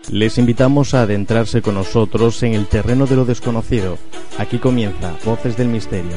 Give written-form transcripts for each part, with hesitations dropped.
Les invitamos a adentrarse con nosotros en el terreno de lo desconocido. Aquí comienza Voces del Misterio.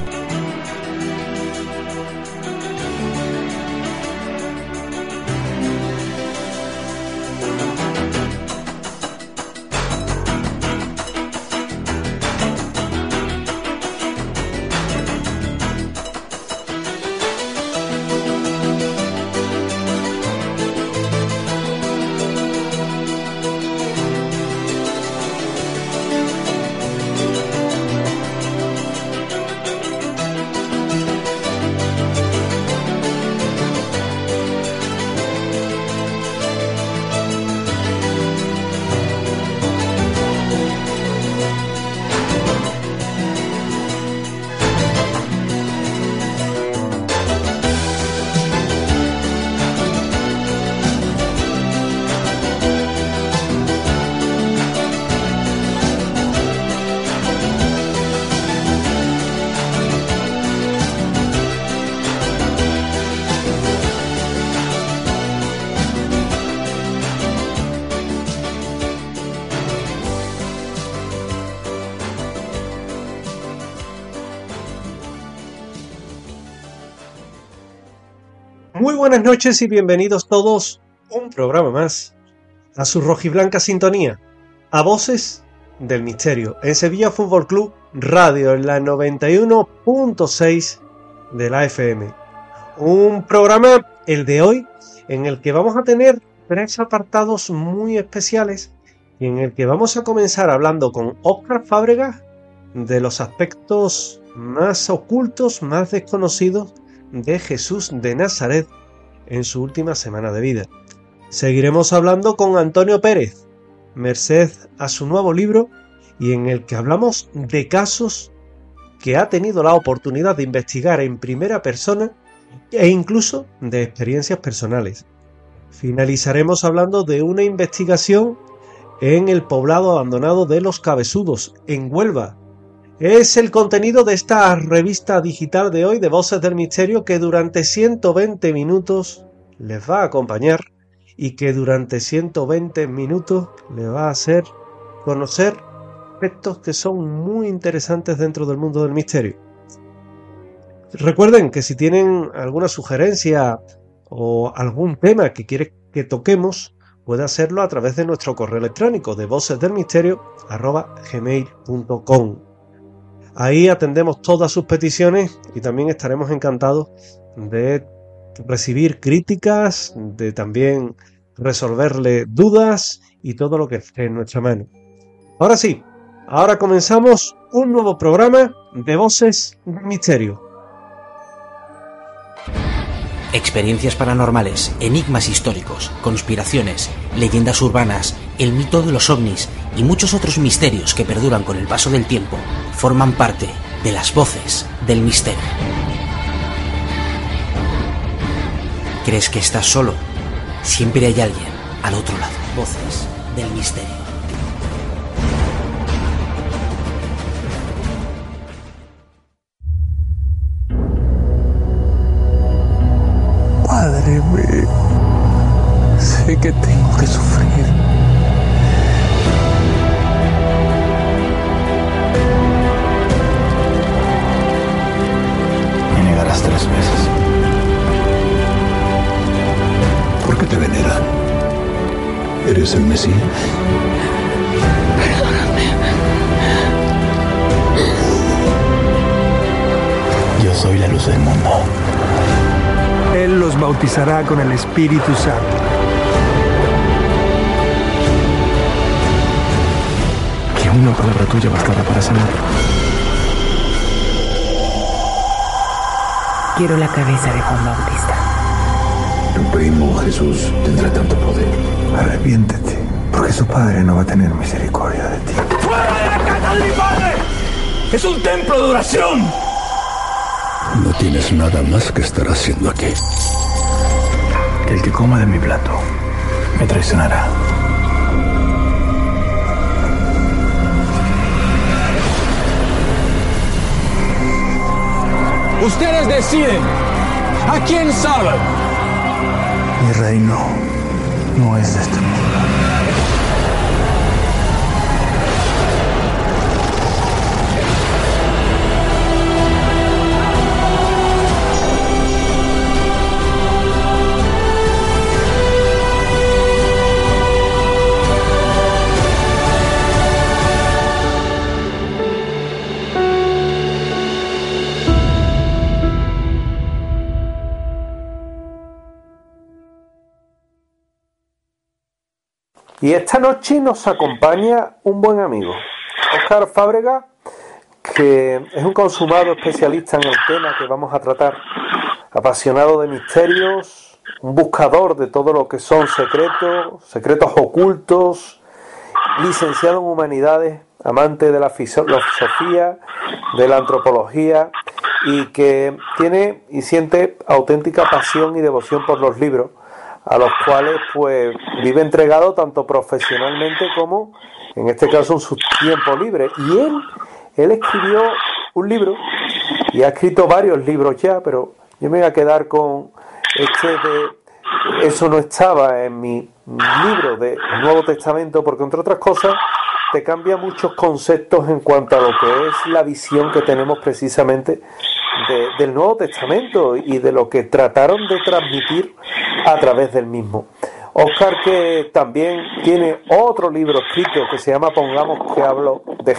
Muy buenas noches y bienvenidos todos un programa más a su rojiblanca sintonía, a Voces del Misterio, en Sevilla Fútbol Club Radio, en la 91.6 de la FM. Un programa, el de hoy, en el que vamos a tener tres apartados muy especiales y en el que vamos a comenzar hablando con Óscar Fábregas de los aspectos más ocultos, más desconocidos de Jesús de Nazaret en su última semana de vida. Seguiremos hablando con Antonio Pérez, merced a su nuevo libro, y en el que hablamos de casos que ha tenido la oportunidad de investigar en primera persona e incluso de experiencias personales. Finalizaremos hablando de una investigación en el poblado abandonado de Los Cabezudos, en Huelva. Es el contenido de esta revista digital de hoy de Voces del Misterio, que durante 120 minutos les va a acompañar y que durante 120 minutos les va a hacer conocer aspectos que son muy interesantes dentro del mundo del misterio. Recuerden que si tienen alguna sugerencia o algún tema que quieren que toquemos, puede hacerlo a través de nuestro correo electrónico de vocesdelmisterio@gmail.com. Ahí atendemos todas sus peticiones y también estaremos encantados de recibir críticas, de también resolverle dudas y todo lo que esté en nuestra mano. Ahora sí, ahora comenzamos un nuevo programa de Voces del Misterio. Experiencias paranormales, enigmas históricos, conspiraciones, leyendas urbanas, el mito de los ovnis y muchos otros misterios que perduran con el paso del tiempo forman parte de las Voces del Misterio. ¿Crees que estás solo? Siempre hay alguien al otro lado. Voces del Misterio. Padre mío, sé que tengo que sufrir. Me negarás 3 veces. ¿Por qué te veneran? ¿Eres el Mesías? Perdóname. Yo soy la luz del mundo. Él los bautizará con el Espíritu Santo. Que una palabra tuya bastará para sanar. Quiero la cabeza de Juan Bautista. Tu primo Jesús tendrá tanto poder. Arrepiéntete, porque su padre no va a tener misericordia de ti. ¡Fuera de la casa de mi padre! ¡Es un templo de oración! No tienes nada más que estar haciendo aquí. Que el que coma de mi plato me traicionará. Ustedes deciden. ¿A quién salvan? Mi reino no es de este mundo. Y esta noche nos acompaña un buen amigo, Óscar Fábrega, que es un consumado especialista en el tema que vamos a tratar, apasionado de misterios, un buscador de todo lo que son secretos ocultos, licenciado en humanidades, amante de la filosofía, de la antropología, y que tiene y siente auténtica pasión y devoción por los libros, a los cuales pues vive entregado tanto profesionalmente como, en este caso, en su tiempo libre. Y él escribió un libro, y ha escrito varios libros ya, pero yo me voy a quedar con este de Eso no estaba en mi libro de Nuevo Testamento, porque entre otras cosas te cambia muchos conceptos en cuanto a lo que es la visión que tenemos precisamente del Nuevo Testamento y de lo que trataron de transmitir a través del mismo. Óscar, que también tiene otro libro escrito que se llama Pongamos que hablamos de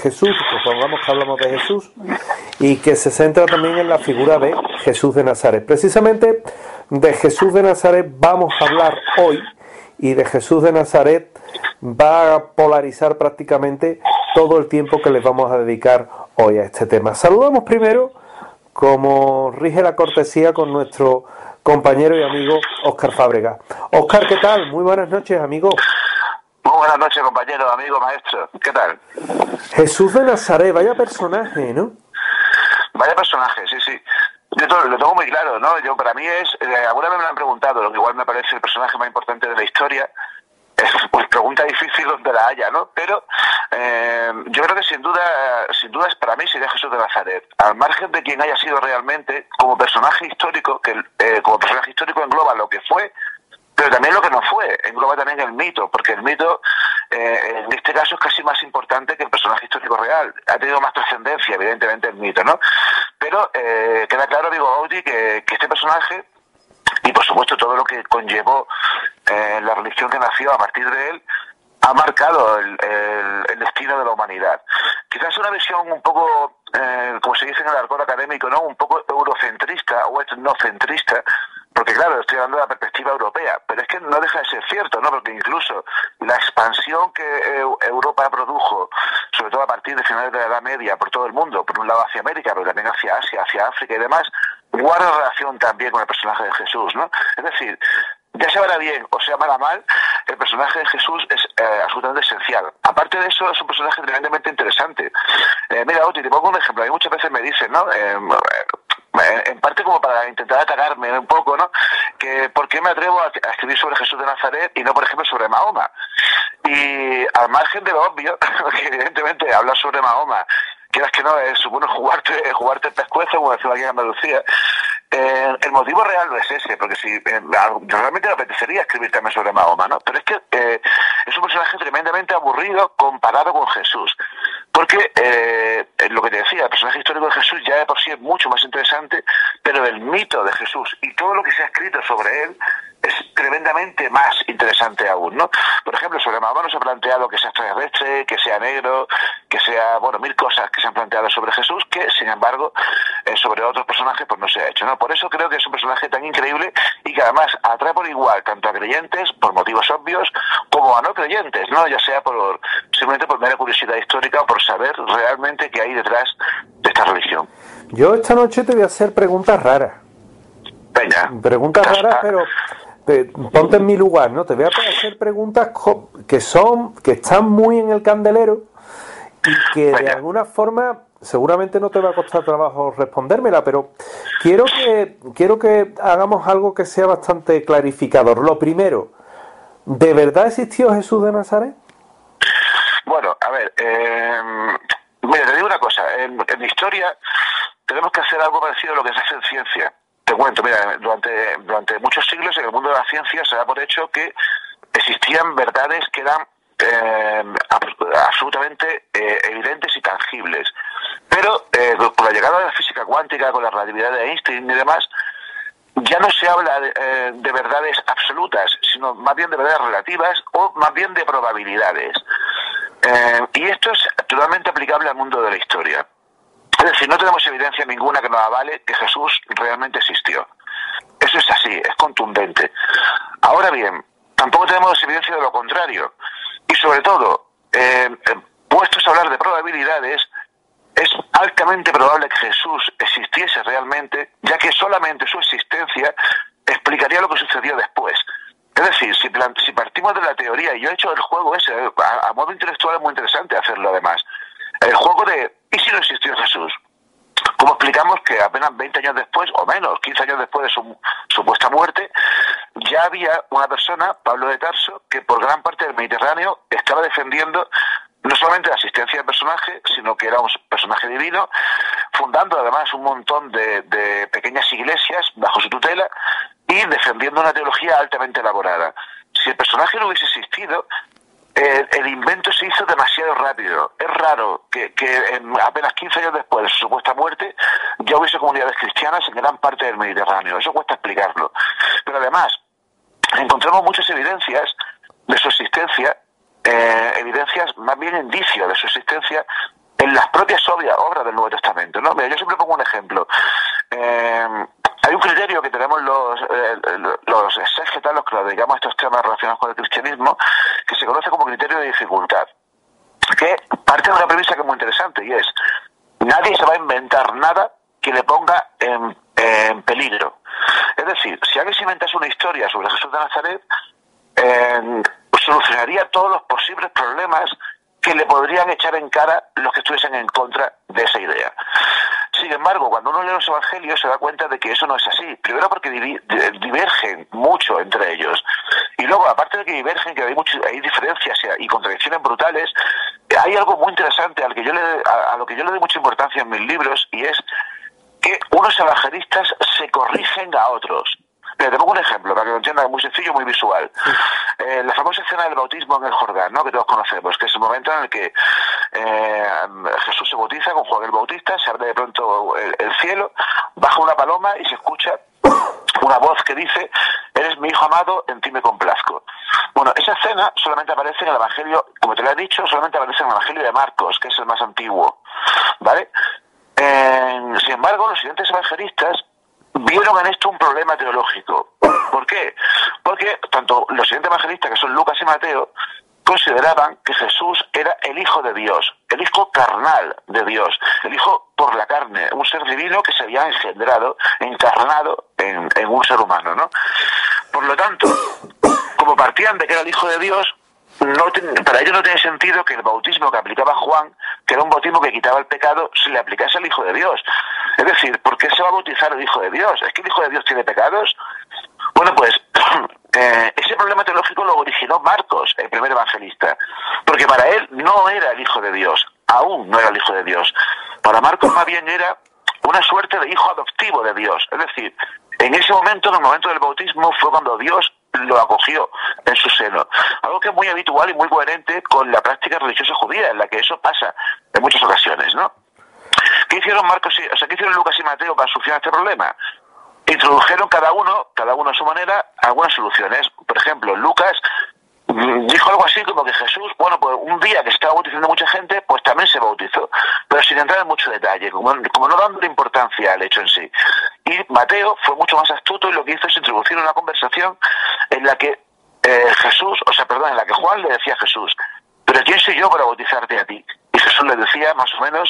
Jesús, y que se centra también en la figura de Jesús de Nazaret. Precisamente de Jesús de Nazaret vamos a hablar hoy, y de Jesús de Nazaret va a polarizar prácticamente todo el tiempo que les vamos a dedicar hoy a este tema. Saludamos primero, como rige la cortesía, con nuestro compañero y amigo Óscar Fábrega. Óscar, ¿qué tal? Muy buenas noches, amigo. Muy buenas noches, compañero, amigo, maestro. ¿Qué tal? Jesús de Nazaret, vaya personaje, ¿no? Vaya personaje, sí. Yo lo tengo muy claro, ¿no? Para mí alguna vez me lo han preguntado, lo que igual me parece el personaje más importante de la historia. Es pues pregunta difícil donde la haya, ¿no? Pero yo creo que sin duda para mí sería Jesús de Nazaret. Al margen de quien haya sido realmente, como personaje histórico, que como personaje histórico engloba lo que fue, pero también lo que no fue, engloba también el mito, porque el mito en este caso es casi más importante que el personaje histórico real. Ha tenido más trascendencia, evidentemente, el mito, ¿no? Pero queda claro, amigo Gaudí, que este personaje, y por supuesto todo lo que conllevó la religión que nació a partir de él, ha marcado el destino de la humanidad. Quizás una visión un poco, como se dice en el argot académico, ¿no? Un poco eurocentrista o etnocentrista, porque claro, estoy hablando de la perspectiva europea, pero es que no deja de ser cierto, ¿no? Porque incluso la expansión que Europa produjo, sobre todo a partir de finales de la Edad Media, por todo el mundo, por un lado hacia América, pero también hacia Asia, hacia África y demás, guarda relación también con el personaje de Jesús, ¿no? Es decir, ya se verá bien o se llamará mal, el personaje de Jesús es absolutamente esencial. Aparte de eso, es un personaje tremendamente interesante. Mira, Oti, te pongo un ejemplo. A mí muchas veces me dicen, ¿no? En parte como para intentar atacarme un poco, ¿no? Que por qué me atrevo a escribir sobre Jesús de Nazaret y no, por ejemplo, sobre Mahoma. Y al margen de lo obvio, que evidentemente hablar sobre Mahoma, quieras que no, supone jugarte el pescuezo, como decimos aquí en Andalucía. El motivo real no es ese, porque si realmente me apetecería escribir también sobre Mahoma, ¿no? Pero es que es un personaje tremendamente aburrido comparado con Jesús. Porque lo que te decía, el personaje histórico de Jesús ya de por sí es mucho más interesante, pero el mito de Jesús y todo lo que se ha escrito sobre él es tremendamente más interesante aún, ¿no? Por ejemplo, sobre Mahoma no se ha planteado que sea extraterrestre, que sea negro, que sea, bueno, mil cosas que se han planteado sobre Jesús, que sin embargo sobre otros personajes pues no se ha hecho, ¿no? Por eso creo que es un personaje tan increíble y que además atrae por igual tanto a creyentes, por motivos obvios, como a no creyentes, ¿no? Ya sea simplemente por mera curiosidad histórica o por saber realmente qué hay detrás de esta religión. Yo esta noche te voy a hacer preguntas raras. Venga. Preguntas raras, pero ponte en mi lugar, ¿no? Te voy a hacer preguntas que están muy en el candelero y que de alguna forma seguramente no te va a costar trabajo respondérmela, pero quiero que hagamos algo que sea bastante clarificador. Lo primero, ¿de verdad existió Jesús de Nazaret? Bueno, a ver, mira, te digo una cosa. En la historia tenemos que hacer algo parecido a lo que se hace en ciencia. Te cuento, mira, durante muchos siglos en el mundo de la ciencia se da por hecho que existían verdades que eran absolutamente evidentes y tangibles. Pero con la llegada de la física cuántica, con la relatividad de Einstein y demás, ya no se habla de verdades absolutas, sino más bien de verdades relativas o más bien de probabilidades. Y esto es totalmente aplicable al mundo de la historia. Es decir, no tenemos evidencia ninguna que nos avale que Jesús realmente existió. Eso es así, es contundente. Ahora bien, tampoco tenemos evidencia de lo contrario. sobre todo, puestos a hablar de probabilidades, es altamente probable que Jesús existiese realmente, ya que solamente su existencia explicaría lo que sucedió después. Es decir, si partimos de la teoría, y yo he hecho el juego ese, a modo intelectual es muy interesante hacerlo además, el juego de ¿y si no existió Jesús? Como explicamos que apenas 20 años después, o menos, 15 años después de su supuesta muerte, ya había una persona, Pablo de Tarso, que por gran parte del Mediterráneo estaba defendiendo no solamente la existencia del personaje, sino que era un personaje divino, fundando además un montón de pequeñas iglesias bajo su tutela y defendiendo una teología altamente elaborada. Si el personaje no hubiese existido, el invento se hizo demasiado rápido. Es raro que apenas 15 años después de su supuesta muerte ya hubiese comunidades cristianas en gran parte del Mediterráneo. Eso cuesta explicarlo. Pero además, encontramos muchas evidencias de su existencia, evidencias, más bien indicios de su existencia en las propias obras del Nuevo Testamento, ¿no? Mira, yo siempre pongo un ejemplo. Hay un criterio que tenemos los exégetas, los que nos dedicamos a estos temas relacionados con el cristianismo, que se conoce como criterio de dificultad, que parte de una premisa que es muy interesante, y es: nadie se va a inventar nada que le ponga en peligro. Es decir, si alguien se inventase una historia sobre Jesús de Nazaret, solucionaría todos los posibles problemas que le podrían echar en cara los que estuviesen en contra de esa idea. Sin embargo, cuando uno lee los evangelios se da cuenta de que eso no es así. Primero porque divergen mucho entre ellos. Y luego, aparte de que divergen, que hay diferencias y contradicciones brutales, hay algo muy interesante a lo que yo le doy mucha importancia en mis libros, y es que unos evangelistas se corrigen a otros. Te pongo un ejemplo para que lo entiendan, muy sencillo, muy visual. La famosa escena del bautismo en el Jordán, ¿no?, que todos conocemos, que es el momento en el que Jesús se bautiza con Juan el Bautista, se abre de pronto el cielo, baja una paloma y se escucha una voz que dice: eres mi hijo amado, en ti me complazco. Bueno, esa escena solamente aparece en el Evangelio, como te lo he dicho, solamente aparece en el Evangelio de Marcos, que es el más antiguo, ¿vale? Sin embargo, los siguientes evangelistas vieron en esto un problema teológico. ¿Por qué? Porque tanto los siguientes evangelistas, que son Lucas y Mateo, consideraban que Jesús era el Hijo de Dios, el Hijo carnal de Dios, el Hijo por la carne, un ser divino que se había encarnado en un ser humano, ¿no? Por lo tanto, como partían de que era el Hijo de Dios, para ellos no tiene sentido que el bautismo que aplicaba Juan, que era un bautismo que quitaba el pecado, se le aplicase al Hijo de Dios. Es decir, ¿por qué se va a bautizar el Hijo de Dios? ¿Es que el Hijo de Dios tiene pecados? Bueno, pues ese problema teológico lo originó Marcos, el primer evangelista, porque para él no era el Hijo de Dios, aún no era el Hijo de Dios. Para Marcos más bien era una suerte de hijo adoptivo de Dios. Es decir, en ese momento, en el momento del bautismo, fue cuando Dios lo acogió en su seno. Algo que es muy habitual y muy coherente con la práctica religiosa judía, en la que eso pasa en muchas ocasiones, ¿no? ¿Qué hicieron qué hicieron Lucas y Mateo para solucionar este problema? Introdujeron cada uno a su manera algunas soluciones. Por ejemplo, Lucas dijo algo así como que Jesús, bueno, pues un día que se estaba bautizando mucha gente, pues también se bautizó, pero sin entrar en mucho detalle, como no dando importancia al hecho en sí. Y Mateo fue mucho más astuto, y lo que hizo es introducir una conversación en la que en la que Juan le decía a Jesús: ¿pero quién soy yo para bautizarte a ti? Y Jesús le decía más o menos: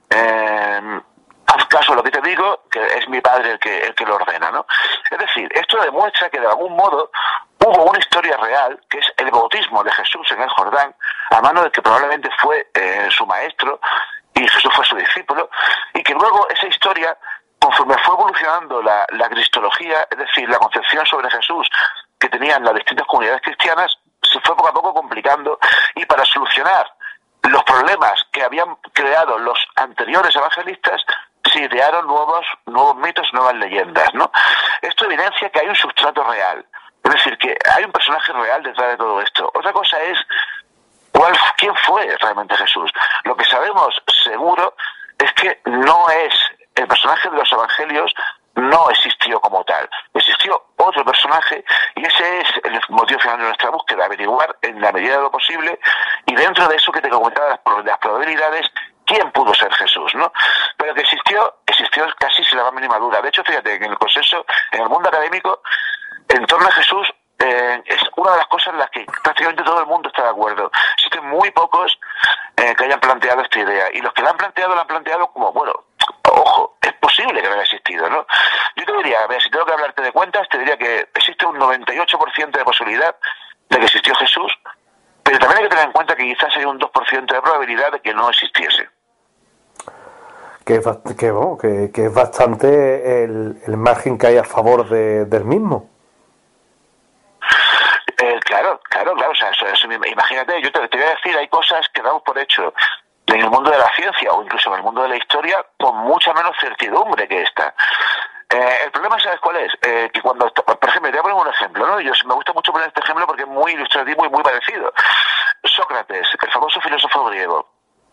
haz caso a lo que te digo, que es mi Padre el que lo ordena, ¿no? Es decir, esto demuestra que de algún modo hubo una historia real, que es el bautismo de Jesús en el Jordán, a mano del que probablemente fue su maestro, y Jesús fue su discípulo, y que luego esa historia, conforme fue evolucionando la cristología, es decir, la concepción sobre Jesús que tenían las distintas comunidades cristianas, se fue poco a poco complicando, y para solucionar los problemas que habían creado los anteriores evangelistas, se idearon nuevos mitos, nuevas leyendas, ¿no? Esto evidencia que hay un sustrato real, es decir, que hay un personaje real detrás de todo esto. Otra cosa es quién fue realmente Jesús. Lo que sabemos seguro es que el personaje de los evangelios no existió como tal. Existió otro personaje, y ese es el motivo final de nuestra búsqueda: averiguar en la medida de lo posible, y dentro de eso que te comentaba, las probabilidades, quién pudo ser Jesús, ¿no? Pero que existió casi sin la más mínima duda. De hecho, fíjate que en el consenso, en el mundo académico, en torno a Jesús, es una de las cosas en las que prácticamente todo el mundo está de acuerdo. Existe muy pocos que hayan planteado esta idea. Y los que la han planteado como, bueno, ojo, es posible que no haya existido, ¿no? Yo te diría, a ver, si tengo que hablarte de cuentas, te diría que existe un 98% de posibilidad de que existió Jesús, pero también hay que tener en cuenta que quizás hay un 2% de probabilidad de que no existiese. Que es bastante el margen que hay a favor del mismo. Claro, o sea, eso, imagínate, yo te voy a decir, hay cosas que damos por hecho en el mundo de la ciencia o incluso en el mundo de la historia con mucha menos certidumbre que esta. El problema, ¿sabes cuál es? Que cuando, por ejemplo, te voy a poner un ejemplo, ¿no? Me gusta mucho poner este ejemplo porque es muy ilustrativo y muy parecido. Sócrates, el famoso filósofo griego.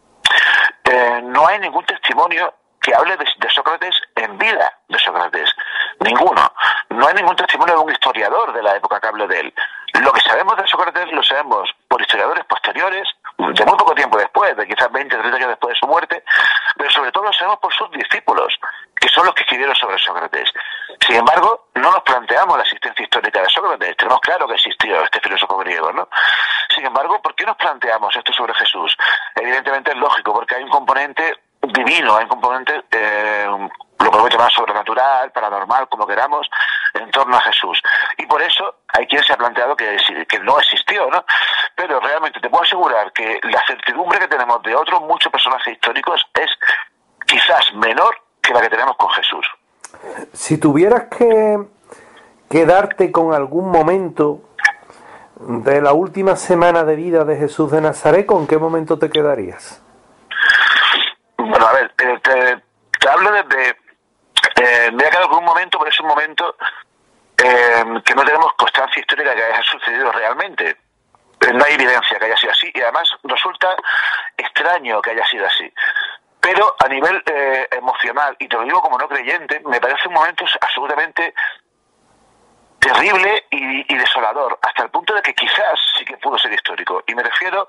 No hay ningún testimonio que hable de Sócrates en vida de Sócrates. Ninguno. No hay ningún testimonio de un historiador de la época que hable de él. Lo que sabemos de Sócrates lo sabemos por historiadores posteriores, de muy poco tiempo después, de quizás 20 o 30 años después de su muerte, pero sobre todo lo sabemos por sus discípulos, que son los que escribieron sobre Sócrates. Sin embargo, no nos planteamos la existencia histórica de Sócrates. Tenemos claro que existió este filósofo griego, ¿no? Sin embargo, ¿por qué nos planteamos esto sobre Jesús? Evidentemente es lógico, porque hay un componente divino, hay un componente, lo podemos llamar sobrenatural, paranormal, como queramos, en torno a Jesús. Y por eso hay quien se ha planteado que no existió, ¿no? Pero realmente te puedo asegurar que la certidumbre que tenemos de otros muchos personajes históricos es quizás menor que la que tenemos con Jesús. Si tuvieras que quedarte con algún momento de la última semana de vida de Jesús de Nazaret, ¿con qué momento te quedarías? Bueno, a ver, te hablo desde... me ha quedado con un momento, pero es un momento que no tenemos constancia histórica que haya sucedido realmente. No hay evidencia que haya sido así y además resulta extraño que haya sido así. Pero a nivel emocional, y te lo digo como no creyente, me parece un momento absolutamente terrible y desolador, hasta el punto de que quizás sí que pudo ser histórico. Y me refiero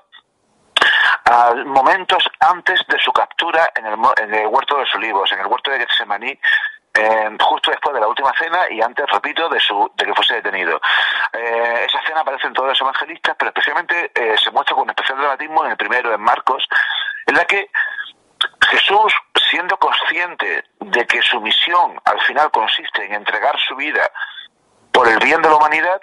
a momentos antes de su captura en el huerto de los olivos, en el huerto de Getsemaní, justo después de la última cena y antes, repito, de que fuese detenido. Esa escena aparece en todos los evangelistas, pero especialmente se muestra con especial dramatismo en el primero, en Marcos, en la que Jesús, siendo consciente de que su misión al final consiste en entregar su vida por el bien de la humanidad,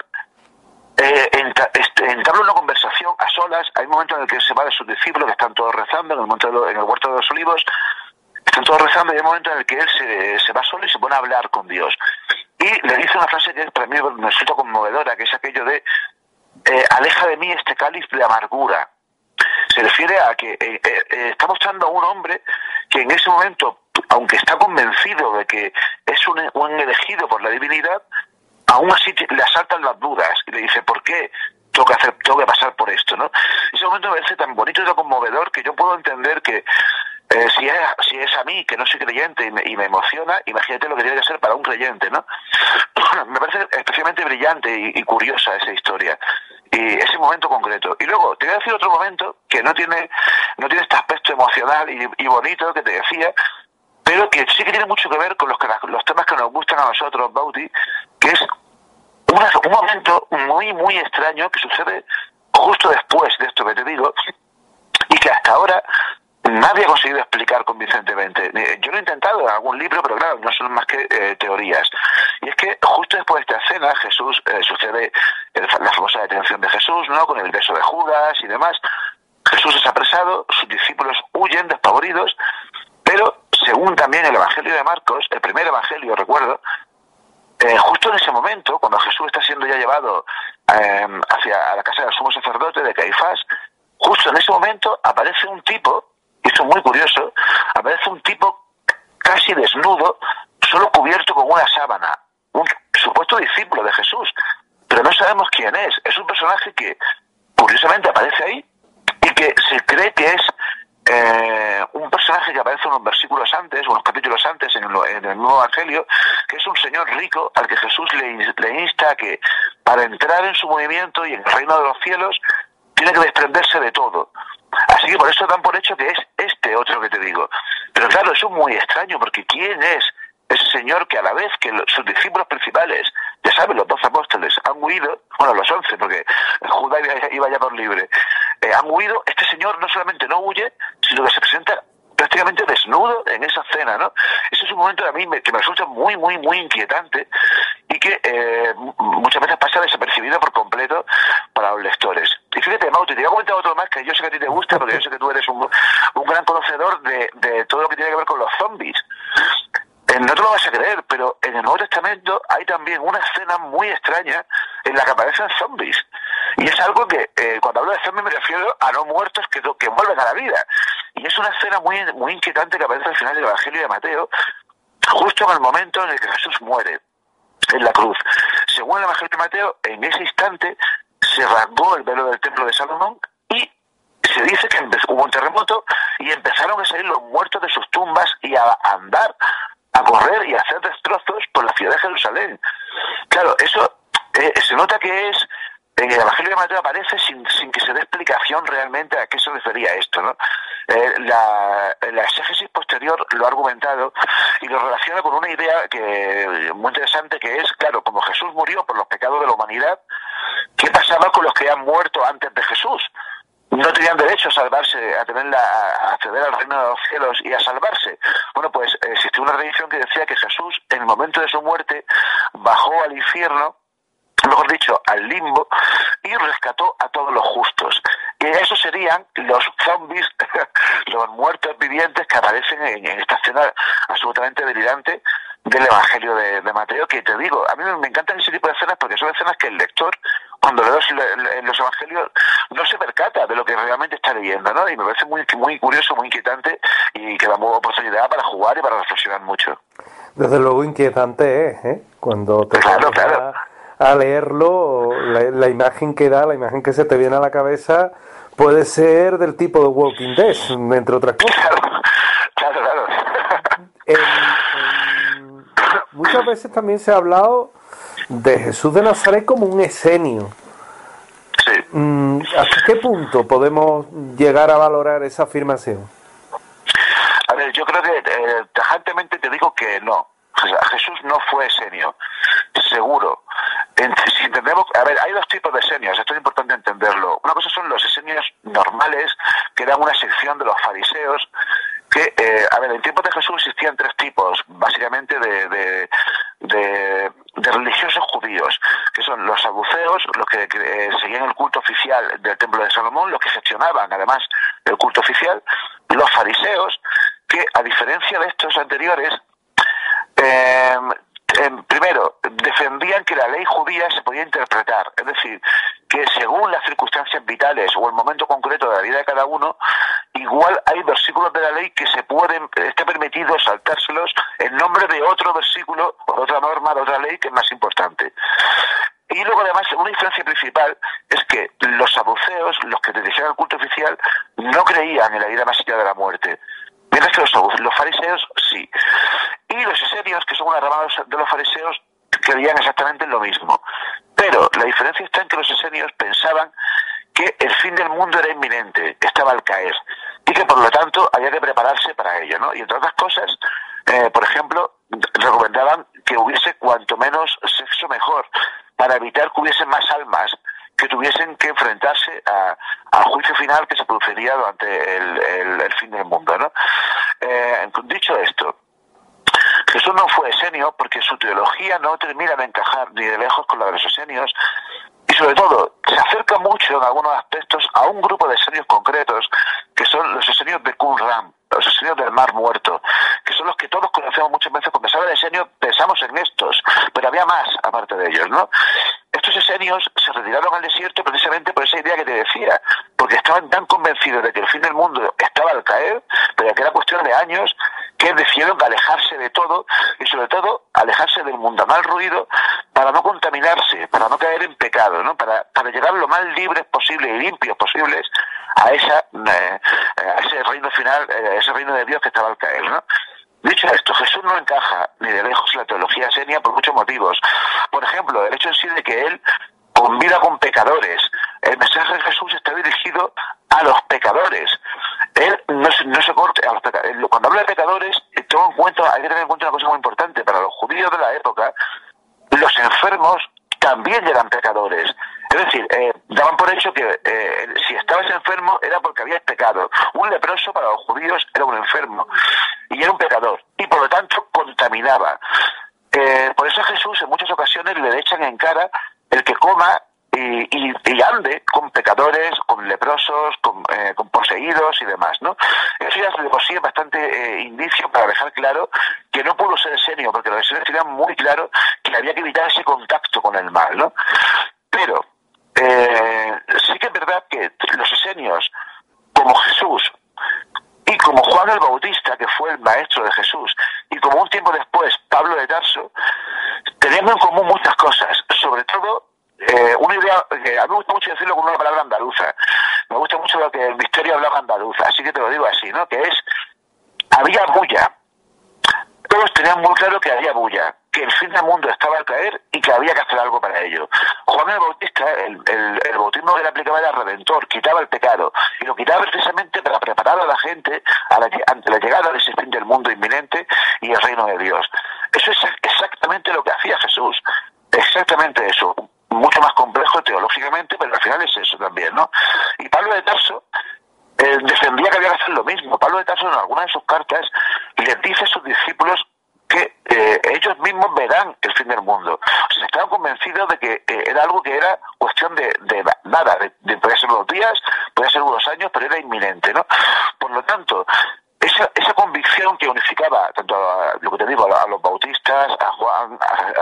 entabla una conversación a solas. Hay un momento en el que se va de sus discípulos, que están todos rezando, en el huerto de los olivos, están todos rezando, y hay un momento en el que él se va solo y se pone a hablar con Dios. Y le dice una frase que para mí me resulta conmovedora, que es aquello de aleja de mí este cáliz de amargura. Se refiere a que está mostrando a un hombre que en ese momento, aunque está convencido de que es un elegido por la divinidad, aún así le asaltan las dudas y le dice, ¿por qué tengo que pasar por esto, ¿no? Ese momento me parece tan bonito y tan conmovedor que yo puedo entender que si es a mí, que no soy creyente y me emociona, imagínate lo que tiene que ser para un creyente, ¿no? Me parece especialmente brillante y curiosa esa historia y ese momento concreto. Y luego te voy a decir otro momento que no tiene este aspecto emocional y bonito que te decía, pero que sí que tiene mucho que ver con los temas que nos gustan a nosotros, Bauti, que es un momento muy, muy extraño que sucede justo después de esto que te digo y que hasta ahora nadie ha conseguido explicar convincentemente. Yo lo he intentado en algún libro, pero claro, no son más que teorías. Y es que justo después de esta escena, Jesús sucede la famosa detención de Jesús, ¿no? Con el beso de Judas y demás. Jesús es apresado, sus discípulos huyen despavoridos, pero según también el Evangelio de Marcos, el primer Evangelio, recuerdo, justo en ese momento, cuando Jesús está siendo ya llevado hacia la casa del sumo sacerdote de Caifás, justo en ese momento aparece un tipo, y esto es muy curioso, aparece un tipo casi desnudo, solo cubierto con una sábana, un supuesto discípulo de Jesús, pero no sabemos quién es. Es un personaje que curiosamente aparece ahí y que se cree que es un personaje que aparece unos versículos antes, unos capítulos antes en el Nuevo Evangelio, que es un señor rico al que Jesús le insta a que para entrar en su movimiento y en el reino de los cielos tiene que desprenderse de todo. Así que por eso dan por hecho que es este otro que te digo. Pero claro, eso es muy extraño, porque ¿quién es ese señor que a la vez que sus discípulos principales, ya saben, los 12 apóstoles, han huido, bueno, los 11, porque Judá iba ya por libre, han huido. Este señor no solamente no huye, sino que se presenta prácticamente desnudo en esa escena, ¿no? Ese es un momento que me resulta muy, muy, muy inquietante y que muchas veces pasa desapercibido por completo para los lectores. Y fíjate, Mauti, te voy a comentar otro más que yo sé que a ti te gusta, porque yo sé que tú eres un gran conocedor de todo lo que tiene que ver con los zombies. No te lo vas a creer, pero en el Nuevo Testamento hay también una escena muy extraña en la que aparecen zombies. Y es algo que, cuando hablo de zombies, me refiero a no muertos que vuelven a la vida. Y es una escena muy, muy inquietante que aparece al final del Evangelio de Mateo, justo en el momento en el que Jesús muere en la cruz. Según el Evangelio de Mateo, en ese instante se rasgó el velo del templo de Salomón y se dice que hubo un terremoto y empezaron a salir los muertos de sus tumbas y a andar, a correr y a hacer destrozos por la ciudad de Jerusalén. Claro, eso se nota que es, en el Evangelio de Mateo aparece sin que se dé explicación realmente a qué se refería esto, ¿no? La exégesis posterior lo ha argumentado y lo relaciona con una idea muy interesante, que es, claro, como Jesús murió por los pecados de la humanidad, ¿qué pasaba con los que han muerto antes de Jesús? No tenían derecho a salvarse, a acceder al reino de los cielos y a salvarse. Bueno, pues existía una religión que decía que Jesús, en el momento de su muerte, bajó al infierno, mejor dicho, al limbo, y rescató a todos los justos. Y esos serían los zombies, los muertos vivientes que aparecen en esta escena absolutamente delirante del Evangelio de Mateo, que te digo, a mí me encantan ese tipo de escenas porque son escenas que el lector, cuando lee los Evangelios, no se percata de lo que realmente está leyendo, ¿no? Y me parece muy, muy curioso, muy inquietante, y que da buena oportunidad para jugar y para reflexionar mucho. Desde luego inquietante es, ¿eh? Cuando te claro. A leerlo, la imagen que da, la imagen que se te viene a la cabeza puede ser del tipo de Walking Dead, entre otras cosas. Claro. Muchas veces también se ha hablado de Jesús de Nazaret como un escenio. Sí. ¿Hasta qué punto podemos llegar a valorar esa afirmación? A ver, yo creo que tajantemente te digo que no. Jesús no fue esenio, seguro. Si entendemos, a ver, hay dos tipos de esenios, esto es importante entenderlo. Una cosa son los esenios normales, que eran una sección de los fariseos, que, en tiempos de Jesús existían tres tipos, básicamente, de religiosos judíos, que son los saduceos, los que seguían el culto oficial del templo de Salomón, los que gestionaban, además, el culto oficial, los fariseos, que, a diferencia de estos anteriores, primero, defendían que la ley judía se podía interpretar, es decir, que según las circunstancias vitales o el momento concreto de la vida de cada uno, igual hay versículos de la ley que está permitido saltárselos en nombre de otro versículo o de otra norma, de otra ley que es más importante. Y luego, además, una diferencia principal es que los saduceos, los que dirigían el culto oficial, no creían en la vida más allá de la muerte. Mientras que los fariseos sí. Y los esenios, que son una rama de los fariseos, creían exactamente en lo mismo. Pero la diferencia está en que los esenios pensaban que el fin del mundo era inminente, estaba al caer, y que por lo tanto había que prepararse para ello, ¿no? Y entre otras cosas, por ejemplo, recomendaban que hubiese cuanto menos sexo mejor, para evitar que hubiesen más almas que tuviesen que enfrentarse al juicio final que se produciría durante el fin del mundo, ¿no? Dicho esto, Jesús no fue esenio porque su teología no termina de encajar ni de lejos con la de los esenios, y sobre todo se acerca mucho en algunos aspectos a un grupo de esenios concretos, que son los esenios de Qumran, los esenios del Mar Muerto, que son los que todos conocemos muchas veces. Cuando se habla de esenios pensamos en estos, pero había más aparte de ellos, ¿no? Estos esenios se retiraron al desierto precisamente por esa idea que te decía, porque estaban tan convencidos de que el fin del mundo estaba al caer, pero que era cuestión de años, que decidieron alejarse de todo y sobre todo alejarse del mundanal ruido para no contaminarse, para no caer en pecado, ¿no? Para llegar lo más libres posible y limpios posibles a ese reino final, ese reino de Dios que estaba al caer, ¿no? Dicho esto, Jesús no encaja ni de lejos en la teología esenia por muchos motivos. Por ejemplo, el hecho en sí de que él convida con pecadores. El mensaje de Jesús está dirigido a los pecadores. Él no se corte a los pecadores. Cuando habla de pecadores, hay que tener en cuenta una cosa muy importante. Para los judíos de la época, los enfermos también eran pecadores. Es decir, daban por hecho que si estabas enfermo era porque habías pecado. Un leproso para los judíos era un enfermo y era un pecador, y por lo tanto contaminaba. Por eso a Jesús en muchas ocasiones le echan en cara el que coma y ande con pecadores, con leprosos, con poseídos y demás, ¿no? Eso ya de por sí es bastante indicio para dejar claro que no pudo ser esenio, porque los esenios tenían muy claro que había que evitar ese contacto con el mal, ¿no? Pero sí que es verdad que los esenios, como Jesús y como Juan el Bautista, que fue el maestro de Jesús, y como un tiempo después Pablo de Tarso, tenían en común muchas cosas, sobre todo una idea que a mí me gusta mucho decirlo con una palabra andaluza. Me gusta mucho lo que el misterio hablaba andaluz, así que te lo digo así, ¿no? Que es, había bulla. Todos tenían muy claro que había bulla, que el fin del mundo estaba al caer y que había que hacer algo para ello. Juan el Bautista, el bautismo que le aplicaba era redentor, quitaba el pecado, y lo quitaba precisamente para preparar a la gente ante la llegada de ese fin del mundo inminente y el reino de Dios. Eso es exactamente lo que hacía Jesús, exactamente eso. Mucho más complejo teológicamente, pero al final es eso también, ¿no? Y Pablo de Tarso defendía que había que hacer lo mismo. Pablo de Tarso en alguna de sus cartas les dice a sus discípulos que ellos mismos verán el fin del mundo. O sea, estaban convencidos de que era algo que era cuestión de nada, podía ser unos días, podía ser unos años, pero era inminente, ¿no? Por lo tanto, esa convicción que unificaba tanto a, lo que te digo, a los bautistas, a Juan,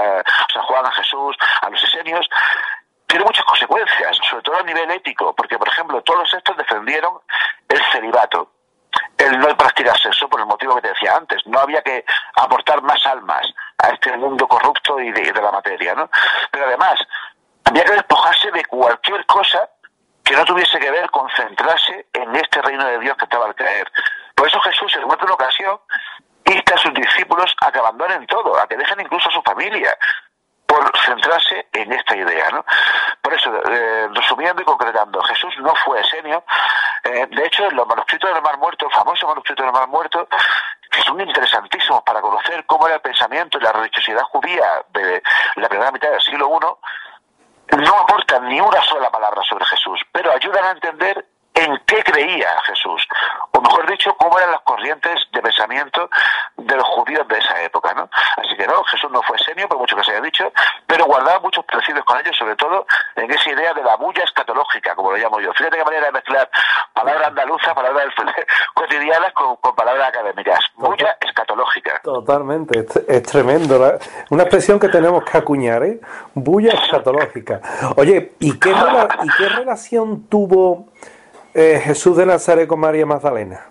a Jesús, a los esenios, tiene muchas consecuencias, sobre todo a nivel ético, porque, por ejemplo, todos estos defendieron el celibato, el no practicar sexo, por el motivo que te decía antes. No había que aportar más almas a este mundo corrupto y de la materia, ¿no? Pero además, había que despojarse de cualquier cosa que no tuviese que ver con centrarse en este reino de Dios que estaba al caer. Por eso Jesús, en otra ocasión, insta a sus discípulos a que abandonen todo, a que dejen incluso a su familia, por centrarse en esta idea, ¿no? Por eso, resumiendo y concretando, Jesús no fue esenio. De hecho, en los manuscritos del Mar Muerto, el famoso manuscrito del Mar Muerto, que son interesantísimos para conocer cómo era el pensamiento y la religiosidad judía de la primera mitad del siglo I, no aportan ni una sola palabra sobre Jesús, pero ayudan a entender en qué creía Jesús, o mejor dicho, cómo eran las corrientes de pensamiento de los judíos de esa época, ¿no? Así que no, Jesús no fue esenio, por mucho que se haya dicho, pero guardaba muchos parecidos con ellos, sobre todo en esa idea de la bulla escatológica, como lo llamo yo. Fíjate qué manera de mezclar palabras andaluzas, palabras cotidianas con palabras académicas. Bulla escatológica. Totalmente, es tremendo. Una expresión que tenemos que acuñar, ¿eh? Bulla escatológica. Oye, ¿y qué relación tuvo Jesús de Nazaret con María Magdalena?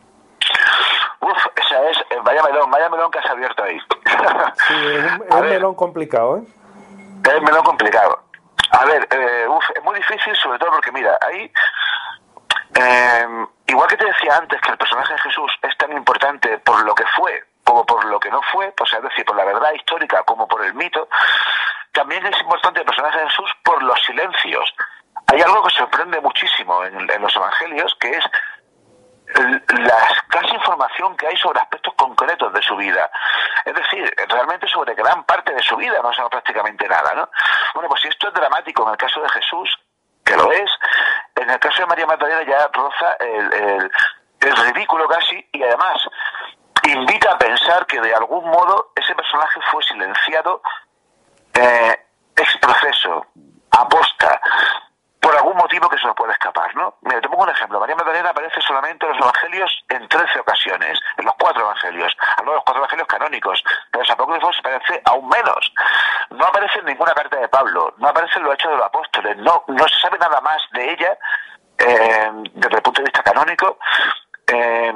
Esa es, vaya melón que has abierto ahí. Sí, es un melón complicado, ¿eh? Es melón complicado. A ver, es muy difícil, sobre todo porque, mira, ahí, igual que te decía antes que el personaje de Jesús es tan importante por lo que fue como por lo que no fue, pues, es decir, por la verdad histórica como por el mito, también es importante el personaje de Jesús por los silencios. Hay algo que sorprende muchísimo en los evangelios, que es la escasa información que hay sobre aspectos concretos de su vida. Es decir, realmente sobre gran parte de su vida no sabemos prácticamente nada, ¿no? Bueno, pues si esto es dramático en el caso de Jesús, que lo es, en el caso de María Magdalena ya roza el ridículo casi, y además invita a pensar que de algún modo ese personaje fue silenciado ex proceso, aposta, por algún motivo que se nos puede escapar, ¿no? Mira, te pongo un ejemplo. María Magdalena aparece solamente en los evangelios en 13 ocasiones, en los 4 evangelios, hablo de los 4 evangelios canónicos, pero los apócrifos aparece aún menos. No aparece en ninguna carta de Pablo, no aparece en los Hechos de los Apóstoles, no se sabe nada más de ella desde el punto de vista canónico, de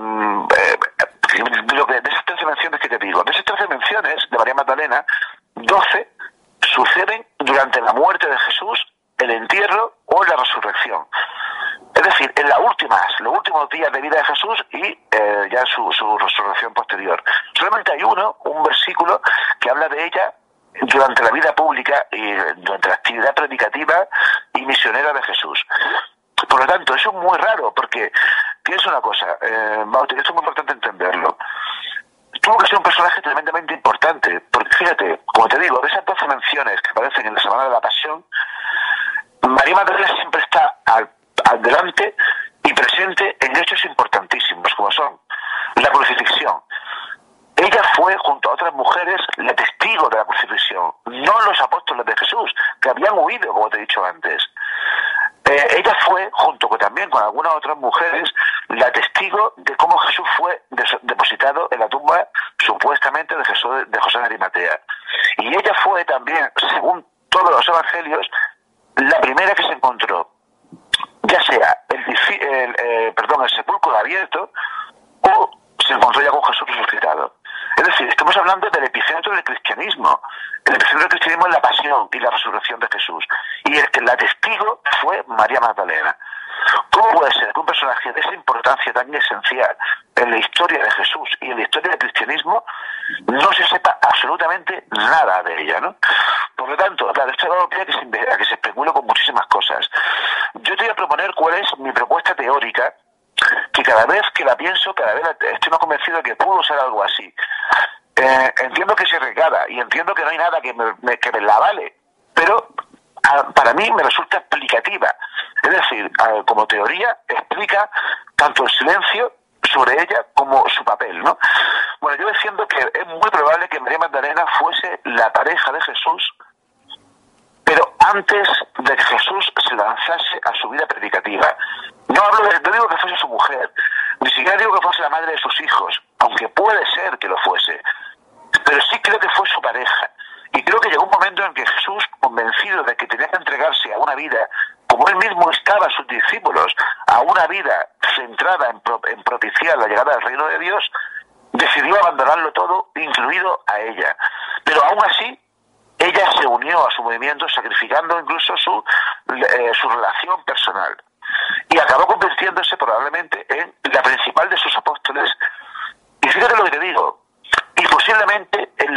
esas 13 menciones que te digo. De esas 13 menciones de María Magdalena, 12 suceden durante la muerte de Jesús, el entierro o la resurrección. Es decir, en los últimos días de vida de Jesús y ya su resurrección posterior. Solamente hay un versículo que habla de ella durante la vida pública y durante la actividad predicativa y misionera de Jesús. Por lo tanto, eso es muy raro, porque piensa una cosa, Bauti, esto es muy importante entenderlo. Tuvo que ser un personaje tremendamente importante, porque fíjate, como te digo, de esas 12 menciones que aparecen en la Semana de la Pasión, María Magdalena siempre está al delante y presente en hechos importantísimos, como son la crucifixión. Ella fue, junto a otras mujeres, la testigo de la crucifixión, no los apóstoles de Jesús, que habían huido, como te he dicho antes. Ella fue, también con algunas otras mujeres, la testigo de cómo Jesús fue depositado en la tumba, supuestamente, de José de Arimatea. Y ella fue también, según todos los evangelios, la primera que se encontró, ya sea el sepulcro abierto, o se encontró ya con Jesús resucitado. Es decir, estamos hablando del epicentro del cristianismo. El epicentro del cristianismo es la pasión y la resurrección de Jesús. Y la testigo fue María Magdalena. ¿Cómo puede ser que un personaje de esa importancia tan esencial en la historia de Jesús y en la historia del cristianismo no se sepa absolutamente nada de ella, ¿no? Por lo tanto, claro, esto es algo que se especula con muchísimas cosas. Yo te voy a proponer cuál es mi propuesta teórica, que cada vez que la pienso, cada vez estoy más convencido de que pudo ser algo así. Entiendo que se regala y entiendo que no hay nada que me la vale, pero para mí me resulta explicativa. Es decir, como teoría explica tanto el silencio sobre ella como su papel, ¿no? Bueno, yo defiendo que es muy probable que María Magdalena fuese la pareja de Jesús, pero antes de que Jesús se lanzase a su vida predicativa. No digo que fuese su mujer, ni siquiera digo que fuese la madre de sus hijos, aunque puede ser que lo fuese, pero sí creo que fue su pareja. Y creo que llegó un momento en que Jesús, convencido de que tenía que entregarse a una vida, como él mismo estaba a sus discípulos, a una vida centrada en propiciar la llegada del reino de Dios, decidió abandonarlo todo, incluido a ella. Pero aún así, ella se unió a su movimiento, sacrificando incluso su relación personal. Y acabó convirtiéndose probablemente en la principal de sus apóstoles. Y fíjate lo que te digo, y posiblemente en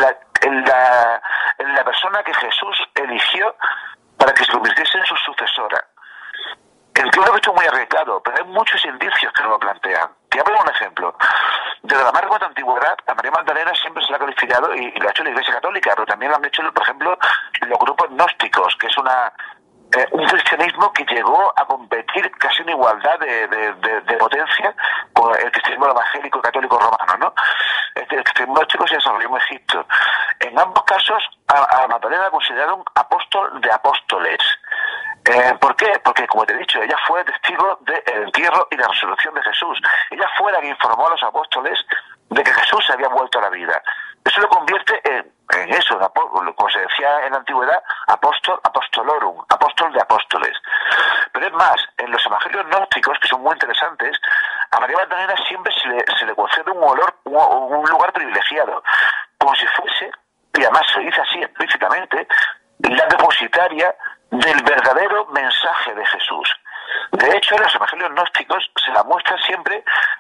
la persona que Jesús eligió para que se convirtiese en su sucesora. Entiendo que esto es muy arriesgado, pero hay muchos indicios que no lo plantean. Te voy a poner un ejemplo. Desde la más remota antigüedad, a María Magdalena siempre se la ha calificado, y lo ha hecho la Iglesia Católica, pero también lo han hecho, por ejemplo, los grupos gnósticos, que es un cristianismo que llegó a competir casi en igualdad de potencia con el cristianismo evangélico católico romano, ¿no? El cristianismo gnóstico se desarrolló en Egipto. En ambos casos, a Magdalena considerada un apóstol de apóstoles. ¿Por qué? Porque, como te he dicho, ella fue testigo del entierro y la resurrección de Jesús. Ella fue la que informó a los apóstoles de que Jesús se había vuelto a la vida. Eso lo convierte en eso, como se decía en la antigüedad, apostolorum, apóstol de apóstoles. Pero es más, en los evangelios gnósticos, que son muy interesantes, a María Magdalena siempre se le concede un lugar privilegiado, como si fuese, y además se dice así explícitamente, la depositaria del verdadero mensaje de Jesús. De hecho, en los evangelios gnósticos se muestra siempre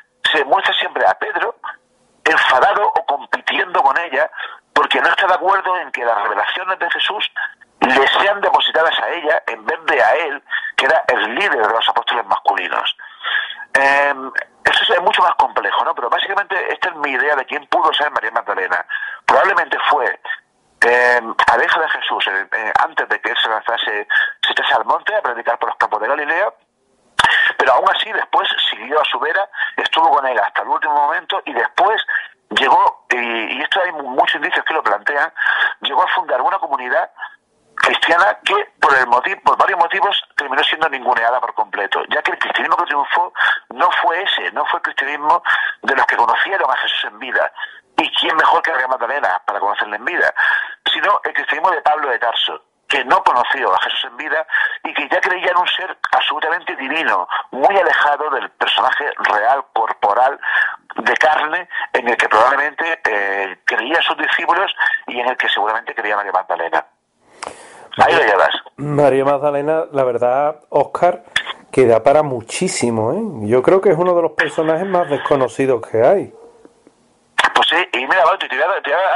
a Pedro enfadado o compitiendo con ella porque no está de acuerdo en que las revelaciones de Jesús le sean depositadas a ella en vez de a él, que era el líder de los apóstoles masculinos. Eso es mucho más complejo, ¿no? Pero básicamente esta es mi idea de quién pudo ser María Magdalena. Probablemente fue pareja de Jesús antes de que él se echase al monte a predicar por los campos de Galilea, pero aún así después siguió a su vera, estuvo con él hasta el último momento y después llegó, y esto hay muchos indicios que lo plantean, llegó a fundar una comunidad cristiana que por varios motivos terminó siendo ninguneada por completo, ya que el cristianismo que triunfó no fue el cristianismo de los que conocieron a Jesús en vida, y quién mejor que María Magdalena para conocerle en vida, sino el cristianismo de Pablo de Tarso, que no conoció a Jesús en vida y que ya creía en un ser absolutamente divino, muy alejado del personaje real, corporal, de carne, en el que probablemente creía a sus discípulos y en el que seguramente creía María Magdalena. Ahí lo llevas. María Magdalena, la verdad, Óscar, que da para muchísimo, ¿eh? Yo creo que es uno de los personajes más desconocidos que hay. Pues sí, y mira, Balti, te voy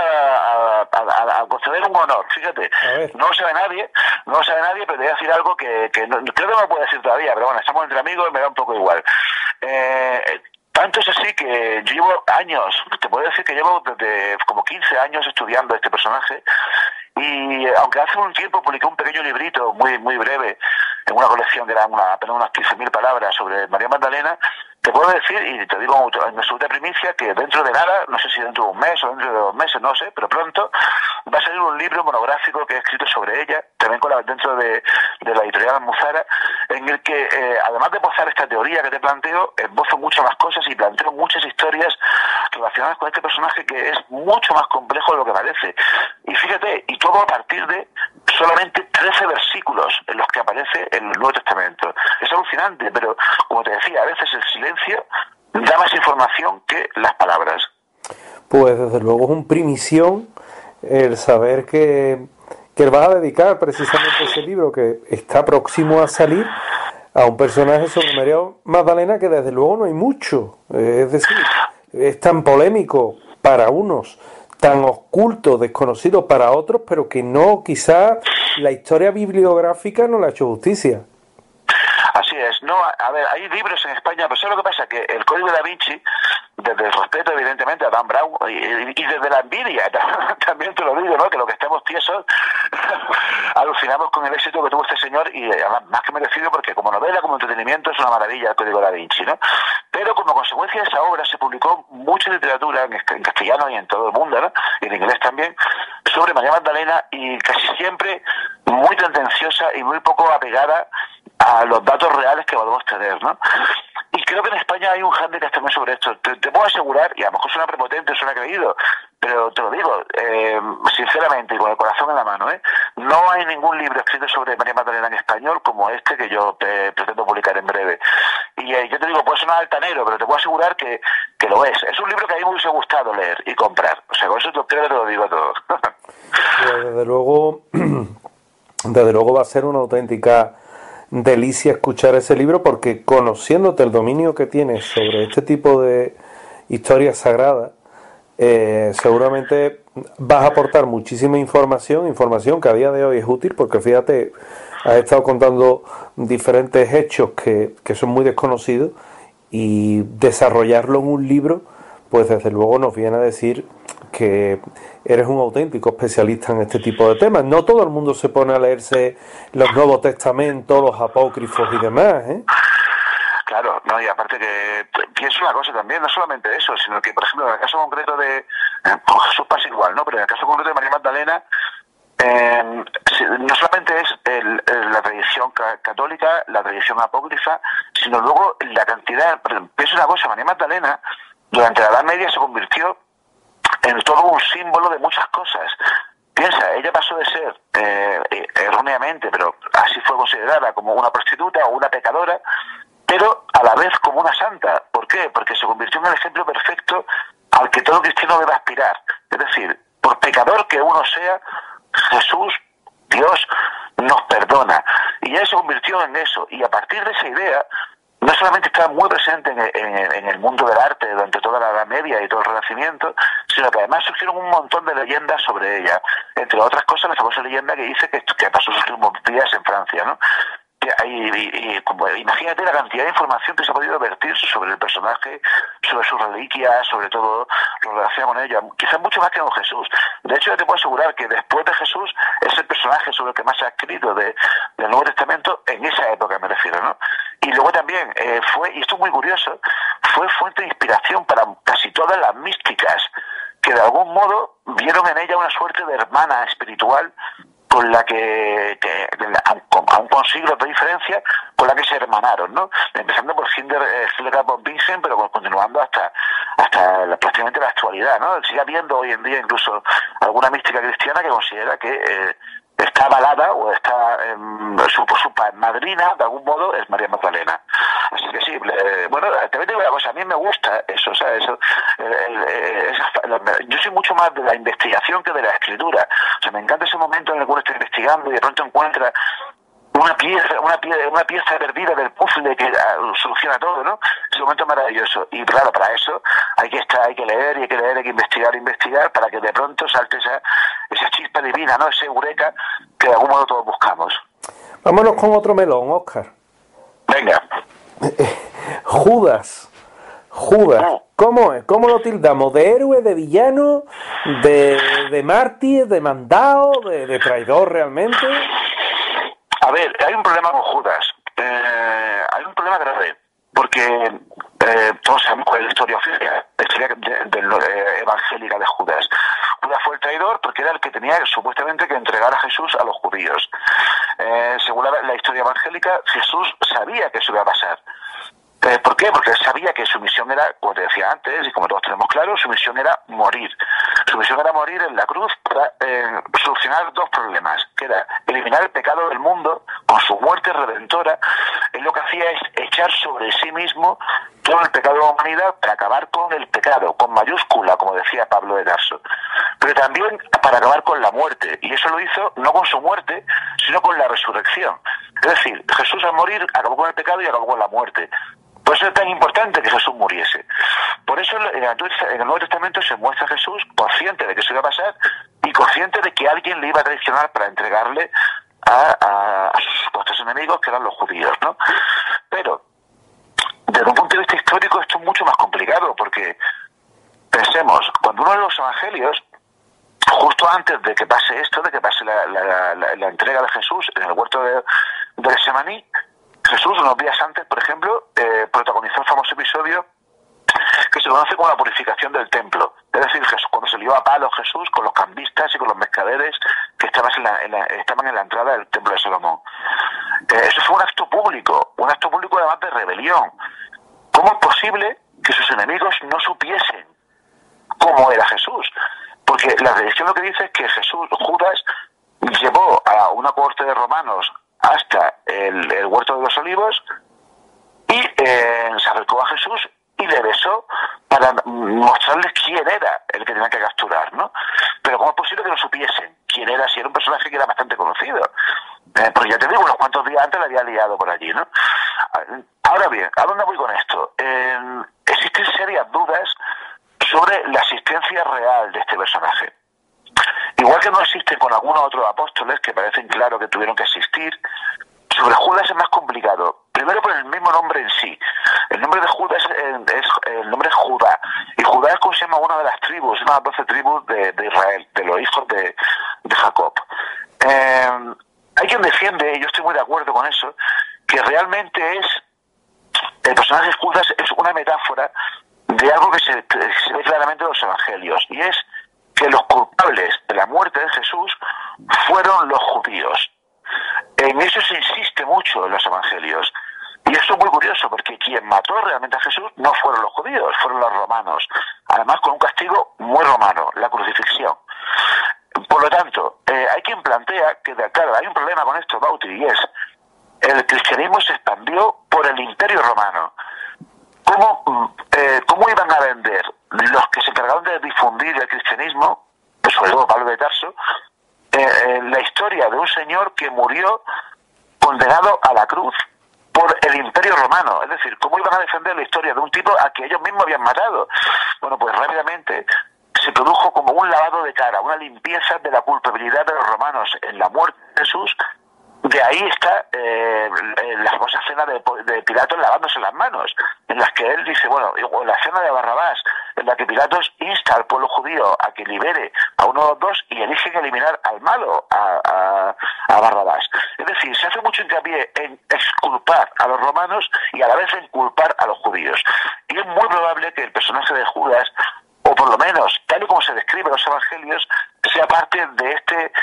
a conceder un honor, fíjate, no lo sabe nadie, pero te voy a decir algo que creo que no lo puedo decir todavía, pero bueno, estamos entre amigos y me da un poco igual. Tanto es así que yo llevo años, te puedo decir que llevo desde como 15 años estudiando este personaje, y aunque hace un tiempo publiqué un pequeño librito muy muy breve en una colección que eran apenas unas 15.000 palabras sobre María Magdalena, te puedo decir, y te digo en absoluta primicia, que dentro de nada, no sé si dentro de un mes o dentro de 2 meses, no sé, pero pronto va a salir un libro monográfico que he escrito sobre ella, también dentro de la editorial Almuzara, en el que, además de esbozar esta teoría que te planteo, esbozo muchas más cosas y planteo muchas historias relacionadas con este personaje que es mucho más complejo de lo que parece. Y fíjate, y todo a partir de solamente 13 versículos en los que aparece en el Nuevo Testamento. Es alucinante, pero como te decía, a veces el silencio da más información que las palabras. Pues desde luego es un primición el saber que vas a dedicar precisamente ese libro que está próximo a salir a un personaje sobre María Magdalena que desde luego no hay mucho. Es decir, es tan polémico para unos, tan oculto, desconocido para otros, pero que no, quizá la historia bibliográfica no le ha hecho justicia. Así es. No, a ver, hay libros en España, pero ¿sabes lo que pasa? Que el Código Da Vinci, desde el respeto evidentemente a Dan Brown y desde la envidia, también te lo digo, ¿no? Que lo que estemos tiesos alucinamos con el éxito que tuvo este señor y además más que merecido porque como novela, como entretenimiento es una maravilla el Código Da Vinci, ¿no? Pero como consecuencia de esa obra se publicó mucha literatura en castellano y en todo el mundo, ¿no? Y en inglés también, sobre María Magdalena y casi siempre muy tendenciosa y muy poco apegada a los datos reales que podemos tener, ¿no? Y creo que en España hay un hándicap también sobre esto. Te puedo asegurar, y a lo mejor suena prepotente, suena creído, pero te lo digo sinceramente y con el corazón en la mano, no hay ningún libro escrito sobre María Magdalena en español como este que yo pretendo publicar en breve. Y yo te digo, puede sonar altanero, pero te puedo asegurar que lo es. Es un libro que a mí me hubiese gustado leer y comprar. O sea, con eso creo que te lo digo todo. Pues desde luego va a ser una auténtica delicia escuchar ese libro porque conociéndote el dominio que tienes sobre este tipo de historias sagradas, seguramente vas a aportar muchísima información que a día de hoy es útil porque fíjate, has estado contando diferentes hechos que son muy desconocidos y desarrollarlo en un libro pues desde luego nos viene a decir que eres un auténtico especialista en este tipo de temas. No todo el mundo se pone a leerse los Nuevos Testamentos, los apócrifos y demás, ¿eh? Claro, no, y aparte que pienso una cosa también, no solamente eso, sino que, por ejemplo, en el caso concreto de con Jesús pasa igual, ¿no? Pero en el caso concreto de María Magdalena, no solamente es la tradición católica, la tradición apócrifa, sino luego la cantidad. Pienso una cosa, María Magdalena, durante la Edad Media se convirtió en todo un símbolo de muchas cosas. Piensa, ella pasó de ser, erróneamente, pero así fue considerada como una prostituta o una pecadora, pero a la vez como una santa. ¿Por qué? Porque se convirtió en el ejemplo perfecto al que todo cristiano debe aspirar. Es decir, por pecador que uno sea, Jesús, Dios, nos perdona. Y ella se convirtió en eso. Y a partir de esa idea, no solamente estaba muy presente en el mundo del arte durante toda la Edad Media y todo el Renacimiento, sino que además surgieron un montón de leyendas sobre ella. Entre otras cosas, la famosa leyenda que dice que pasó sus últimos días en Francia, ¿no? Imagínate la cantidad de información que se ha podido vertir sobre el personaje, sobre sus reliquias, sobre todo lo relacionado con ella, quizás mucho más que con Jesús. De hecho, yo te puedo asegurar que después de Jesús es el personaje sobre el que más se ha escrito del Nuevo Testamento, en esa época me refiero, ¿no? Y luego también fue, y esto es muy curioso, fue fuente de inspiración para casi todas las místicas que de algún modo vieron en ella una suerte de hermana espiritual con la que aún con siglos de diferencia, con la que se hermanaron, ¿no? Empezando por Hildegard von Bingen, pero continuando hasta prácticamente la actualidad, ¿no? Sigue habiendo hoy en día incluso alguna mística cristiana que considera que está avalada o está su madrina, de algún modo, es María Magdalena. Así que sí, bueno, también digo una cosa, a mí me gusta eso, o sea, yo soy mucho más de la investigación que de la escritura. O sea, me encanta ese momento en el cual estoy investigando y de pronto encuentra una pieza perdida del puzzle que soluciona todo, ¿no? Ese momento maravilloso. Y claro, para eso hay que leer, hay que investigar para que de pronto salte esa chispa divina, ¿no? Ese eureka que de algún modo todos buscamos. Vámonos con otro melón, Óscar. Venga. Judas. ¿Cómo es? ¿Cómo lo tildamos? ¿De héroe, de villano, de mártir, de mandado, de traidor realmente? A ver, hay un problema con Judas. Hay un problema grave. Porque todos sabemos cuál es la historia oficial, la historia evangélica de Judas. Judas fue el traidor porque era el que tenía supuestamente que entregar a Jesús a los judíos. Según la historia evangélica, Jesús sabía que eso iba a pasar. ¿Por qué? Porque él sabía que su misión era, como te decía antes, y como todos tenemos claro, su misión era morir. Su misión era morir en la cruz para solucionar dos problemas, que era eliminar el pecado del mundo con su muerte redentora. Él lo que hacía es echar sobre sí mismo todo el pecado de la humanidad para acabar con el pecado, con mayúscula, como decía Pablo de Tarso. Pero también para acabar con la muerte. Y eso lo hizo no con su muerte, sino con la resurrección. Es decir, Jesús al morir acabó con el pecado y acabó con la muerte. Por eso es tan importante que Jesús muriese. Por eso en el Nuevo Testamento se muestra a Jesús consciente de que eso iba a pasar y consciente de que alguien le iba a traicionar para entregarle a sus supuestos enemigos, que eran los judíos, ¿no? Pero, desde un punto de vista histórico, esto es mucho más complicado, porque pensemos, cuando uno lee los evangelios, justo antes de que pase esto, de que pase la entrega de Jesús en el huerto de Getsemaní, Jesús, unos días antes, por ejemplo, protagonizó un famoso episodio que se conoce como la purificación del templo. Es decir, cuando se lió a palos Jesús con los cambistas y con los mercaderes que estaban en la entrada del templo de Salomón. Eso fue un acto público además de rebelión. ¿Cómo es posible que sus enemigos no supiesen cómo era Jesús? Porque la tradición lo que dice es que Judas llevó a una cohorte de romanos hasta el huerto de los olivos y se acercó a Jesús y le besó para mostrarles quién era el que tenía que capturar, ¿no? Pero ¿cómo es posible que no supiesen quién era, si era un personaje que era bastante conocido? Porque ya te digo, unos cuantos días antes le había liado por allí, ¿no? Ahora bien, ¿a dónde voy con esto? Existen serias dudas sobre la existencia real de este personaje. Igual que no existen con algunos otros apóstoles que parecen claro que tuvieron que existir, sobre Judas es más complicado. Primero por el mismo nombre en sí. El nombre de Judas el nombre es Judá. Y Judá es como se llama una de las tribus, una de las 12 tribus de Israel, de los hijos de Jacob. Hay quien defiende, y yo estoy muy de acuerdo con eso, que realmente el personaje de Judas es una metáfora de algo que se ve claramente en los evangelios, y es que los culpables de la muerte de Jesús fueron los judíos. En eso se insiste mucho en los evangelios. Y esto es muy curioso, porque quien mató realmente a Jesús no fueron los judíos, fueron los romanos. Además con un castigo muy romano, la crucifixión. Por lo tanto, hay quien plantea que, claro, hay un problema con esto, Bauti, y es el cristianismo se expandió por el Imperio Romano. ¿Cómo iban a vender los que se encargaron de difundir el cristianismo, pues sobre todo Pablo de Tarso, la historia de un señor que murió condenado a la cruz por el Imperio Romano? Es decir, ¿cómo iban a defender la historia de un tipo a que ellos mismos habían matado? Bueno, pues rápidamente se produjo como un lavado de cara, una limpieza de la culpabilidad de los romanos en la muerte de Jesús. De ahí está la famosa escena de Pilatos lavándose las manos, en las que él dice, bueno, o la escena de Barrabás, en la que Pilatos insta al pueblo judío a que libere a uno de los dos y eligen eliminar al malo, a Barrabás. Es decir, se hace mucho hincapié en exculpar a los romanos y a la vez en culpar a los judíos. Y es muy probable que el personaje de Judas, o por lo menos, tal y como se describe en los evangelios, sea parte de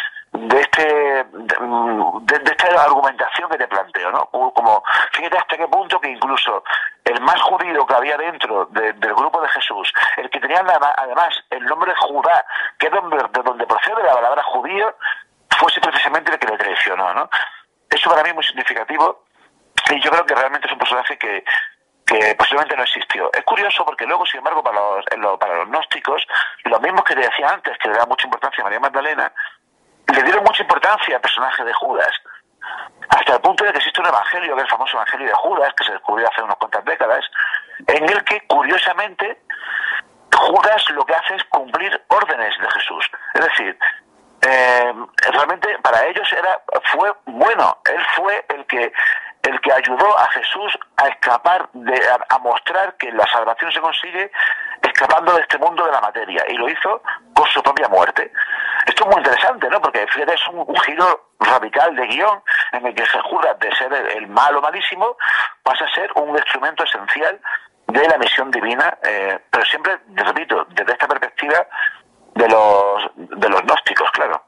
esta argumentación que te planteo, ¿no? Como fíjate hasta qué punto que incluso el más judío que había dentro del grupo de Jesús, el que tenía además el nombre de Judá, que es de donde procede la palabra judío, fuese precisamente el que le traicionó, ¿no? Eso para mí es muy significativo y yo creo que realmente es un personaje que posiblemente no existió. Es curioso porque luego, sin embargo, para los gnósticos, los mismos que te decía antes, que le daban mucha importancia a María Magdalena, le dieron mucha importancia al personaje de Judas, hasta el punto de que existe un evangelio, que es el famoso evangelio de Judas, que se descubrió hace unas cuantas décadas, en el que, curiosamente, Judas lo que hace es cumplir órdenes de Jesús. Es decir, realmente para ellos fue bueno, él fue el que el que ayudó a Jesús a escapar, a mostrar que la salvación se consigue escapando de este mundo de la materia, y lo hizo con su propia muerte. Esto es muy interesante, ¿no? Porque fíjate, es un giro radical de guión en el que Judas, de ser el malo malísimo, pasa a ser un instrumento esencial de la misión divina, pero siempre, repito, desde esta perspectiva de los gnósticos, claro.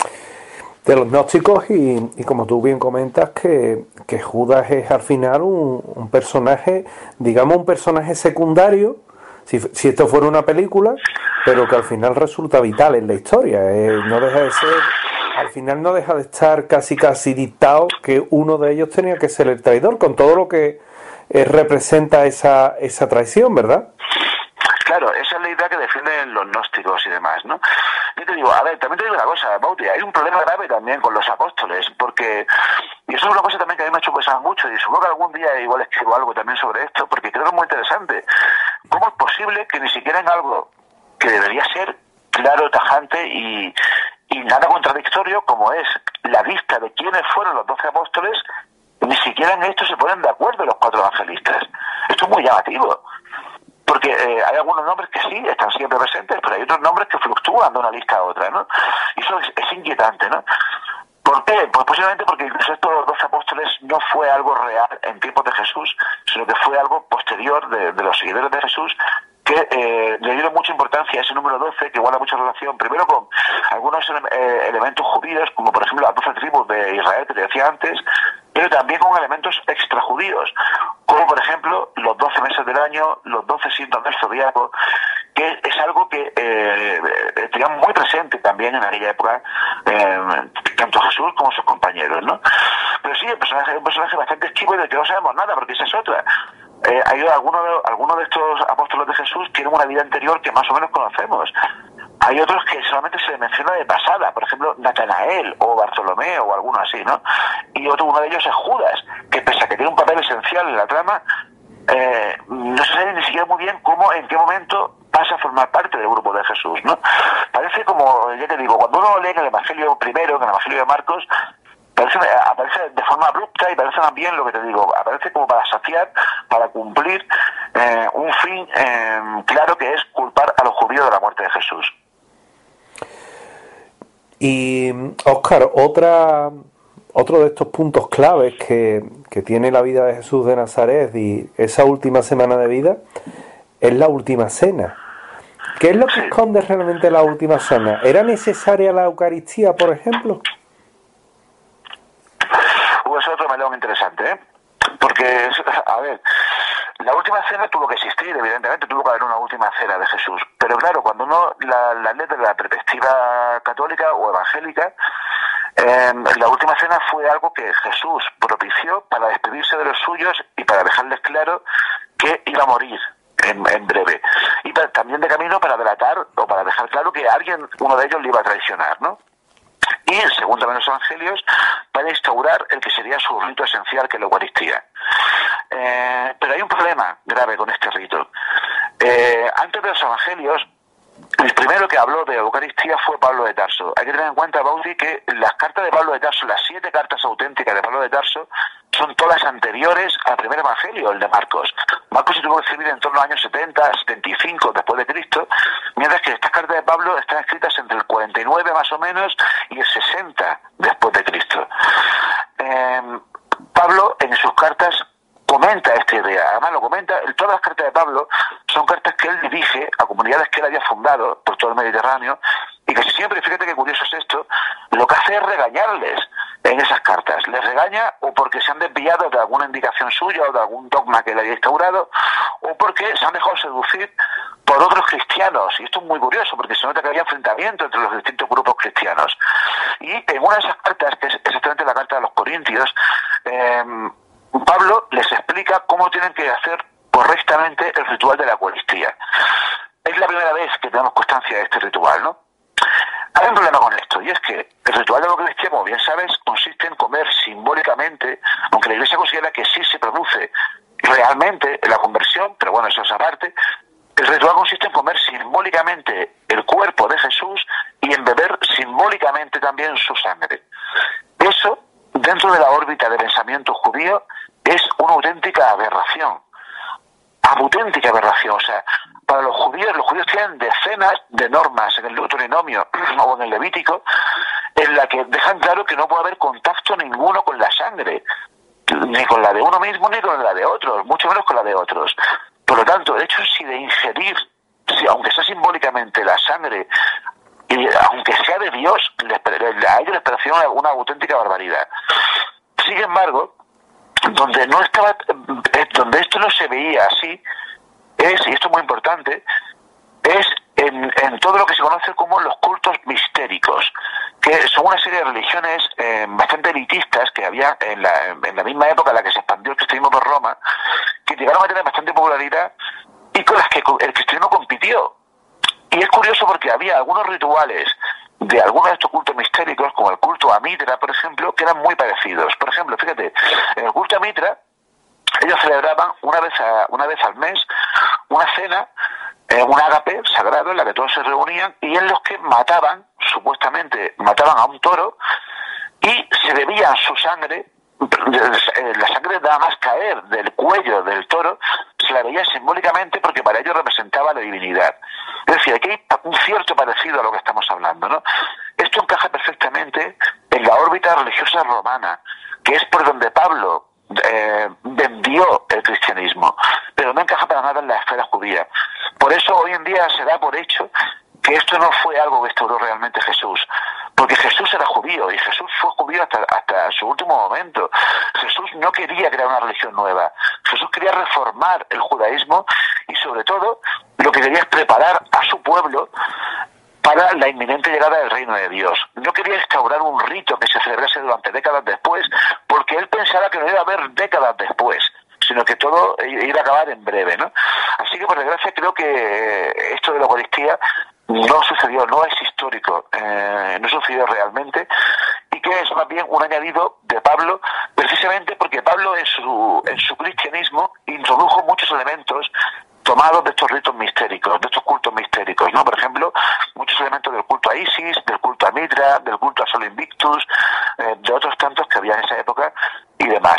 De los gnósticos, y como tú bien comentas, que Judas es al final un personaje, digamos un personaje secundario, si esto fuera una película, pero que al final resulta vital en la historia. No deja de ser, al final no deja de estar casi dictado que uno de ellos tenía que ser el traidor, con todo lo que representa esa traición, ¿verdad? Claro, esa es la idea que defienden los gnósticos y demás, ¿no? Yo te digo, a ver, también te digo una cosa, Bauti, hay un problema grave también con los apóstoles, porque, y eso es una cosa también que a mí me ha hecho pensar mucho, y seguro que algún día igual escribo algo también sobre esto, porque creo que es muy interesante. ¿Cómo es posible que ni siquiera en algo que debería ser claro, tajante y nada contradictorio, como es la lista de quiénes fueron los 12 apóstoles, ni siquiera en esto se ponen de acuerdo los 4 evangelistas? Esto es muy llamativo. Porque hay algunos nombres que sí están siempre presentes, pero hay otros nombres que fluctúan de una lista a otra, ¿no? Y eso es inquietante, ¿no? ¿Por qué? Pues posiblemente porque incluso estos 12 apóstoles no fue algo real en tiempos de Jesús, sino que fue algo posterior de los seguidores de Jesús, que le dieron mucha importancia a ese número 12, que guarda mucha relación, primero con algunos elementos judíos, como por ejemplo las 12 tribus de Israel que te decía antes, pero también con elementos extrajudíos, como por ejemplo los 12 meses del año, los 12 signos del zodiaco, que es algo que tenían muy presente también en aquella época, tanto Jesús como sus compañeros, ¿no? Pero sí, el personaje es un personaje bastante esquivo y del que no sabemos nada, porque esa es otra. Hay algunos de estos apóstoles de Jesús tienen una vida anterior que más o menos conocemos. Hay otros que solamente se menciona de pasada, por ejemplo, Natanael o Bartolomeo o alguno así, ¿no? Y uno de ellos es Judas, que pese a que tiene un papel esencial en la trama, no se sabe ni siquiera muy bien cómo, en qué momento pasa a formar parte del grupo de Jesús, ¿no? Parece como, ya te digo, cuando uno lee en el Evangelio primero, en el Evangelio de Marcos, aparece de forma abrupta y parece también, lo que te digo, aparece como para saciar, para cumplir un fin claro, que es culpar a los judíos de la muerte de Jesús. Y, Óscar, otro de estos puntos claves que tiene la vida de Jesús de Nazaret y esa última semana de vida es la última cena. ¿Qué es lo que esconde realmente la última cena? ¿Era necesaria la Eucaristía, por ejemplo? Es otro melón interesante, ¿eh? Porque, a ver, la última cena tuvo que existir, evidentemente, tuvo que haber una última cena de Jesús. Pero claro, cuando uno la lee desde la perspectiva católica o evangélica, la última cena fue algo que Jesús propició para despedirse de los suyos y para dejarles claro que iba a morir en breve. Y también de camino para delatar o para dejar claro que uno de ellos le iba a traicionar, ¿no? Y, según también los evangelios, para instaurar el que sería su rito esencial, que es la Eucaristía. Pero hay un problema grave con este rito. Antes de los evangelios, el primero que habló de Eucaristía fue Pablo de Tarso. Hay que tener en cuenta, Bauti, que las cartas de Pablo de Tarso, las 7 cartas auténticas de Pablo de Tarso, son todas anteriores al primer evangelio, el de Marcos. Marcos se tuvo que escribir en torno a los años 70, 75 después de Cristo, mientras que estas cartas de Pablo están escritas entre el 49 más o menos y el 60 después de Cristo. Pablo en sus cartas comenta esta idea, además lo comenta, todas las cartas de Pablo son cartas que él dirige a comunidades que él había fundado por todo el Mediterráneo, y casi siempre, fíjate qué curioso es esto, lo que hace es regañarles en esas cartas. Les regaña o porque se han desviado de alguna indicación suya o de algún dogma que él haya instaurado, o porque se han dejado seducir por otros cristianos. Y esto es muy curioso porque se nota que había enfrentamiento entre los distintos grupos cristianos. Y en una de esas cartas, que es exactamente la carta de los Corintios, Pablo les explica cómo tienen que hacer correctamente el ritual de la Eucaristía. Es la primera vez que tenemos constancia de este ritual, ¿no? Hay un problema con esto, y es que el ritual de la Eucaristía, como bien sabes, consiste en comer simbólicamente, aunque la Iglesia considera que sí se produce realmente la conversión, pero bueno, eso es aparte. El ritual consiste en comer simbólicamente el cuerpo de Jesús y en beber simbólicamente también su sangre. Eso, dentro de la órbita de pensamiento judío, una auténtica aberración. Auténtica aberración. O sea, para los judíos tienen decenas de normas en el Deuteronomio o en el Levítico en la que dejan claro que no puede haber contacto ninguno con la sangre, ni con la de uno mismo ni con la de otros, mucho menos con la de otros. Por lo tanto, el hecho de ingerir, aunque sea simbólicamente, la sangre, y aunque sea de Dios, a ellos les pareció una auténtica barbaridad. Sin embargo, donde esto no se veía así, y esto es muy importante, es en todo lo que se conoce como los cultos mistéricos, que son una serie de religiones bastante elitistas que había en la misma época en la que se expandió el cristianismo por Roma, que llegaron a tener bastante popularidad y con las que el cristianismo compitió. Y es curioso porque había algunos rituales de algunos de estos cultos mistéricos, como el culto a Mitra, por ejemplo, que eran muy parecidos. Por ejemplo, fíjate, en el culto a Mitra, ellos celebraban una vez al mes una cena, un ágape sagrado en la que todos se reunían y en los que supuestamente mataban a un toro y se bebían su sangre. La sangre nada más caer del cuello del toro se la veía simbólicamente porque para ellos representaba la divinidad. Es decir, aquí hay un cierto parecido a lo que estamos hablando, ¿no? Esto encaja perfectamente en la órbita religiosa romana, que es por donde Pablo vendió el cristianismo, pero no encaja para nada en la esfera judía. Por eso hoy en día se da por hecho que esto no fue algo que instauró realmente Jesús, porque Jesús era judío y Jesús fue judío hasta su último momento. Jesús no quería crear una religión nueva, Jesús quería reformar el judaísmo y sobre todo lo que quería es preparar a su pueblo para la inminente llegada del reino de Dios. No quería instaurar un rito que se celebrase durante décadas después, porque él pensaba que no iba a haber décadas después, sino que todo iba a acabar en breve, ¿no? Así que por desgracia creo que esto de la Eucaristía no sucedió, no es histórico, no sucedió realmente, y que es más bien un añadido de Pablo, precisamente porque Pablo en su cristianismo introdujo muchos elementos tomados de estos ritos mistéricos, de estos cultos mistéricos, ¿no? Por ejemplo, muchos elementos del culto a Isis, del culto a Mitra, del culto a Sol Invictus, de otros tantos que había en esa época y demás.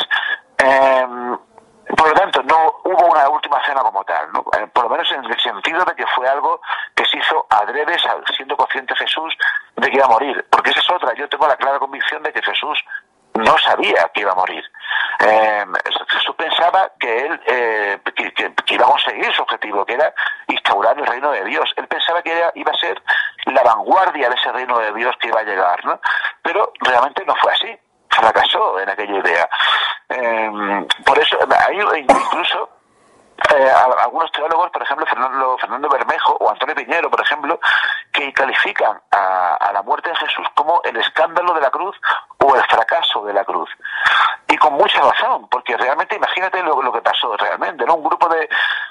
Por lo tanto, no hubo una última cena como tal, ¿no? Por lo menos en el sentido de que fue algo que se hizo adrede, siendo consciente Jesús de que iba a morir. Porque esa es otra. Yo tengo la clara convicción de que Jesús no sabía que iba a morir. Jesús pensaba que él que iba a conseguir su objetivo, que era instaurar el reino de Dios. Él pensaba que iba a ser la vanguardia de ese reino de Dios que iba a llegar, ¿no? Pero realmente no fue así. Fracasó en aquella idea. Por eso, hay incluso algunos teólogos, por ejemplo, Fernando Bermejo o Antonio Piñero, por ejemplo, que califican a la muerte de Jesús como el escándalo de la cruz o el fracaso de la cruz. Y con mucha razón, porque realmente imagínate lo que pasó realmente, ¿no? Un grupo de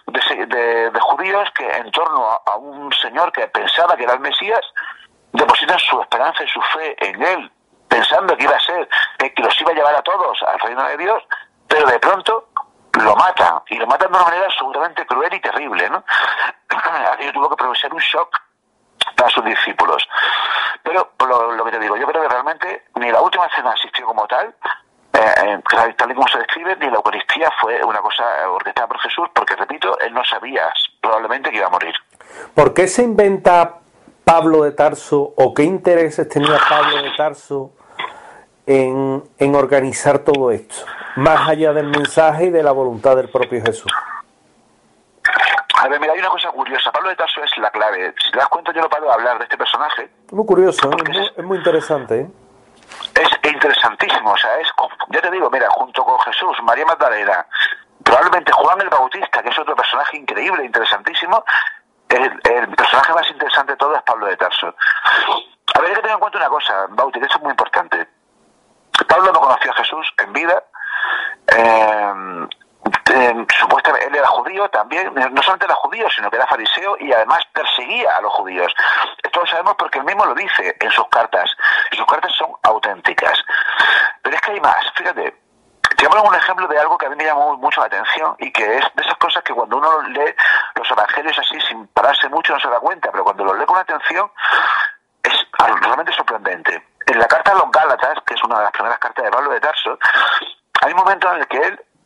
judíos que en torno a un señor que pensaba que era el Mesías, depositan su esperanza y su fe en él, pensando que iba a ser, que los iba a llevar a todos al reino de Dios, pero de pronto lo matan, y lo matan de una manera absolutamente cruel y terrible, ¿no? Aquello tuvo que producir un shock para sus discípulos. Pero lo que te digo, yo creo que realmente ni la última cena asistió como tal, tal y como se describe, ni la Eucaristía fue una cosa orquestada por Jesús, porque repito, él no sabía probablemente que iba a morir. ¿Por qué se inventa Pablo de Tarso, o qué intereses tenía Pablo de Tarso en organizar todo esto, más allá del mensaje y de la voluntad del propio Jesús? A ver, mira, hay una cosa curiosa. Pablo de Tarso es la clave. Si te das cuenta, yo no paro de hablar de este personaje. Es muy curioso, es muy interesante, ¿eh? Es interesantísimo, o sea, ya te digo, mira, junto con Jesús, María Magdalena, probablemente Juan el Bautista, que es otro personaje increíble, interesantísimo, el personaje más interesante de todo es Pablo de Tarso. A ver, hay que tener en cuenta una cosa, Bauti, que esto es muy importante. Pablo no conoció a Jesús en vida. Supuestamente él era judío también, no solamente era judío, sino que era fariseo y además perseguía a los judíos. Esto lo sabemos porque él mismo lo dice en sus cartas, y sus cartas son auténticas. Pero es que hay más, fíjate. Te voy a poner un ejemplo de algo que a mí me llamó mucho la atención y que es de esas cosas que cuando uno lee los evangelios así sin pararse mucho no se da cuenta, pero cuando los lee con atención es realmente sorprendente. En la carta a los Gálatas, que es una de las primeras cartas de Pablo de Tarso, hay un momento en el que él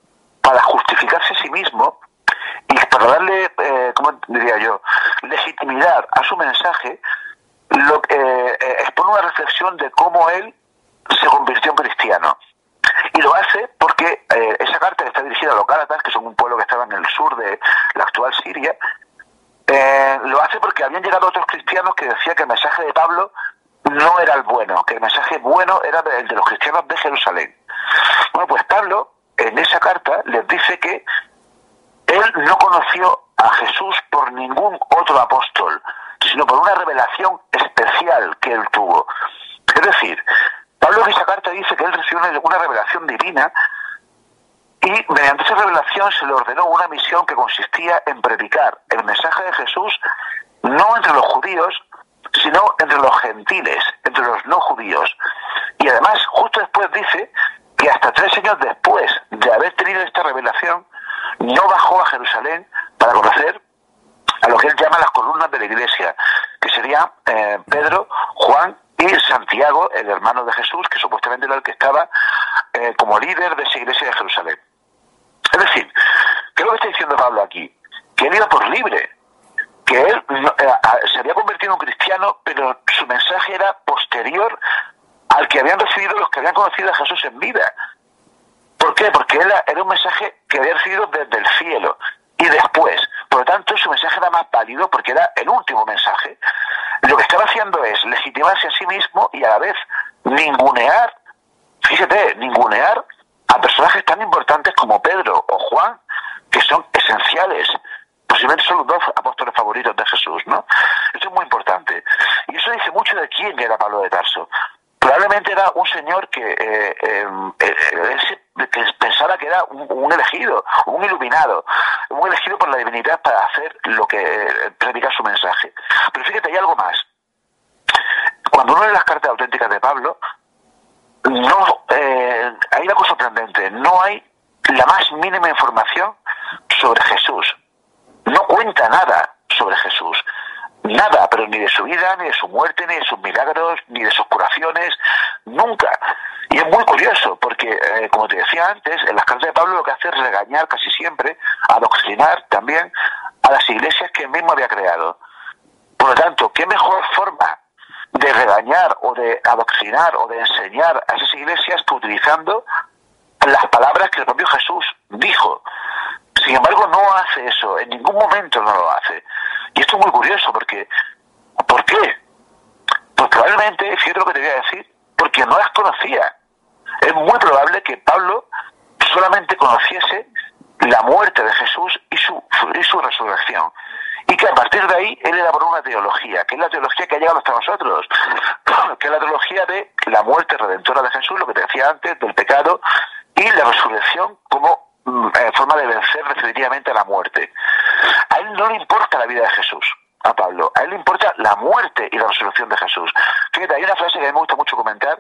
para justificarse a sí mismo y para darle, ¿cómo diría yo?, legitimidad a su mensaje, expone una reflexión de cómo él se convirtió en cristiano. Y lo hace porque esa carta que está dirigida a los gálatas, que son un pueblo que estaba en el sur de la actual Siria, lo hace porque habían llegado otros cristianos que decían que el mensaje de Pablo no era el bueno, que el mensaje bueno era el de los cristianos de Jerusalén. Bueno, pues Pablo en esa carta les dice que él no conoció a Jesús por ningún otro apóstol, sino por una revelación especial que él tuvo. Es decir, Pablo en esa carta dice que él recibió una revelación divina y mediante esa revelación se le ordenó una misión que consistía en predicar el mensaje de Jesús no entre los judíos, sino entre los gentiles, entre los no judíos. Y además, justo después dice que hasta 3 años después de haber tenido esta revelación, no bajó a Jerusalén para conocer a lo que él llama las columnas de la iglesia, que serían Pedro, Juan y Santiago, el hermano de Jesús, que supuestamente era el que estaba como líder de esa iglesia de Jerusalén. Es decir, ¿qué es lo que está diciendo Pablo aquí? Que él iba por libre, que él se había convertido en un cristiano, pero su mensaje era posterior al que habían recibido los que habían conocido a Jesús en vida. ¿Por qué? Porque era un mensaje que había recibido desde el cielo y después. Por lo tanto, su mensaje era más válido porque era el último mensaje. Lo que estaba haciendo es legitimarse a sí mismo y a la vez ningunear, fíjate, ningunear a personajes tan importantes como Pedro o Juan, que son esenciales. Posiblemente son los 2 apóstoles favoritos de Jesús, ¿no? Esto es muy importante. Y eso dice mucho de quién era Pablo de Tarso. Probablemente era un señor que pensaba que era un elegido, un iluminado, un elegido por la divinidad para hacer lo que predica su mensaje. Pero fíjate, hay algo más. Cuando uno lee las cartas auténticas de Pablo, hay algo sorprendente. No hay la más mínima información sobre Jesús. No cuenta nada sobre Jesús. Nada, pero ni de su vida, ni de su muerte, ni de sus milagros, ni de sus curaciones, nunca. Y es muy curioso, porque, como te decía antes, en las cartas de Pablo lo que hace es regañar casi siempre, adoctrinar también a las iglesias que él mismo había creado. Por lo tanto, ¿qué mejor forma de regañar o de adoctrinar o de enseñar a esas iglesias que utilizando las palabras que el propio Jesús dijo? Sin embargo, no hace eso, en ningún momento no lo hace. Y esto es muy curioso, porque ¿por qué? Pues probablemente, fíjate lo que te voy a decir, porque no las conocía. Es muy probable que Pablo solamente conociese la muerte de Jesús y su resurrección. Y que a partir de ahí él elaboró una teología, que es la teología que ha llegado hasta nosotros, que es la teología de la muerte redentora de Jesús, lo que te decía antes, del pecado, y la resurrección como forma de vencer definitivamente a la muerte. A él no le importa la vida de Jesús, a Pablo, a él le importa la muerte y la resurrección de Jesús. Fíjate, hay una frase que a mí me gusta mucho comentar,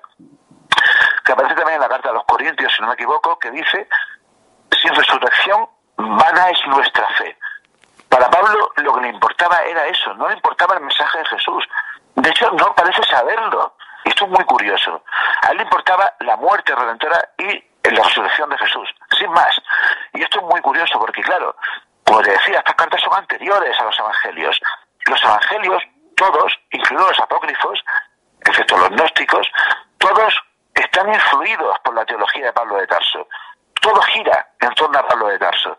que aparece también en la carta a los Corintios, si no me equivoco, que dice: sin resurrección, vana es nuestra fe. Para Pablo lo que le importaba era eso, no le importaba el mensaje de Jesús. De hecho, no parece saberlo. Y esto es muy curioso. A él le importaba la muerte redentora y la resurrección de Jesús, sin más. Y esto es muy curioso porque, claro, como te decía, estas cartas son anteriores a los evangelios. Los evangelios, todos, incluidos los apócrifos, excepto los gnósticos, todos están influidos por la teología de Pablo de Tarso. Todo gira en torno a Pablo de Tarso.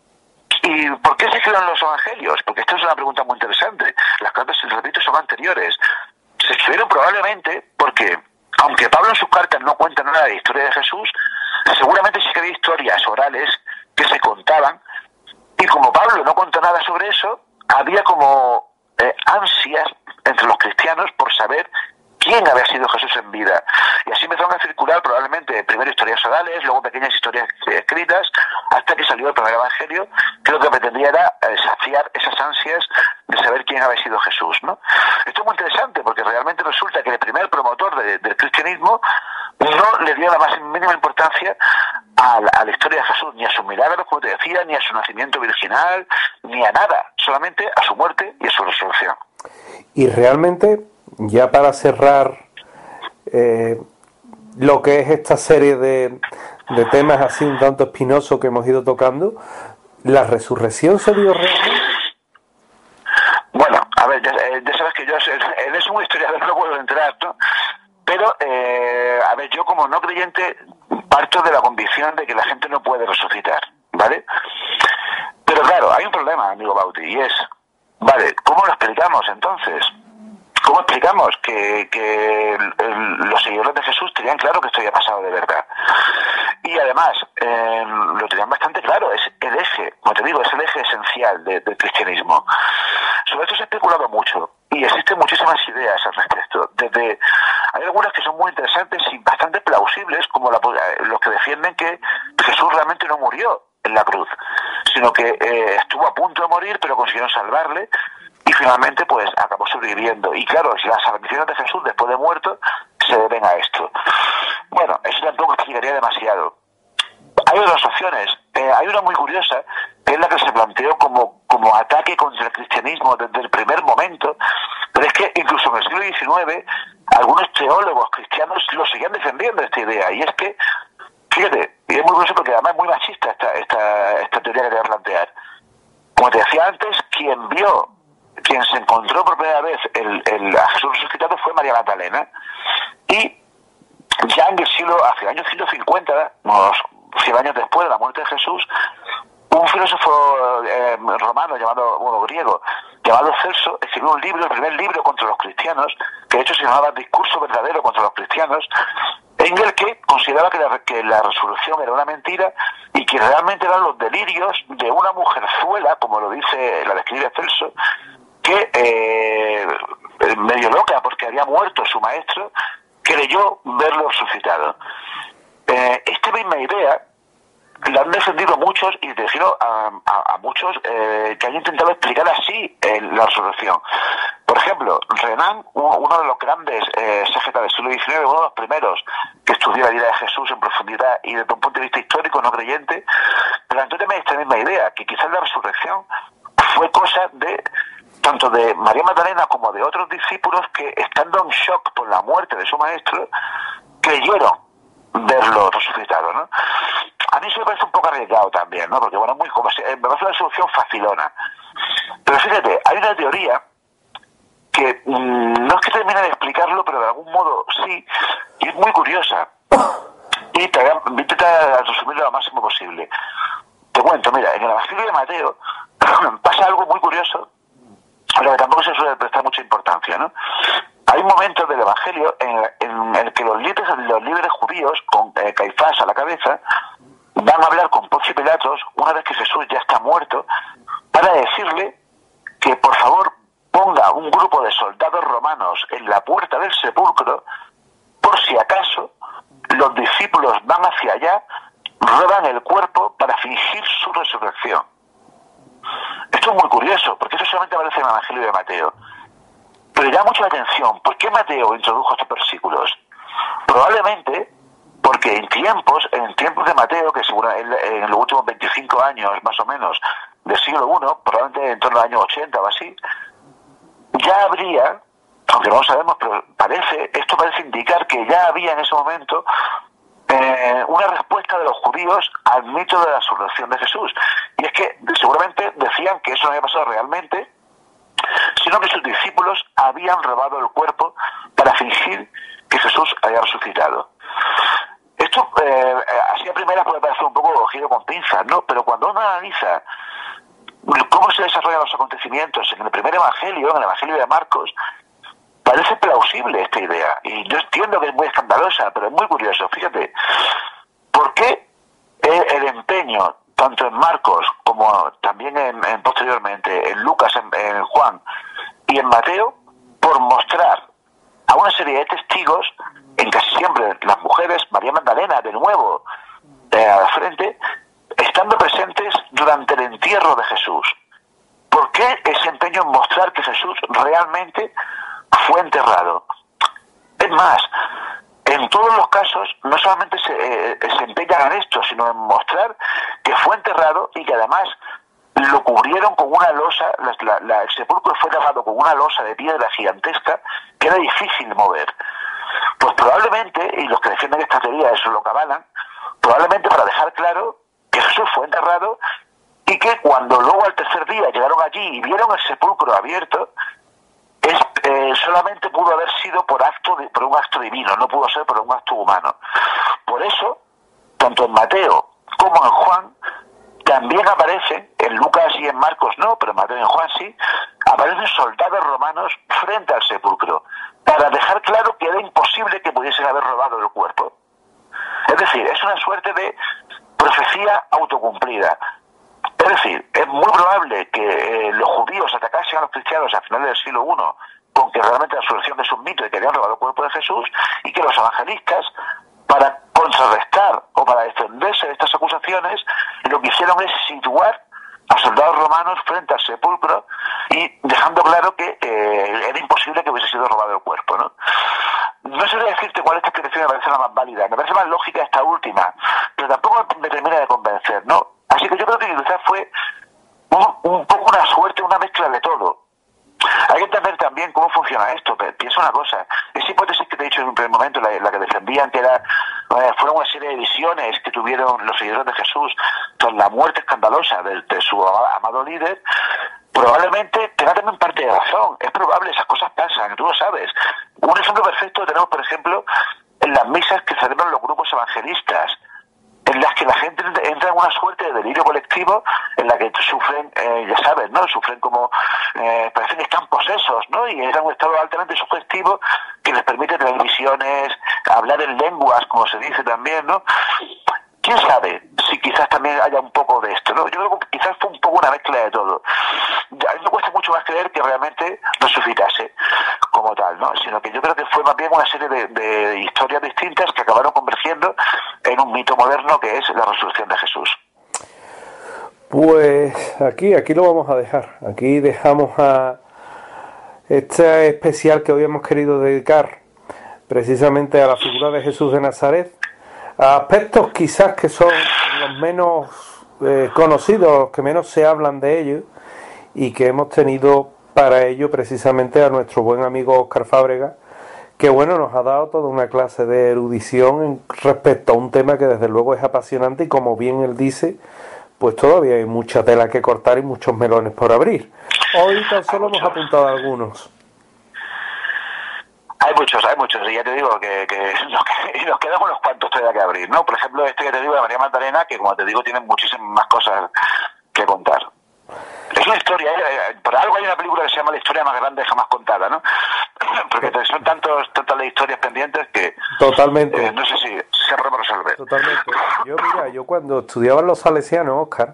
¿Y por qué se escriben los evangelios? Porque esta es una pregunta muy interesante. Las cartas, repito, son anteriores. Se escribieron probablemente porque, aunque Pablo en sus cartas no cuenta nada de la historia de Jesús, seguramente sí que había historias orales que se contaban, y como Pablo no contó nada sobre eso, había como ansias entre los cristianos por saber quién había sido Jesús en vida. Y así empezaron a circular probablemente primero historias orales, luego pequeñas historias escritas, hasta que salió el primer evangelio, que lo que pretendía era saciar esas ansias de saber quién había sido Jesús, ¿no? Esto es muy interesante porque realmente resulta que el primer promotor del cristianismo no le dio la más mínima importancia a la historia de Jesús, ni a sus milagros, como te decía, ni a su nacimiento virginal, ni a nada, solamente a su muerte y a su resurrección. Y realmente, ya para cerrar lo que es esta serie de de temas así un tanto espinosos que hemos ido tocando, ¿la resurrección se dio realmente? Bueno, a ver, ya sabes que yo en eso un historiador no puedo entrar, ¿no? Pero, a ver, yo como no creyente parto de la convicción de que la gente no puede resucitar, ¿vale? Pero claro, hay un problema, amigo Bauti, y es, vale, ¿cómo lo explicamos entonces? ¿Cómo explicamos que los seguidores de Jesús tenían claro que esto había pasado de verdad? Y además, lo tenían bastante claro, es el eje, como te digo, es el eje esencial del cristianismo. Sobre esto se ha especulado mucho y existen muchísimas ideas al respecto. Hay algunas que son muy interesantes y bastante plausibles, como los que defienden que Jesús realmente no murió en la cruz, sino que estuvo a punto de morir, pero consiguieron salvarle y finalmente pues acabó sobreviviendo. Y claro, las apariciones de Jesús después de muerto se deben a esto. Bueno, eso tampoco explicaría demasiado. Hay otras opciones. Hay una muy curiosa, que es la que se planteó como ataque contra el cristianismo desde el primer momento, pero es que incluso en el siglo XIX algunos teólogos cristianos lo seguían defendiendo esta idea, y es que, fíjate, y es muy curioso porque además es muy machista esta teoría que te voy a plantear. Como te decía antes, quien se encontró por primera vez a Jesús resucitado fue María Magdalena, y ya hacia el año 150, unos 100 años después de la muerte de Jesús, un filósofo griego, llamado Celso, escribió un libro, el primer libro contra los cristianos, que de hecho se llamaba Discurso verdadero contra los cristianos, en el que consideraba que la resurrección era una mentira y que realmente eran los delirios de una mujerzuela, como lo describe Celso, que medio loca porque había muerto su maestro, creyó verlo resucitado. Esta misma idea la han defendido muchos, y te refiero a muchos que han intentado explicar así la resurrección. Por ejemplo, Renan, uno de los grandes exégetas del siglo XIX, uno de los primeros que estudió la vida de Jesús en profundidad y desde un punto de vista histórico no creyente, planteó también esta misma idea, que quizás la resurrección fue cosa tanto de María Magdalena como de otros discípulos que, estando en shock por la muerte de su maestro, creyeron verlo resucitado, ¿no? A mí eso me parece un poco arriesgado también, ¿no? Porque, bueno, me parece una solución facilona. Pero fíjate, hay una teoría que no es que termine de explicarlo, pero de algún modo sí, y es muy curiosa. Y voy a intentar resumirlo lo máximo posible. Te cuento, mira, en el Evangelio de Mateo pasa algo muy curioso, a lo que tampoco se suele prestar mucha importancia, ¿no? Hay un momento del Evangelio en el que los líderes judíos, con Caifás a la cabeza, van a hablar con Poncio Pilatos, una vez que Jesús ya está muerto, para decirle que por favor ponga un grupo de soldados romanos en la puerta del sepulcro, por si acaso los discípulos van hacia allá, roban el cuerpo para fingir su resurrección. Esto es muy curioso, porque eso solamente aparece en el Evangelio de Mateo. Pero llama mucho la atención, ¿por qué Mateo introdujo estos versículos? Probablemente porque en tiempos de Mateo, que en los últimos 25 años más o menos del siglo I, probablemente en torno al año 80 o así, ya habría, aunque no lo sabemos, pero esto parece indicar que ya había en ese momento una respuesta de los judíos al mito de la resurrección de Jesús. Y es que seguramente decían que eso no había pasado realmente, sino que sus discípulos habían robado el cuerpo para fingir que Jesús había resucitado. Esto, así a primera, puede parecer un poco cogido con pinzas, ¿no? Pero cuando uno analiza cómo se desarrollan los acontecimientos en el primer evangelio, en el Evangelio de Marcos, parece plausible esta idea. Y yo entiendo que es muy escandalosa, pero es muy curioso. Fíjate, ¿por qué el empeño, tanto en Marcos como también posteriormente en Lucas, en Juan y en Mateo, por mostrar a una serie de testigos, en casi siempre las mujeres, María Magdalena de nuevo al frente, estando presentes durante el entierro de Jesús? ¿Por qué ese empeño en mostrar que Jesús realmente fue enterrado? Es más, en todos los casos no solamente se empeñan en esto, sino en mostrar que fue enterrado y que además lo cubrieron con una losa, el sepulcro fue tapado con una losa de piedra gigantesca que era difícil mover. Pues probablemente, y los que defienden esta teoría eso lo avalan, probablemente para dejar claro que Jesús fue enterrado y que cuando luego al tercer día llegaron allí y vieron el sepulcro abierto, solamente pudo haber sido por un acto divino, no pudo ser por un acto humano. Por eso, tanto en Mateo como en Juan, también aparecen, en Lucas y en Marcos no, pero en Mateo y en Juan sí, aparecen soldados romanos frente al sepulcro, para dejar claro que era imposible que pudiesen haber robado el cuerpo. Es decir, es una suerte de profecía autocumplida. Es decir, es muy probable que los judíos atacasen a los cristianos a finales del siglo I con que realmente la resurrección es un mito y que habían robado el cuerpo de Jesús, y que los evangelistas, para contrarrestar o para defenderse de estas acusaciones, lo que hicieron es situar a soldados romanos frente al sepulcro y dejando claro que era imposible que hubiese sido robado el cuerpo, ¿no? No sé decirte cuál es esta explicación, me parece la más válida, me parece más lógica esta última, pero tampoco me termina de convencer, ¿no? Así que yo creo que quizás fue un poco una suerte, una mezcla de todo. Hay que entender también cómo funciona esto. Piensa una cosa, esa hipótesis que te he dicho en un primer momento, la que defendían, que fueron una serie de visiones que tuvieron los seguidores de Jesús tras la muerte escandalosa de su amado líder, probablemente tenga también parte de razón. Es probable, esas cosas pasan, tú lo sabes. Un ejemplo perfecto tenemos, por ejemplo, en las misas que celebran los grupos evangelistas, en las que la gente entra en una suerte de delirio colectivo, en la que sufren, ya sabes, ¿no? Sufren como, parecen que están posesos, ¿no? Y entran en un estado altamente sugestivo que les permite tener visiones, hablar en lenguas, como se dice también, ¿no? ¿Quién sabe si quizás también haya un poco de esto, ¿no? Yo creo que quizás fue un poco una mezcla de todo. A mí me cuesta mucho más creer que realmente resucitase como tal, ¿no? Sino que yo creo que fue más bien una serie de historias distintas que acabaron convergiendo en un mito moderno que es la resurrección de Jesús. Pues aquí lo vamos a dejar. Aquí dejamos a este especial que hoy hemos querido dedicar precisamente a la figura de Jesús de Nazaret, a aspectos quizás que son los menos conocidos, los que menos se hablan de ellos, y que hemos tenido para ello precisamente a nuestro buen amigo Óscar Fábrega, que bueno, nos ha dado toda una clase de erudición respecto a un tema que desde luego es apasionante, y como bien él dice, pues todavía hay mucha tela que cortar y muchos melones por abrir. Hoy tan solo hemos apuntado algunos. Hay muchos, y ya te digo que nos quedan unos cuantos todavía que abrir, ¿no? Por ejemplo, este que te digo de María Magdalena, que como te digo, tiene muchísimas más cosas que contar. Es una historia, por algo hay una película que se llama La historia más grande jamás contada, ¿no? Porque son tantas las historias pendientes que... Totalmente. No sé si se resolver. Totalmente. Yo cuando estudiaba en los salesianos, Óscar,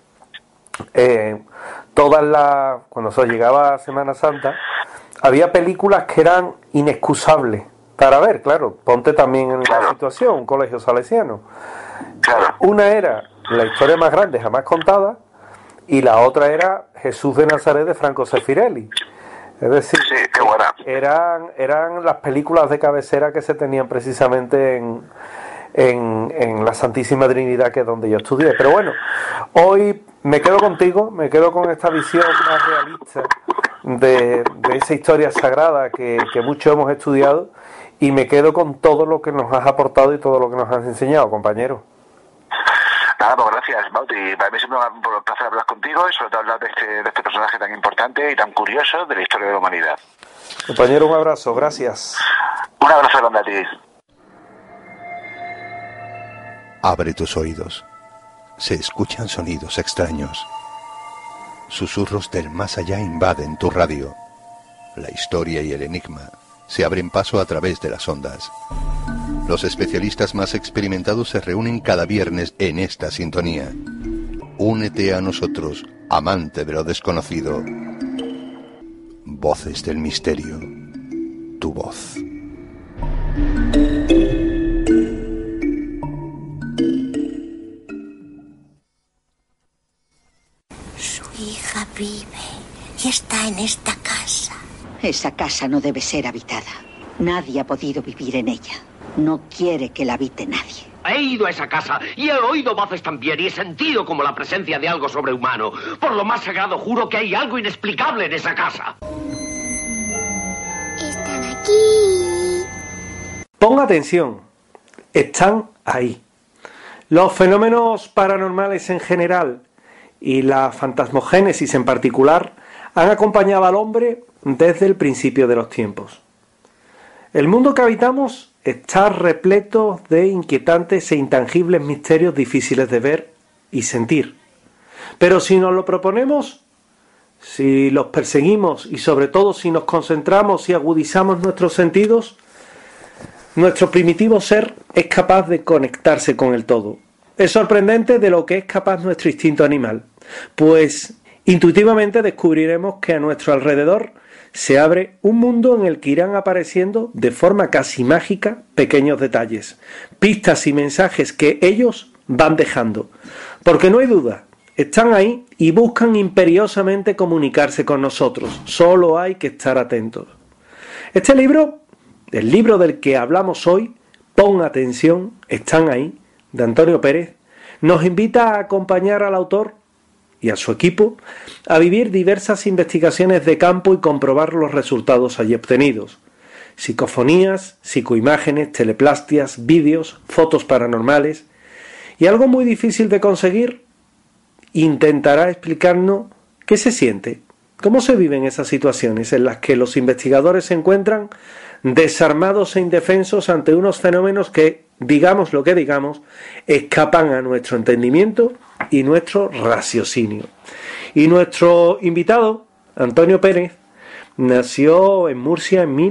cuando se llegaba a Semana Santa, había películas que eran inexcusables para ver, claro, ponte también en la situación, un colegio salesiano. Claro. Una era La historia más grande jamás contada, y la otra era Jesús de Nazaret de Franco Sefirelli. Es decir, sí, qué buena. eran las películas de cabecera que se tenían precisamente en la Santísima Trinidad, que es donde yo estudié. Pero bueno, hoy me quedo contigo, me quedo con esta visión más realista de esa historia sagrada que muchos hemos estudiado, y me quedo con todo lo que nos has aportado y todo lo que nos has enseñado, compañero. Nada, pues gracias, Bauti. Para mí siempre es un placer hablar contigo y sobre todo hablar de este personaje tan importante y tan curioso de la historia de la humanidad. Compañero, un abrazo, gracias. Un abrazo grande a ti. Abre tus oídos. Se escuchan sonidos extraños. Susurros del más allá invaden tu radio. La historia y el enigma se abren paso a través de las ondas. Los especialistas más experimentados se reúnen cada viernes en esta sintonía. Únete a nosotros, amante de lo desconocido. Voces del misterio. Tu voz. Su hija vive y está en esta casa. Esa casa no debe ser habitada. Nadie ha podido vivir en ella. No quiere que la habite nadie. He ido a esa casa y he oído voces también y he sentido como la presencia de algo sobrehumano. Por lo más sagrado juro que hay algo inexplicable en esa casa. Están aquí. Ponga atención. Están ahí. Los fenómenos paranormales en general y la fantasmogénesis en particular han acompañado al hombre desde el principio de los tiempos. El mundo que habitamos está repleto de inquietantes e intangibles misterios difíciles de ver y sentir. Pero si nos lo proponemos, si los perseguimos y sobre todo si nos concentramos y agudizamos nuestros sentidos, nuestro primitivo ser es capaz de conectarse con el todo. Es sorprendente de lo que es capaz nuestro instinto animal, pues intuitivamente descubriremos que a nuestro alrededor se abre un mundo en el que irán apareciendo de forma casi mágica pequeños detalles, pistas y mensajes que ellos van dejando. Porque no hay duda, están ahí y buscan imperiosamente comunicarse con nosotros. Solo hay que estar atentos. Este libro, el libro del que hablamos hoy, Pon atención, están ahí, de Antonio Pérez, nos invita a acompañar al autor y a su equipo a vivir diversas investigaciones de campo y comprobar los resultados allí obtenidos. Psicofonías, psicoimágenes, teleplastias, vídeos, fotos paranormales y algo muy difícil de conseguir, intentará explicarnos qué se siente, cómo se viven esas situaciones en las que los investigadores se encuentran desarmados e indefensos ante unos fenómenos que, digamos lo que digamos, escapan a nuestro entendimiento y nuestro raciocinio. Y nuestro invitado, Antonio Pérez, nació en Murcia en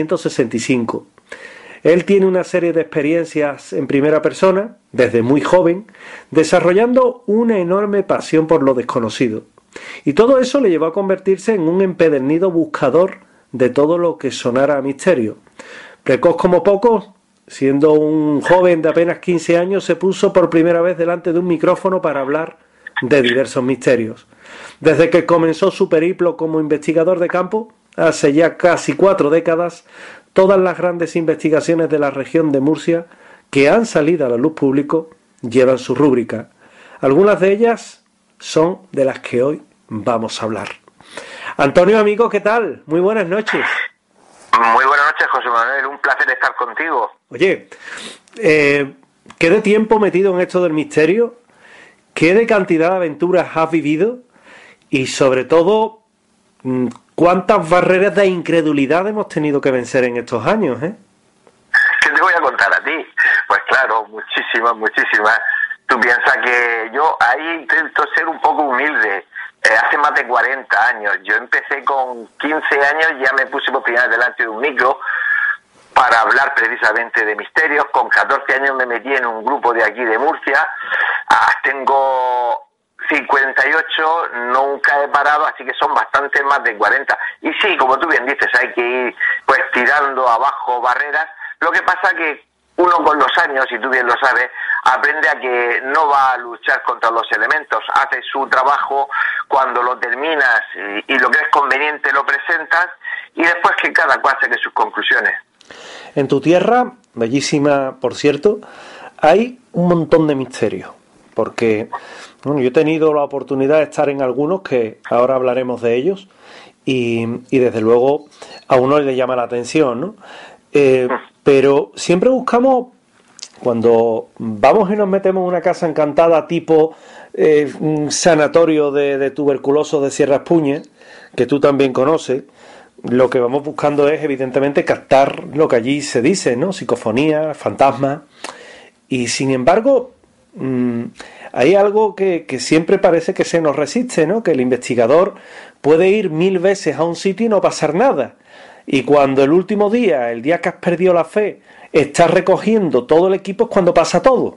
1965. Él tiene una serie de experiencias en primera persona, desde muy joven, desarrollando una enorme pasión por lo desconocido. Y todo eso le llevó a convertirse en un empedernido buscador de todo lo que sonara a misterio. Precoz como pocos, siendo un joven de apenas 15 años, se puso por primera vez delante de un micrófono para hablar de diversos misterios. Desde que comenzó su periplo como investigador de campo, hace ya casi 4 décadas, todas las grandes investigaciones de la región de Murcia que han salido a la luz pública llevan su rúbrica. Algunas de ellas son de las que hoy vamos a hablar. Antonio, amigo, ¿qué tal? Muy buenas noches. Muy buenas noches, José Manuel. Un placer estar contigo. Oye, ¿qué de tiempo metido en esto del misterio? ¿Qué de cantidad de aventuras has vivido? Y sobre todo, ¿cuántas barreras de incredulidad hemos tenido que vencer en estos años, ¿Qué te voy a contar a ti? Pues claro, muchísimas. Tú piensas que yo ahí intento ser un poco humilde. Hace más de 40 años. Yo empecé con 15 años, ya me puse por primera vez delante de un micro para hablar precisamente de misterios. Con 14 años me metí en un grupo de aquí de Murcia. Tengo 58, nunca he parado, así que son bastante más de 40. Y sí, como tú bien dices, hay que ir pues tirando abajo barreras. Lo que pasa que uno con los años, y tú bien lo sabes, aprende a que no va a luchar contra los elementos, hace su trabajo, cuando lo terminas y lo crees conveniente lo presentas, y después que cada cual saque sus conclusiones. En tu tierra, bellísima por cierto, hay un montón de misterios, porque bueno, yo he tenido la oportunidad de estar en algunos, que ahora hablaremos de ellos, y desde luego a uno le llama la atención, ¿no? Pero siempre buscamos, cuando vamos y nos metemos en una casa encantada tipo un sanatorio de tuberculosos de Sierra Espuñes, que tú también conoces, lo que vamos buscando es evidentemente captar lo que allí se dice, ¿no? Psicofonías, fantasmas, y sin embargo hay algo que siempre parece que se nos resiste, ¿no? Que el investigador puede ir 1000 veces a un sitio y no pasar nada. Y cuando el último día, el día que has perdido la fe, estás recogiendo todo el equipo, es cuando pasa todo.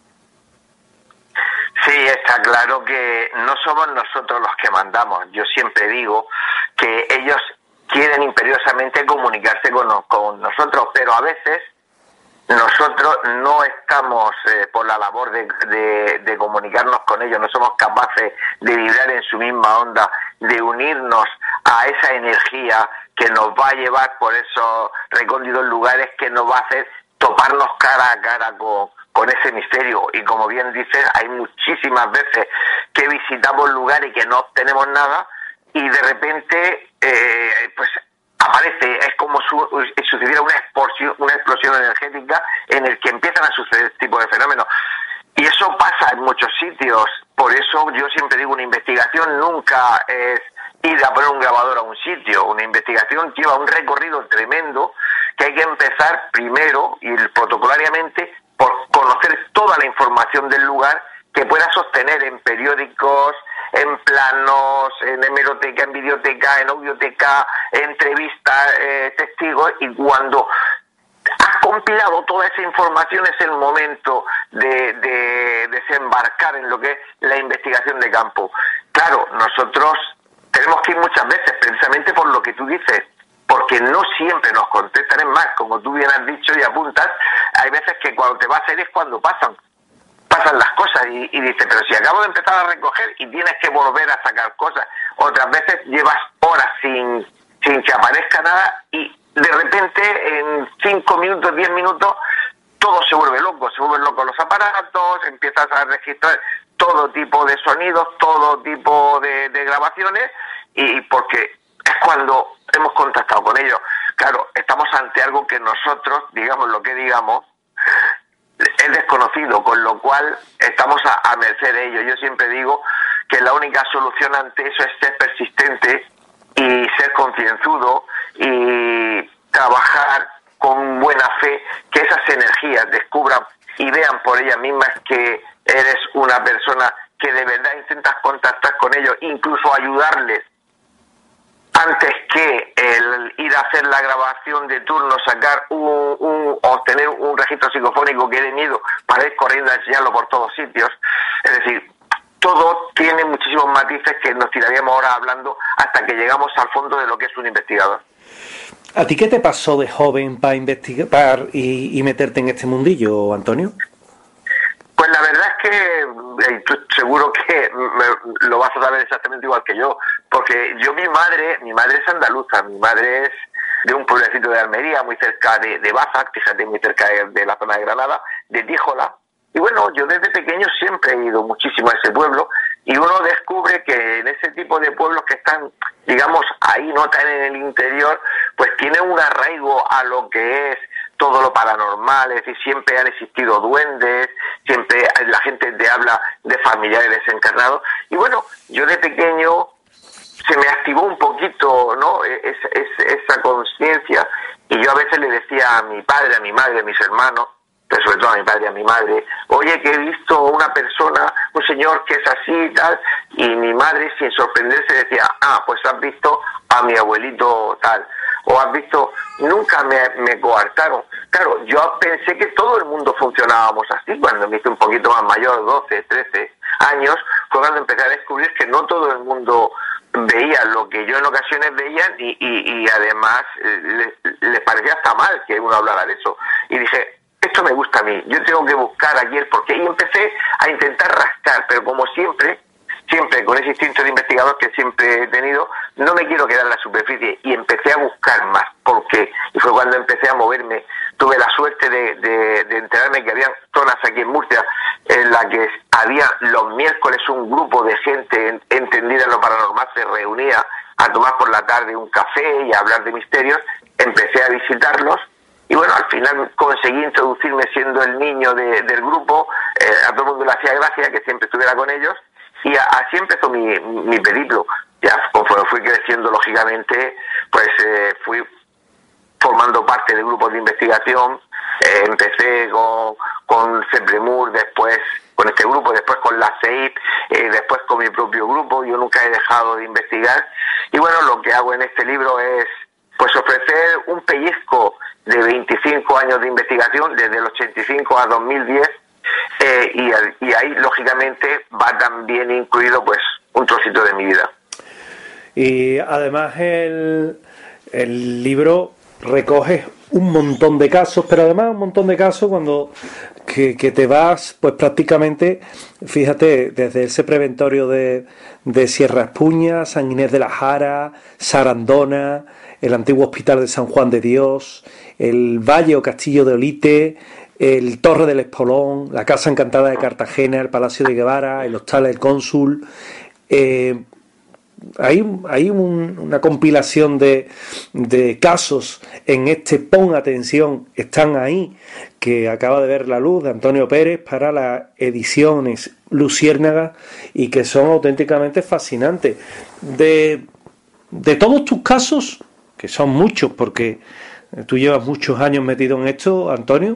Sí, está claro que no somos nosotros los que mandamos. Yo siempre digo que ellos quieren imperiosamente comunicarse con nosotros, pero a veces nosotros no estamos por la labor de comunicarnos con ellos, no somos capaces de vibrar en su misma onda, de unirnos a esa energía que nos va a llevar por esos recónditos lugares, que nos va a hacer toparnos cara a cara con ese misterio. Y como bien dices, hay muchísimas veces que visitamos lugares que no obtenemos nada y de repente pues aparece, es como si sucediera una explosión energética en el que empiezan a suceder este tipo de fenómenos. Y eso pasa en muchos sitios. Por eso yo siempre digo, una investigación nunca es ir a poner un grabador a un sitio. Una investigación lleva un recorrido tremendo que hay que empezar primero y protocolariamente por conocer toda la información del lugar que pueda sostener en periódicos, en planos, en hemeroteca, en videoteca, en audioteca, entrevistas, testigos, y cuando has compilado toda esa información es el momento de desembarcar en lo que es la investigación de campo. Claro, nosotros tenemos que ir muchas veces, precisamente por lo que tú dices, porque no siempre nos contestan. Es más, como tú bien has dicho y apuntas, hay veces que cuando te vas a ir es cuando pasan las cosas y dices, pero si acabo de empezar a recoger y tienes que volver a sacar cosas. Otras veces llevas horas sin que aparezca nada y de repente en 5 minutos, 10 minutos, todo se vuelven locos los aparatos, empiezas a registrar todo tipo de sonidos, todo tipo de grabaciones, y porque es cuando hemos contactado con ellos. Claro, estamos ante algo que nosotros, digamos lo que digamos, es desconocido, con lo cual estamos a merced de ello. Yo siempre digo que la única solución ante eso es ser persistente y ser concienzudo y trabajar con buena fe, que esas energías descubran y vean por ellas mismas que eres una persona que de verdad intentas contactar con ellos, incluso ayudarles antes que el ir a hacer la grabación de turno, sacar obtener un registro psicofónico que dé miedo para ir corriendo a enseñarlo por todos sitios. Es decir, todo tiene muchísimos matices que nos tiraríamos ahora hablando hasta que llegamos al fondo de lo que es un investigador. ¿A ti qué te pasó de joven para investigar y meterte en este mundillo, Antonio? Pues la verdad es que tú seguro que lo vas a saber exactamente igual que yo, porque mi madre es andaluza, mi madre es de un pueblecito de Almería, muy cerca de Baza, fíjate, muy cerca de la zona de Granada, de Tíjola. Y bueno, yo desde pequeño siempre he ido muchísimo a ese pueblo, y uno descubre que en ese tipo de pueblos que están, digamos, ahí, no tan en el interior, pues tiene un arraigo a lo que es todo lo paranormal. Es decir, siempre han existido duendes, siempre la gente te habla de familiares desencarnados, y bueno, yo de pequeño se me activó un poquito, ¿no?, esa conciencia, y yo a veces le decía a mi padre, a mi madre, a mis hermanos, pero sobre todo a mi padre y a mi madre, oye, que he visto una persona, un señor que es así y tal, y mi madre, sin sorprenderse, decía, pues has visto a mi abuelito tal, o has visto, nunca me coartaron. Claro, yo pensé que todo el mundo funcionábamos así. Cuando me hice un poquito más mayor, 12, 13 años, fue cuando empecé a descubrir que no todo el mundo veía lo que yo en ocasiones veía, y además les parecía hasta mal que uno hablara de eso. Y dije, esto me gusta a mí, yo tengo que buscar aquí el porqué. Y empecé a intentar rascar, pero como siempre con ese instinto de investigador que siempre he tenido, no me quiero quedar en la superficie, y empecé a buscar más por qué. Y fue cuando empecé a moverme. Tuve la suerte de enterarme que había zonas aquí en Murcia en la que había los miércoles un grupo de gente entendida en lo paranormal se reunía a tomar por la tarde un café y a hablar de misterios. Empecé a visitarlos. Y bueno, al final conseguí introducirme siendo el niño del grupo. A todo el mundo le hacía gracia que siempre estuviera con ellos, y así empezó mi periplo. Ya conforme fui creciendo, lógicamente, pues fui formando parte de grupos de investigación. Empecé con Sepremur, después con este grupo, después con la CEIP, después con mi propio grupo. Yo nunca he dejado de investigar. Y bueno, lo que hago en este libro es pues ofrecer un pellizco de 25 años de investigación, desde el 85 a 2010, y ahí lógicamente va también incluido pues un trocito de mi vida. Y además el libro recoge un montón de casos, pero además un montón de casos cuando que te vas pues prácticamente, fíjate, desde ese preventorio de Sierra Espuña, San Inés de la Jara, Sarandona, el antiguo hospital de San Juan de Dios, el Valle o Castillo de Olite, el Torre del Espolón, la Casa Encantada de Cartagena, el Palacio de Guevara, el Hostal del Cónsul. hay una compilación de casos en este Pon Atención, están ahí, que acaba de ver la luz, de Antonio Pérez, para las ediciones Luciérnaga, y que son auténticamente fascinantes. De todos tus casos, que son muchos, porque tú llevas muchos años metido en esto, Antonio,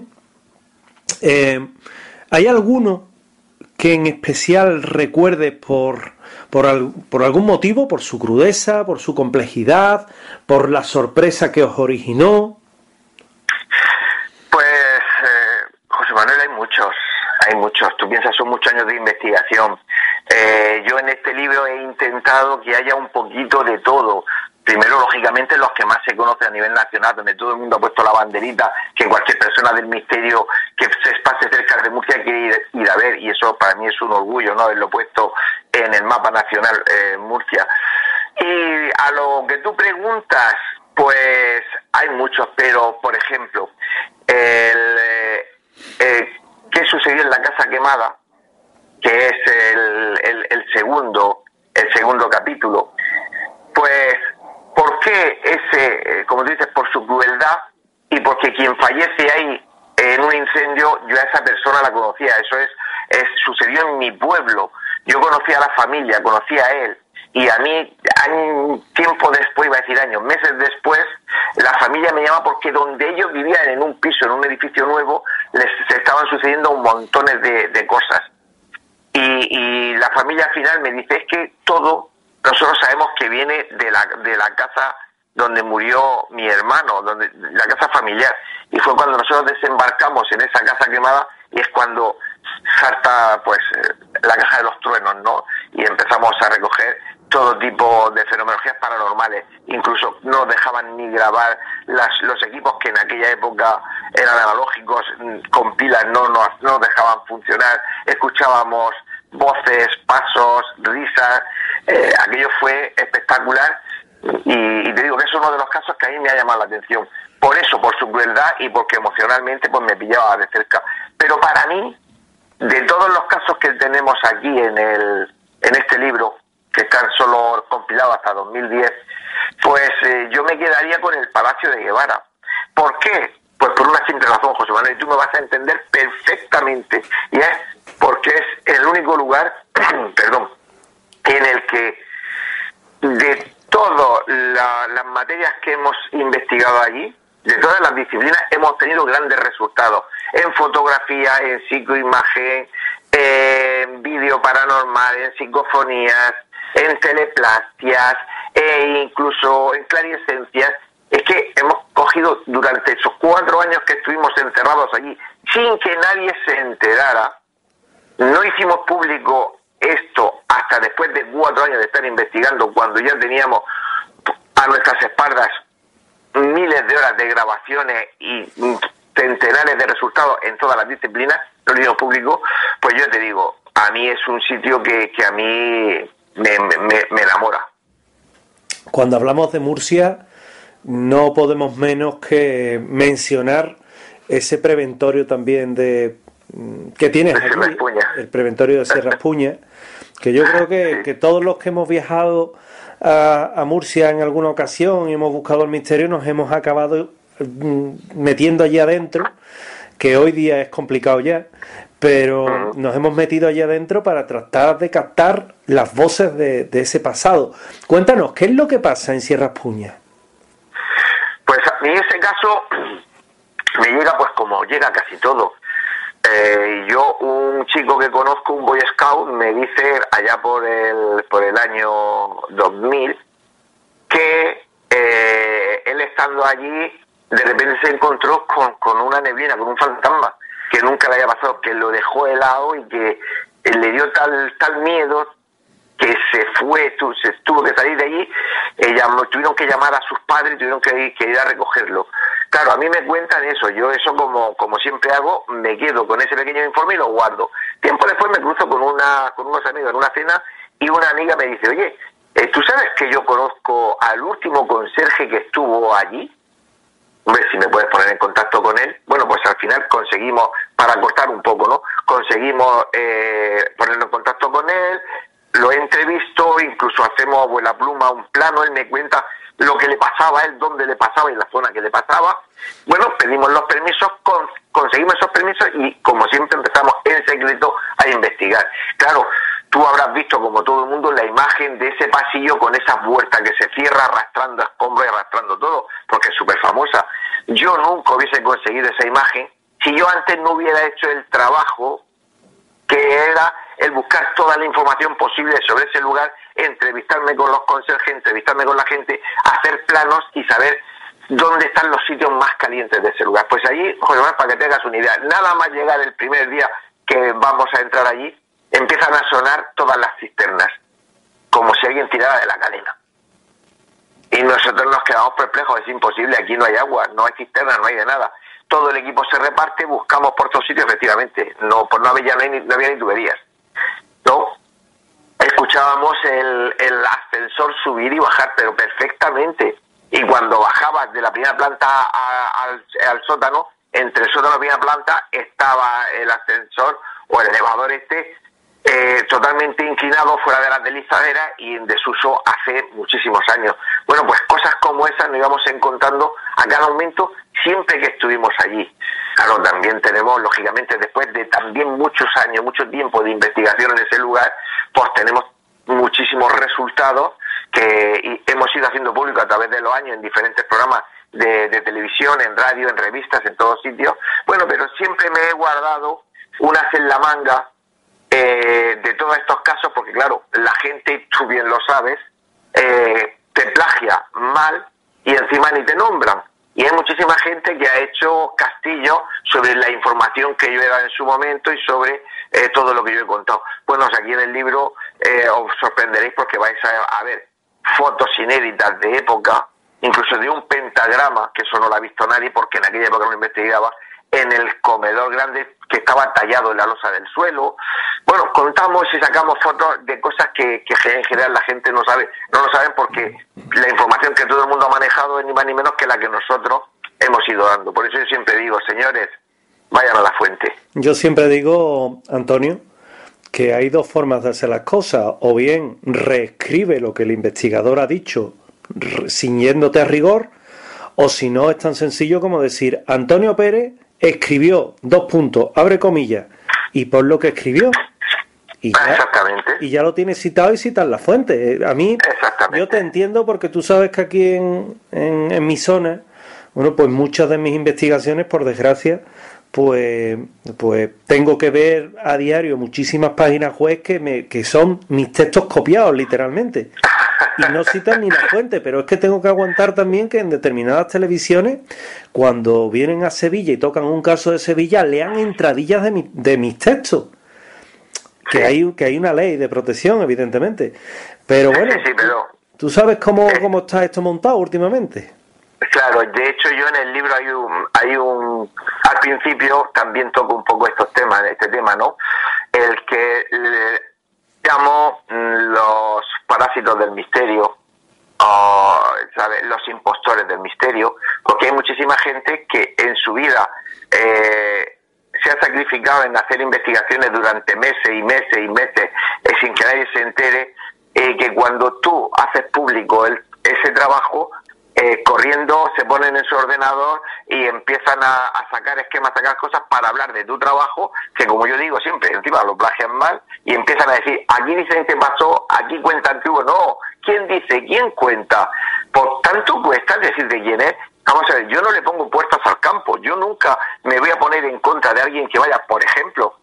¿hay alguno que en especial recuerdes por algún motivo, por su crudeza, por su complejidad, por la sorpresa que os originó? Pues, José Manuel, hay muchos. Tú piensas, son muchos años de investigación. Yo en este libro he intentado que haya un poquito de todo. Primero, lógicamente, los que más se conocen a nivel nacional, donde todo el mundo ha puesto la banderita, que cualquier persona del misterio que se pase cerca de Murcia quiere ir a ver, y eso para mí es un orgullo, ¿no?, haberlo puesto en el mapa nacional, Murcia. Y a lo que tú preguntas, pues hay muchos, pero, por ejemplo, ¿qué sucedió en la Casa Quemada?, que es el segundo capítulo. Pues, ¿por qué ese, como tú dices, por su crueldad, y porque quien fallece ahí en un incendio, yo a esa persona la conocía? Eso sucedió en mi pueblo. Yo conocía a la familia, conocía a él, y a mí, tiempo después, iba a decir años, meses después, la familia me llama porque donde ellos vivían, en un piso, en un edificio nuevo, se estaban sucediendo montones de cosas. Y la familia al final me dice, es que todo nosotros sabemos que viene de la casa donde murió mi hermano, la casa familiar. Y fue cuando nosotros desembarcamos en esa casa quemada, y es cuando salta pues la caja de los truenos, ¿no? Y empezamos a recoger todo tipo de fenomenologías paranormales. Incluso no dejaban ni grabar los equipos que en aquella época eran analógicos, con pilas, no dejaban funcionar. Escuchábamos voces, pasos, risas. Aquello fue espectacular, y te digo que es uno de los casos que a mí me ha llamado la atención. Por eso, por su crueldad, y porque emocionalmente pues me pillaba de cerca. Pero para mí, de todos los casos que tenemos aquí en este libro, que están solo compilados hasta 2010, pues yo me quedaría con el Palacio de Guevara. ¿Por qué? Pues por una simple razón, José Manuel, y tú me vas a entender perfectamente, y es porque es el único lugar perdón, en el que de todas las materias que hemos investigado allí, de todas las disciplinas, hemos tenido grandes resultados en fotografía, en psicoimagen, en vídeo paranormal, en psicofonías, en teleplastias, e incluso en clarividencias. Es que hemos cogido durante esos 4 años que estuvimos encerrados allí, sin que nadie se enterara. No hicimos público esto hasta después de 4 años de estar investigando, cuando ya teníamos a nuestras espaldas miles de horas de grabaciones y centenares de resultados en todas las disciplinas. No lo hicimos público. Pues yo te digo, a mí es un sitio que a mí me enamora. Cuando hablamos de Murcia, no podemos menos que mencionar ese preventorio también que tienes aquí, el preventorio de Sierra Espuña, que yo creo que todos los que hemos viajado a Murcia en alguna ocasión y hemos buscado el misterio, nos hemos acabado metiendo allí adentro, que hoy día es complicado ya, pero nos hemos metido allí adentro para tratar de captar las voces de ese pasado. Cuéntanos, ¿qué es lo que pasa en Sierra Espuña? Pues a mí ese caso me llega pues como llega casi todo. Yo, un chico que conozco, un Boy Scout, me dice allá por el año 2000 que él estando allí de repente se encontró con una neblina, con un fantasma que nunca le había pasado, que lo dejó helado y que le dio tal miedo que se tuvo que salir de allí. Tuvieron que llamar a sus padres, tuvieron que ir a recogerlo. Claro, a mí me cuentan eso, yo eso como siempre hago, me quedo con ese pequeño informe y lo guardo. Tiempo después me cruzo con unos amigos en una cena, y una amiga me dice, oye, ¿tú sabes que yo conozco al último conserje que estuvo allí? Hombre, si me puedes poner en contacto con él. Bueno, pues al final conseguimos, para cortar un poco, ¿no? Conseguimos ponernos en contacto con él, lo entrevisto incluso hacemos abuela pluma un plano, él me cuenta lo que le pasaba a él, dónde le pasaba y la zona que le pasaba. Bueno, pedimos los permisos, conseguimos esos permisos y, como siempre, empezamos en secreto a investigar. Claro, tú habrás visto, como todo el mundo, la imagen de ese pasillo con esa puerta que se cierra arrastrando escombros y arrastrando todo, porque es súper famosa. Yo nunca hubiese conseguido esa imagen si yo antes no hubiera hecho el trabajo que era el buscar toda la información posible sobre ese lugar, entrevistarme con los conserjes, entrevistarme con la gente, hacer planos y saber dónde están los sitios más calientes de ese lugar. Pues allí, José Manuel, para que tengas una idea, nada más llegar el primer día que vamos a entrar allí, empiezan a sonar todas las cisternas, como si alguien tirara de la cadena. Y nosotros nos quedamos perplejos, es imposible, aquí no hay agua, no hay cisterna, no hay de nada. Todo el equipo se reparte, buscamos por todos sitios, efectivamente, no había ni tuberías. No, escuchábamos el ascensor subir y bajar, pero perfectamente. Y cuando bajabas de la primera planta al sótano, entre el sótano y la primera planta estaba el ascensor o el elevador totalmente inclinado fuera de las deslizaderas y en desuso hace muchísimos años. Bueno, pues cosas como esas nos íbamos encontrando a cada momento siempre que estuvimos allí. Claro, también tenemos, lógicamente, después de también muchos años, mucho tiempo de investigación en ese lugar, pues tenemos muchísimos resultados que hemos ido haciendo público a través de los años en diferentes programas de televisión, en radio, en revistas, en todos sitios. Bueno, pero siempre me he guardado un as en la manga de todos estos casos, porque claro, la gente, tú bien lo sabes, te plagia mal y encima ni te nombran. Y hay muchísima gente que ha hecho castillo sobre la información que yo he dado en su momento y sobre todo lo que yo he contado. Bueno, aquí en el libro os sorprenderéis porque vais a ver fotos inéditas de época, incluso de un pentagrama, que eso no lo ha visto nadie porque en aquella época no lo investigaba, en el comedor grande que estaba tallado en la losa del suelo. Bueno, contamos y sacamos fotos de cosas que en general la gente no sabe. No lo saben porque la información que todo el mundo ha manejado es ni más ni menos que la que nosotros hemos ido dando. Por eso yo siempre digo, señores, vayan a la fuente. Yo siempre digo, Antonio, que hay dos formas de hacer las cosas. O bien reescribe lo que el investigador ha dicho ciñéndote a rigor, o si no es tan sencillo como decir Antonio Pérez escribió, abre comillas, y por lo que escribió. Y ya, exactamente. Y ya lo tienes citado y citas la fuente. A mí, yo te entiendo porque tú sabes que aquí en mi zona, bueno, pues muchas de mis investigaciones, por desgracia, pues tengo que ver a diario muchísimas páginas web que son mis textos copiados, literalmente. Y no citan ni la fuente, pero es que tengo que aguantar también que en determinadas televisiones, cuando vienen a Sevilla y tocan un caso de Sevilla, lean entradillas de mis textos. Que hay una ley de protección, evidentemente. Pero bueno, sí, pero ¿tú sabes cómo está esto montado últimamente? Claro, de hecho yo en el libro hay un al principio también toco un poco este tema, ¿no? El que llamo los parásitos del misterio, ¿sabes? Los impostores del misterio, porque hay muchísima gente que en su vida se ha sacrificado en hacer investigaciones durante meses y meses y meses sin que nadie se entere, que cuando tú haces público ese trabajo, corriendo se ponen en su ordenador y empiezan a sacar esquemas, a sacar cosas para hablar de tu trabajo, que como yo digo siempre, encima lo plagian mal y empiezan a decir, aquí dicen que pasó, aquí cuentan que hubo. No, ¿quién dice? ¿Quién cuenta? Por tanto cuesta decir de quién es. Vamos a ver, yo no le pongo puertas al campo, yo nunca me voy a poner en contra de alguien que vaya, por ejemplo,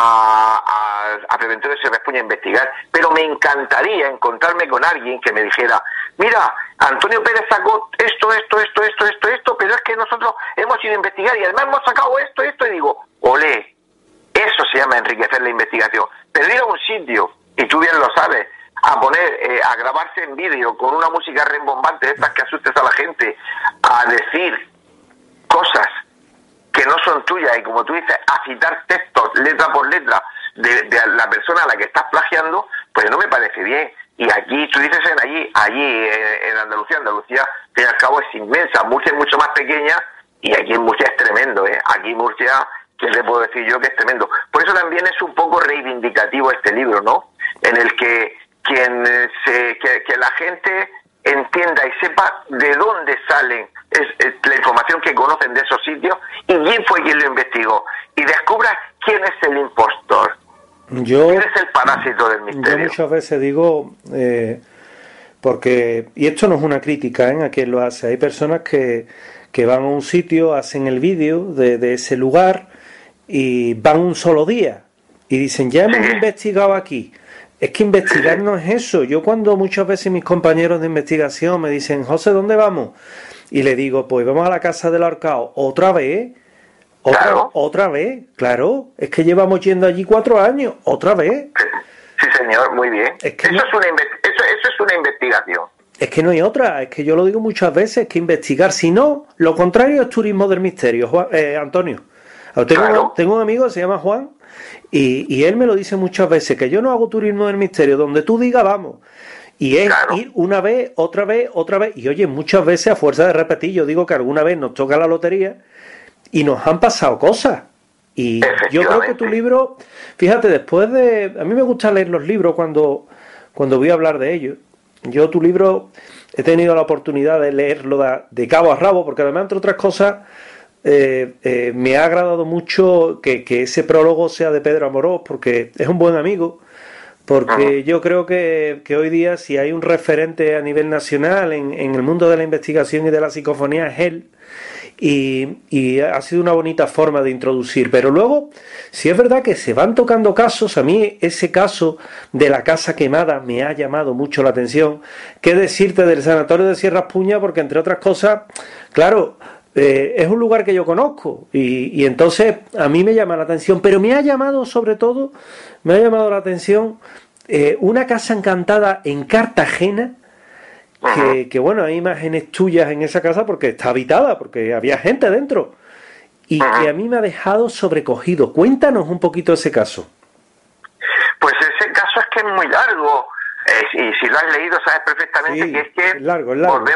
a Preventores se Respuña a investigar, pero me encantaría encontrarme con alguien que me dijera, mira, Antonio Pérez sacó esto, pero es que nosotros hemos ido a investigar y además hemos sacado esto, y digo, olé, eso se llama enriquecer la investigación. Pero ir a un sitio, y tú bien lo sabes, a poner, a grabarse en vídeo con una música rembombante de estas que asustes a la gente, a decir cosas que no son tuyas y, como tú dices, a citar textos letra por letra de la persona a la que estás plagiando, pues no me parece bien. Y aquí, tú dices allí en Andalucía, al fin y al cabo es inmensa. Murcia es mucho más pequeña y aquí en Murcia es tremendo, ¿eh? Aquí Murcia, ¿qué le puedo decir yo? Que es tremendo. Por eso también es un poco reivindicativo este libro, ¿no? En el que quien se gente entienda y sepa de dónde salen la información que conocen de esos sitios y quién fue quien lo investigó, y descubra quién es el impostor, quién es el parásito del misterio. Yo muchas veces digo, porque, y esto no es una crítica a quien lo hace, hay personas que van a un sitio, hacen el vídeo de ese lugar y van un solo día y dicen, ya hemos investigado aquí. Es que investigar no es eso. Yo cuando muchas veces mis compañeros de investigación me dicen, José, ¿dónde vamos? Y le digo, pues vamos a la casa del ahorcado. ¿Otra vez? ¿Otra vez? Claro, es que llevamos yendo allí 4 años. ¿Otra vez? Sí, señor, muy bien. Es que eso es una investigación. Es que no hay otra, es que yo lo digo muchas veces, que investigar, si no, lo contrario es turismo del misterio, Antonio. Tengo un amigo que se llama Juan, y él me lo dice muchas veces, que yo no hago turismo del misterio, donde tú digas vamos. Y es ir una vez, otra vez, y oye, muchas veces a fuerza de repetir, yo digo que alguna vez nos toca la lotería y nos han pasado cosas. Y yo creo que tu libro, fíjate, después de... A mí me gusta leer los libros cuando voy a hablar de ellos. Yo tu libro he tenido la oportunidad de leerlo de cabo a rabo, porque además, entre otras cosas, me ha agradado mucho que ese prólogo sea de Pedro Amorós, porque es un buen amigo, porque yo creo que hoy día si hay un referente a nivel nacional en el mundo de la investigación y de la psicofonía es él, y ha sido una bonita forma de introducir. Pero luego, si es verdad que se van tocando casos, a mí ese caso de la casa quemada me ha llamado mucho la atención. ¿Qué decirte del sanatorio de Sierras Puñas? Porque entre otras cosas, claro, es un lugar que yo conozco y entonces a mí me llama la atención, pero me ha llamado sobre todo, la atención una casa encantada en Cartagena, que bueno, hay imágenes tuyas en esa casa porque está habitada, porque había gente dentro, y que a mí me ha dejado sobrecogido. Cuéntanos un poquito ese caso. Pues ese caso es que es muy largo, y si lo has leído sabes perfectamente que es que largo.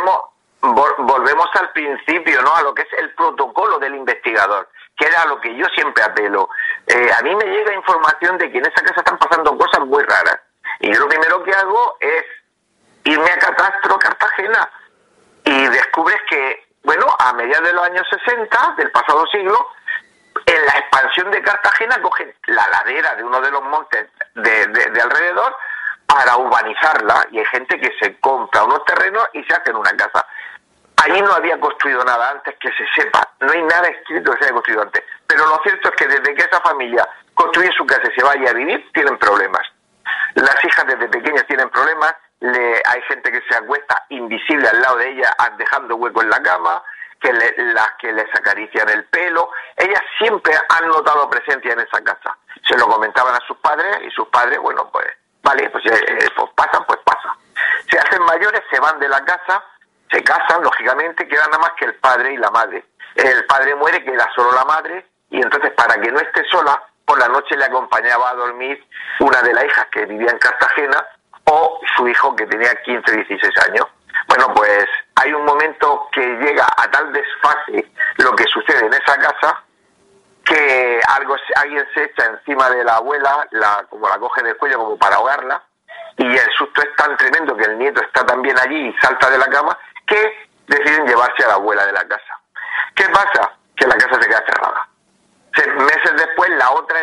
Volvemos al principio, ¿no? A lo que es el protocolo del investigador, que era a lo que yo siempre apelo. A mí me llega información de que en esa casa están pasando cosas muy raras, y yo lo primero que hago es irme a Catastro Cartagena, y descubres que, bueno, a mediados de los años 60 del pasado siglo, en la expansión de Cartagena cogen la ladera de uno de los montes de alrededor para urbanizarla, y hay gente que se compra unos terrenos y se hacen una casa. Allí no había construido nada antes, que se sepa, no hay nada escrito que se haya construido antes, pero lo cierto es que desde que esa familia construye su casa y se vaya a vivir, tienen problemas. Las hijas desde pequeñas tienen problemas, hay gente que se acuesta invisible al lado de ella, dejando hueco en la cama, las que les acarician el pelo. Ellas siempre han notado presencia en esa casa. Se lo comentaban a sus padres, y sus padres, bueno, pues vale, pues pasa. Se hacen mayores, se van de la casa, se casan, lógicamente, queda nada más que el padre y la madre. El padre muere, queda solo la madre, y entonces, para que no esté sola, por la noche le acompañaba a dormir una de las hijas que vivía en Cartagena, o su hijo que tenía 15, 16 años. Bueno, pues hay un momento que llega a tal desfase lo que sucede en esa casa, que alguien se echa encima de la abuela, como la coge del cuello como para ahogarla, y el susto es tan tremendo que el nieto está también allí y salta de la cama, que deciden llevarse a la abuela de la casa. ¿Qué pasa? Que la casa se queda cerrada. Meses después, la otra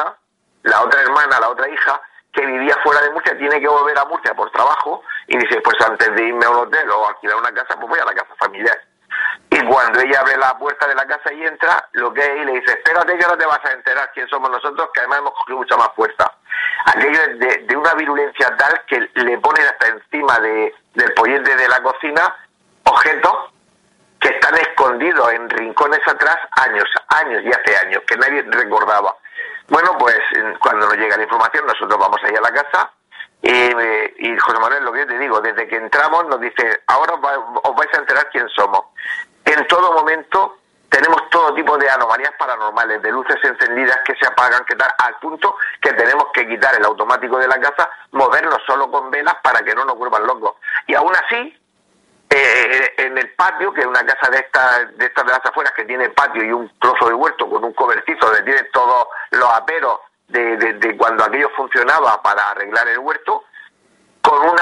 hija, que vivía fuera de Murcia, tiene que volver a Murcia por trabajo, y dice, pues antes de irme a un hotel o alquilar una casa, pues voy a la casa familiar. Y cuando ella abre la puerta de la casa y entra, lo que es, y le dice, espérate que ahora te vas a enterar quién somos nosotros, que además hemos cogido mucha más fuerza. Aquello es de una virulencia tal que le ponen hasta encima del pollete de la cocina objetos que están escondidos en rincones atrás años y hace años, que nadie recordaba. Bueno, pues cuando nos llega la información, nosotros vamos ahí a la casa, y José Manuel, lo que yo te digo, desde que entramos nos dice, ahora os vais a enterar quién somos. En todo momento tenemos todo tipo de anomalías paranormales, de luces encendidas que se apagan, que tal, al punto que tenemos que quitar el automático de la casa, movernos solo con velas para que no nos vuelvan locos. Y aún así, en el patio, que es una casa de estas de las afueras, que tiene patio y un trozo de huerto con un cobertizo donde tiene todos los aperos de cuando aquello funcionaba para arreglar el huerto, con una bombilla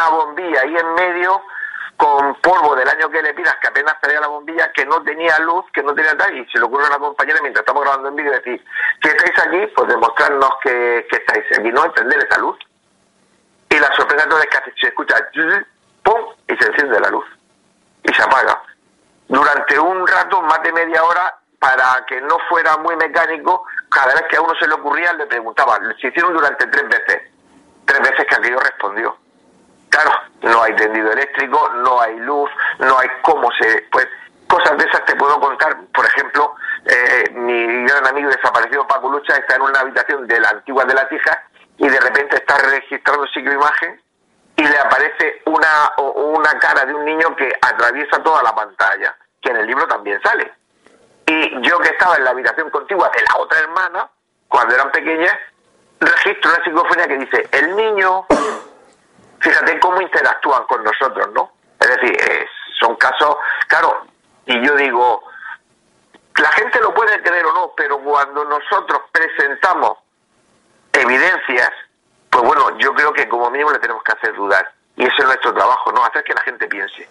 bombilla ahí en medio, con polvo del año que le pidas, que apenas salía la bombilla, que no tenía luz, que no tenía tal, y se le ocurre a una compañera mientras estamos grabando en vídeo decir, ¿qué estáis aquí? Pues demostrarnos que estáis aquí, no encender esa luz. Y la sorpresa entonces es que se escucha ¡pum! Y se enciende la luz y se apaga. Durante un rato, más de media hora, para que no fuera muy mecánico, cada vez que a uno se le ocurría le preguntaba. Se hicieron durante 3 veces. 3 veces que aquello respondió. Claro, no hay tendido eléctrico, no hay luz, no hay cómo se... Pues cosas de esas te puedo contar. Por ejemplo, mi gran amigo desaparecido Paco Lucha está en una habitación de la antigua de la Tija y de repente está registrando psicoimagen y le aparece una cara de un niño que atraviesa toda la pantalla, que en el libro también sale. Y yo, que estaba en la habitación contigua de la otra hermana, cuando eran pequeñas, registro una psicofonía que dice, el niño... Fíjate cómo interactúan con nosotros, ¿no? Es decir, son casos... Claro, y yo digo, la gente lo puede creer o no, pero cuando nosotros presentamos evidencias, pues bueno, yo creo que como mínimo le tenemos que hacer dudar. Y ese es nuestro trabajo, ¿no? Hacer que la gente piense.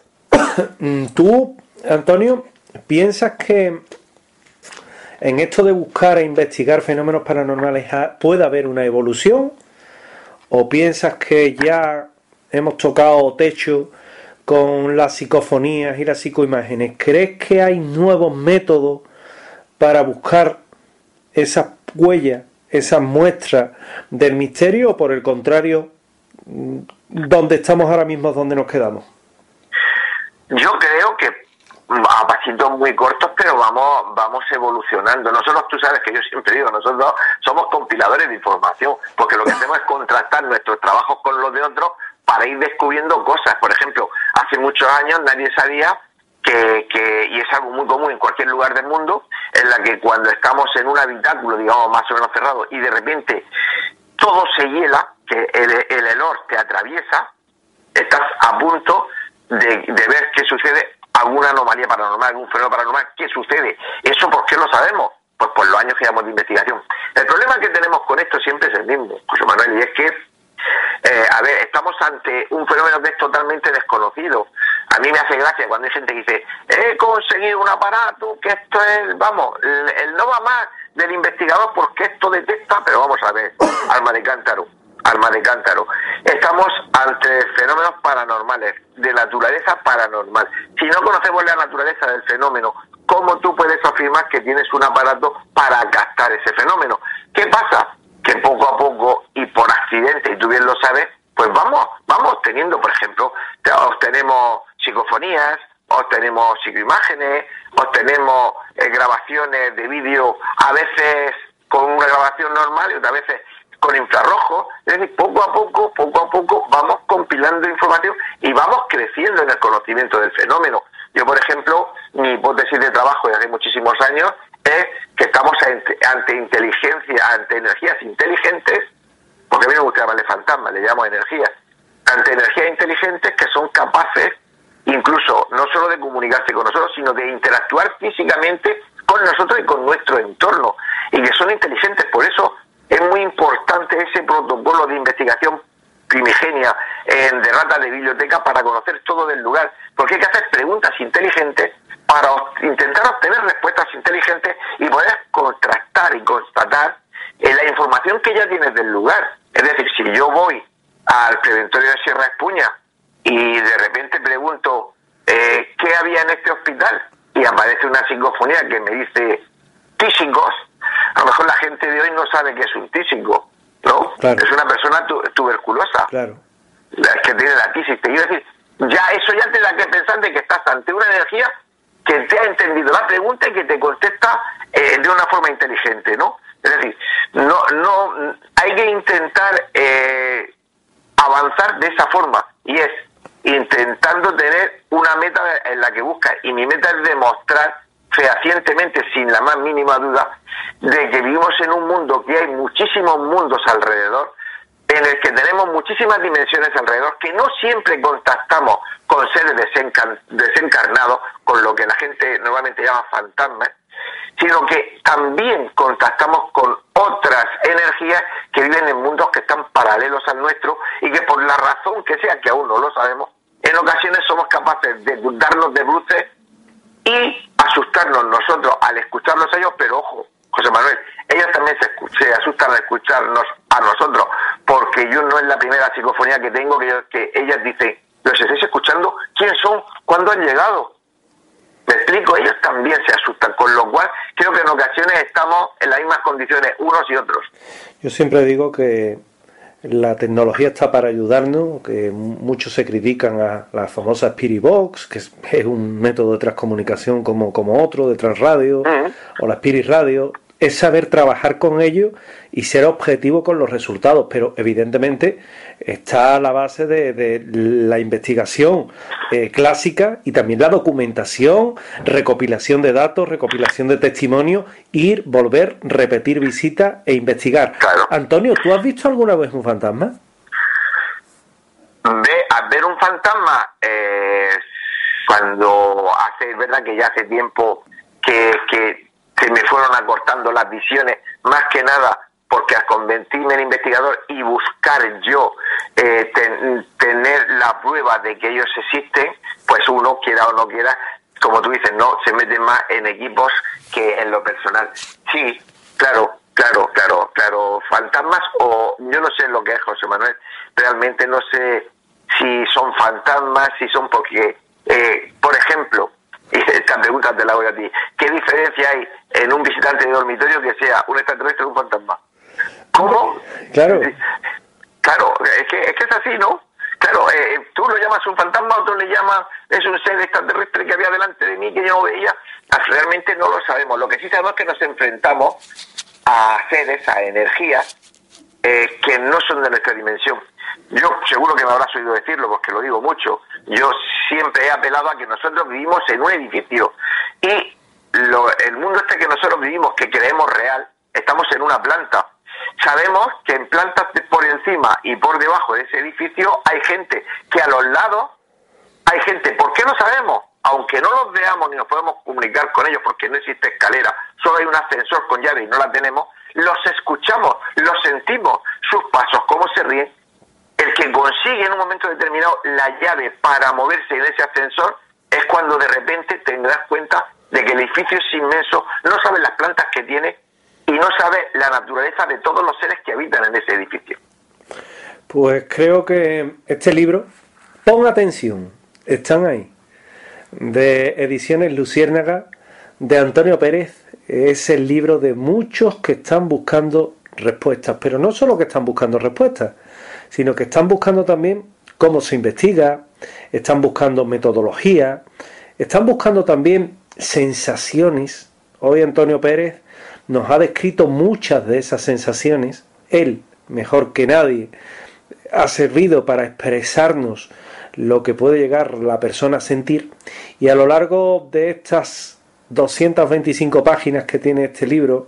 Tú, Antonio, ¿piensas que en esto de buscar e investigar fenómenos paranormales puede haber una evolución? ¿O piensas que ya hemos tocado techo con las psicofonías y las psicoimágenes? ¿Crees que hay nuevos métodos para buscar esas huellas, esas muestras del misterio, o por el contrario, donde estamos ahora mismo es donde nos quedamos? Yo creo que a pasitos muy cortos, pero vamos evolucionando. Nosotros, tú sabes que yo siempre digo, nosotros somos compiladores de información, porque lo que hacemos es contrastar nuestros trabajos con los de otros para ir descubriendo cosas. Por ejemplo, hace muchos años nadie sabía y es algo muy común en cualquier lugar del mundo, en la que cuando estamos en un habitáculo, digamos, más o menos cerrado, y de repente todo se hiela, que el helor te atraviesa, estás a punto de ver qué sucede, alguna anomalía paranormal, algún fenómeno paranormal. ¿Qué sucede? ¿Eso por qué lo sabemos? Pues por los años que llevamos de investigación. El problema que tenemos con esto siempre es el mismo, José Manuel, y es que, estamos ante un fenómeno que es totalmente desconocido. A mí me hace gracia cuando hay gente que dice, he conseguido un aparato, que esto es, vamos, el no va más del investigador porque esto detecta, pero vamos a ver, alma de cántaro. Estamos ante fenómenos paranormales, de naturaleza paranormal. Si no conocemos la naturaleza del fenómeno, ¿cómo tú puedes afirmar que tienes un aparato para captar ese fenómeno? ¿Qué pasa? Que poco a poco y por accidente, y tú bien lo sabes, pues vamos teniendo, por ejemplo, obtenemos psicofonías, obtenemos psicoimágenes, obtenemos grabaciones de vídeo, a veces con una grabación normal y otras veces con infrarrojo. Es decir, poco a poco vamos compilando información y vamos creciendo en el conocimiento del fenómeno. Yo, por ejemplo, mi hipótesis de trabajo de hace muchísimos años es que estamos ante inteligencia, ante energías inteligentes, porque a mí me gusta llamarle fantasmas, le llamo energías, ante energías inteligentes que son capaces incluso no solo de comunicarse con nosotros, sino de interactuar físicamente con nosotros y con nuestro entorno, y que son inteligentes. Por eso es muy importante ese protocolo de investigación primigenia de ratas de biblioteca para conocer todo del lugar, porque hay que hacer preguntas inteligentes para intentar obtener respuestas inteligentes y poder contrastar y constatar la información que ya tienes del lugar. Es decir, si yo voy al preventorio de Sierra Espuña y de repente pregunto ¿qué había en este hospital? Y aparece una psicofonía que me dice tísicos, a lo mejor la gente de hoy no sabe qué es un tísico, ¿no? Claro. Es una persona tuberculosa, claro, que tiene la tisis. Te quiero decir, ya eso ya te da que pensar de que estás ante una energía que te ha entendido la pregunta y que te contesta de una forma inteligente, ¿no? Es decir, no hay que intentar avanzar de esa forma, y es intentando tener una meta en la que buscas, y mi meta es demostrar fehacientemente, sin la más mínima duda, de que vivimos en un mundo que hay muchísimos mundos alrededor, en el que tenemos muchísimas dimensiones alrededor, que no siempre contactamos con seres desencarnados, con lo que la gente normalmente llama fantasmas, sino que también contactamos con otras energías que viven en mundos que están paralelos al nuestro y que por la razón que sea, que aún no lo sabemos, en ocasiones somos capaces de darnos de bruces y asustarnos nosotros al escucharlos a ellos, pero ojo, José Manuel, ellos también se asustan al escucharnos a nosotros, porque yo no es la primera psicofonía que tengo que ellas dicen, ¿los estáis escuchando? ¿Quién son? ¿Cuándo han llegado? Me explico, ellos también se asustan, con lo cual creo que en ocasiones estamos en las mismas condiciones unos y otros. Yo siempre digo que la tecnología está para ayudarnos, que muchos se critican a la famosa Spirit Box, que es un método de transcomunicación como otro, de Transradio, o la Spirit Radio. Es saber trabajar con ellos y ser objetivo con los resultados, pero evidentemente está a la base de la investigación clásica y también la documentación, recopilación de datos, recopilación de testimonios, ir, volver, repetir visitas e investigar. Claro. Antonio, ¿tú has visto alguna vez un fantasma? Ver un fantasma, cuando es verdad que ya hace tiempo que se me fueron acortando las visiones, más que nada porque al convertirme en investigador y buscar yo tener la prueba de que ellos existen, pues uno, quiera o no quiera, como tú dices, no se mete más en equipos que en lo personal. Sí, claro, fantasmas, o yo no sé lo que es, José Manuel, realmente no sé si son fantasmas, si son porque, por ejemplo, y esta pregunta te la voy a ti, ¿qué diferencia hay en un visitante de dormitorio que sea un extraterrestre o un fantasma? ¿Cómo? Claro. Claro, es que es así, ¿no? Claro, tú lo llamas un fantasma, otro le llama, es un ser extraterrestre que había delante de mí que yo no veía. Realmente no lo sabemos. Lo que sí sabemos es que nos enfrentamos a seres, a energías que no son de nuestra dimensión. Yo seguro que me habrás oído decirlo porque lo digo mucho. Yo siempre he apelado a que nosotros vivimos en un edificio y el mundo este que nosotros vivimos, que creemos real, estamos en una planta. Sabemos que en plantas por encima y por debajo de ese edificio hay gente, que a los lados hay gente. ¿Por qué no sabemos? Aunque no los veamos ni nos podemos comunicar con ellos porque no existe escalera, solo hay un ascensor con llave y no la tenemos, los escuchamos, los sentimos, sus pasos, cómo se ríen. El que consigue en un momento determinado la llave para moverse en ese ascensor es cuando de repente te das cuenta de que el edificio es inmenso, no sabes las plantas que tiene y no sabes la naturaleza de todos los seres que habitan en ese edificio. Pues creo que este libro, pon atención, están ahí, de Ediciones Luciérnaga, de Antonio Pérez, es el libro de muchos que están buscando respuestas, pero no solo que están buscando respuestas, sino que están buscando también cómo se investiga, están buscando metodología, están buscando también sensaciones. Hoy Antonio Pérez nos ha descrito muchas de esas sensaciones. Él, mejor que nadie, ha servido para expresarnos lo que puede llegar la persona a sentir, y a lo largo de estas 225 páginas que tiene este libro,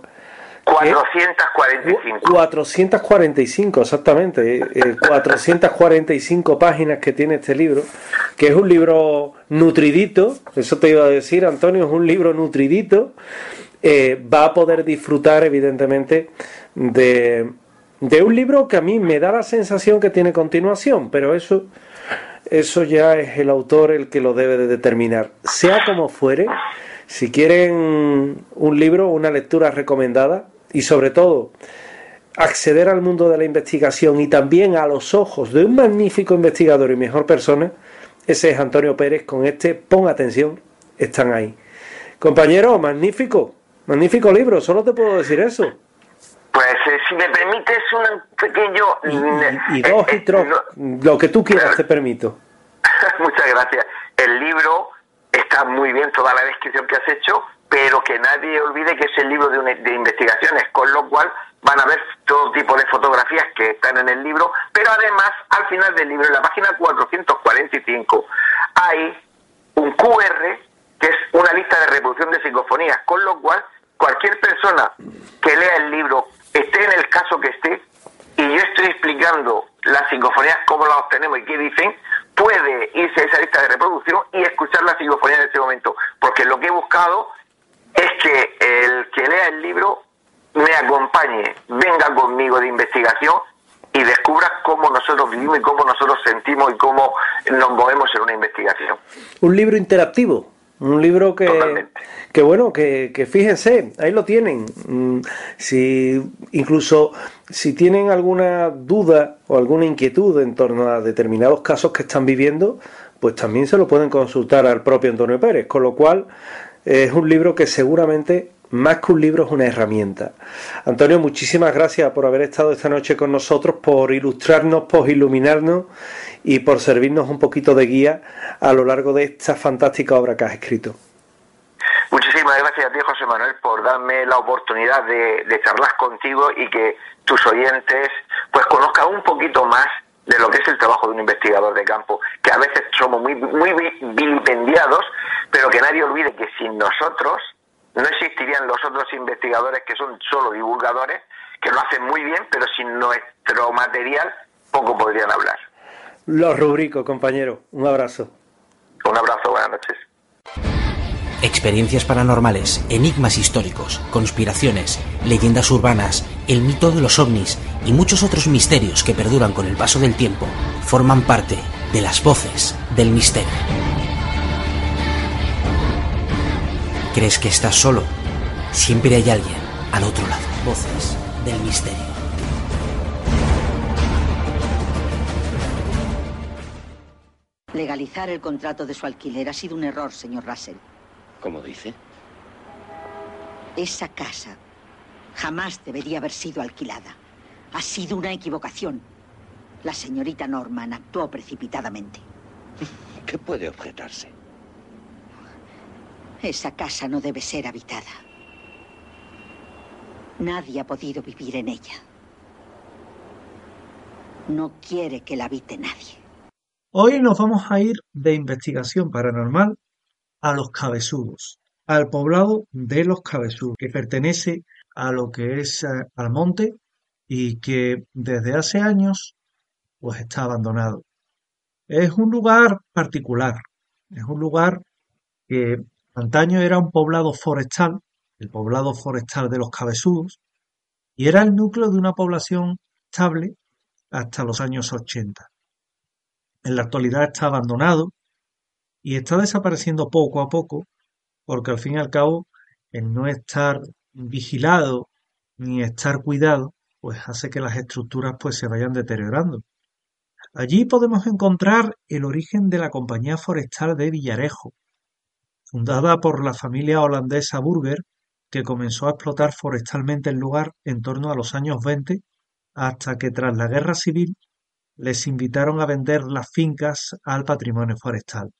445, exactamente, 445 páginas que tiene este libro, que es un libro nutridito, eso te iba a decir, Antonio, es un libro nutridito, va a poder disfrutar evidentemente de un libro que a mí me da la sensación que tiene continuación, pero eso ya es el autor el que lo debe de determinar. Sea como fuere, si quieren un libro, una lectura recomendada, y sobre todo acceder al mundo de la investigación y también a los ojos de un magnífico investigador y mejor persona, ese es Antonio Pérez con este Pon Atención, están ahí. Compañero, magnífico libro, solo te puedo decir eso. Pues si me permites un pequeño... Y dos y tres, lo que tú quieras te permito. Muchas gracias. El libro está muy bien, toda la descripción que has hecho, pero que nadie olvide que es el libro de investigaciones, con lo cual van a ver todo tipo de fotografías que están en el libro, pero además al final del libro, en la página 445, hay un QR que es una lista de reproducción de psicofonías, con lo cual cualquier persona que lea el libro, esté en el caso que esté, y yo estoy explicando las psicofonías, cómo las obtenemos y qué dicen, puede irse a esa lista de reproducción y escuchar la psicofonía en ese momento, porque lo que he buscado es que el que lea el libro, me acompañe, venga conmigo de investigación y descubra cómo nosotros vivimos y cómo nosotros sentimos y cómo nos movemos en una investigación. Un libro interactivo, un libro que bueno, que fíjense, ahí lo tienen. Incluso si tienen alguna duda o alguna inquietud en torno a determinados casos que están viviendo, pues también se lo pueden consultar al propio Antonio Pérez, con lo cual es un libro que seguramente, más que un libro, es una herramienta. Antonio, muchísimas gracias por haber estado esta noche con nosotros, por ilustrarnos, por iluminarnos y por servirnos un poquito de guía a lo largo de esta fantástica obra que has escrito. Muchísimas gracias a ti, José Manuel, por darme la oportunidad de charlar contigo y que tus oyentes pues conozcan un poquito más de lo que es el trabajo de un investigador de campo, que a veces somos muy vilipendiados, pero que nadie olvide que sin nosotros no existirían los otros investigadores que son solo divulgadores, que lo hacen muy bien, pero sin nuestro material poco podrían hablar. Lo rubrico, compañero. Un abrazo. Un abrazo, buenas noches. Experiencias paranormales, enigmas históricos, conspiraciones, leyendas urbanas, el mito de los ovnis y muchos otros misterios que perduran con el paso del tiempo forman parte de las voces del misterio. ¿Crees que estás solo? Siempre hay alguien al otro lado. Voces del misterio. Legalizar el contrato de su alquiler ha sido un error, señor Russell. ¿Cómo dice? Esa casa jamás debería haber sido alquilada. Ha sido una equivocación. La señorita Norman actuó precipitadamente. ¿Qué puede objetarse? Esa casa no debe ser habitada. Nadie ha podido vivir en ella. No quiere que la habite nadie. Hoy nos vamos a ir de investigación paranormal a Los Cabezudos, al poblado de Los Cabezudos, que pertenece a lo que es Almonte y que desde hace años pues está abandonado. Es un lugar particular, es un lugar que antaño era un poblado forestal, el poblado forestal de Los Cabezudos, y era el núcleo de una población estable hasta los años 80. En la actualidad está abandonado y está desapareciendo poco a poco, porque al fin y al cabo el no estar vigilado ni estar cuidado pues hace que las estructuras pues se vayan deteriorando. Allí podemos encontrar el origen de la Compañía Forestal de Villarejo, fundada por la familia holandesa Burger, que comenzó a explotar forestalmente el lugar en torno a los años 20, hasta que tras la Guerra Civil les invitaron a vender las fincas al patrimonio forestal.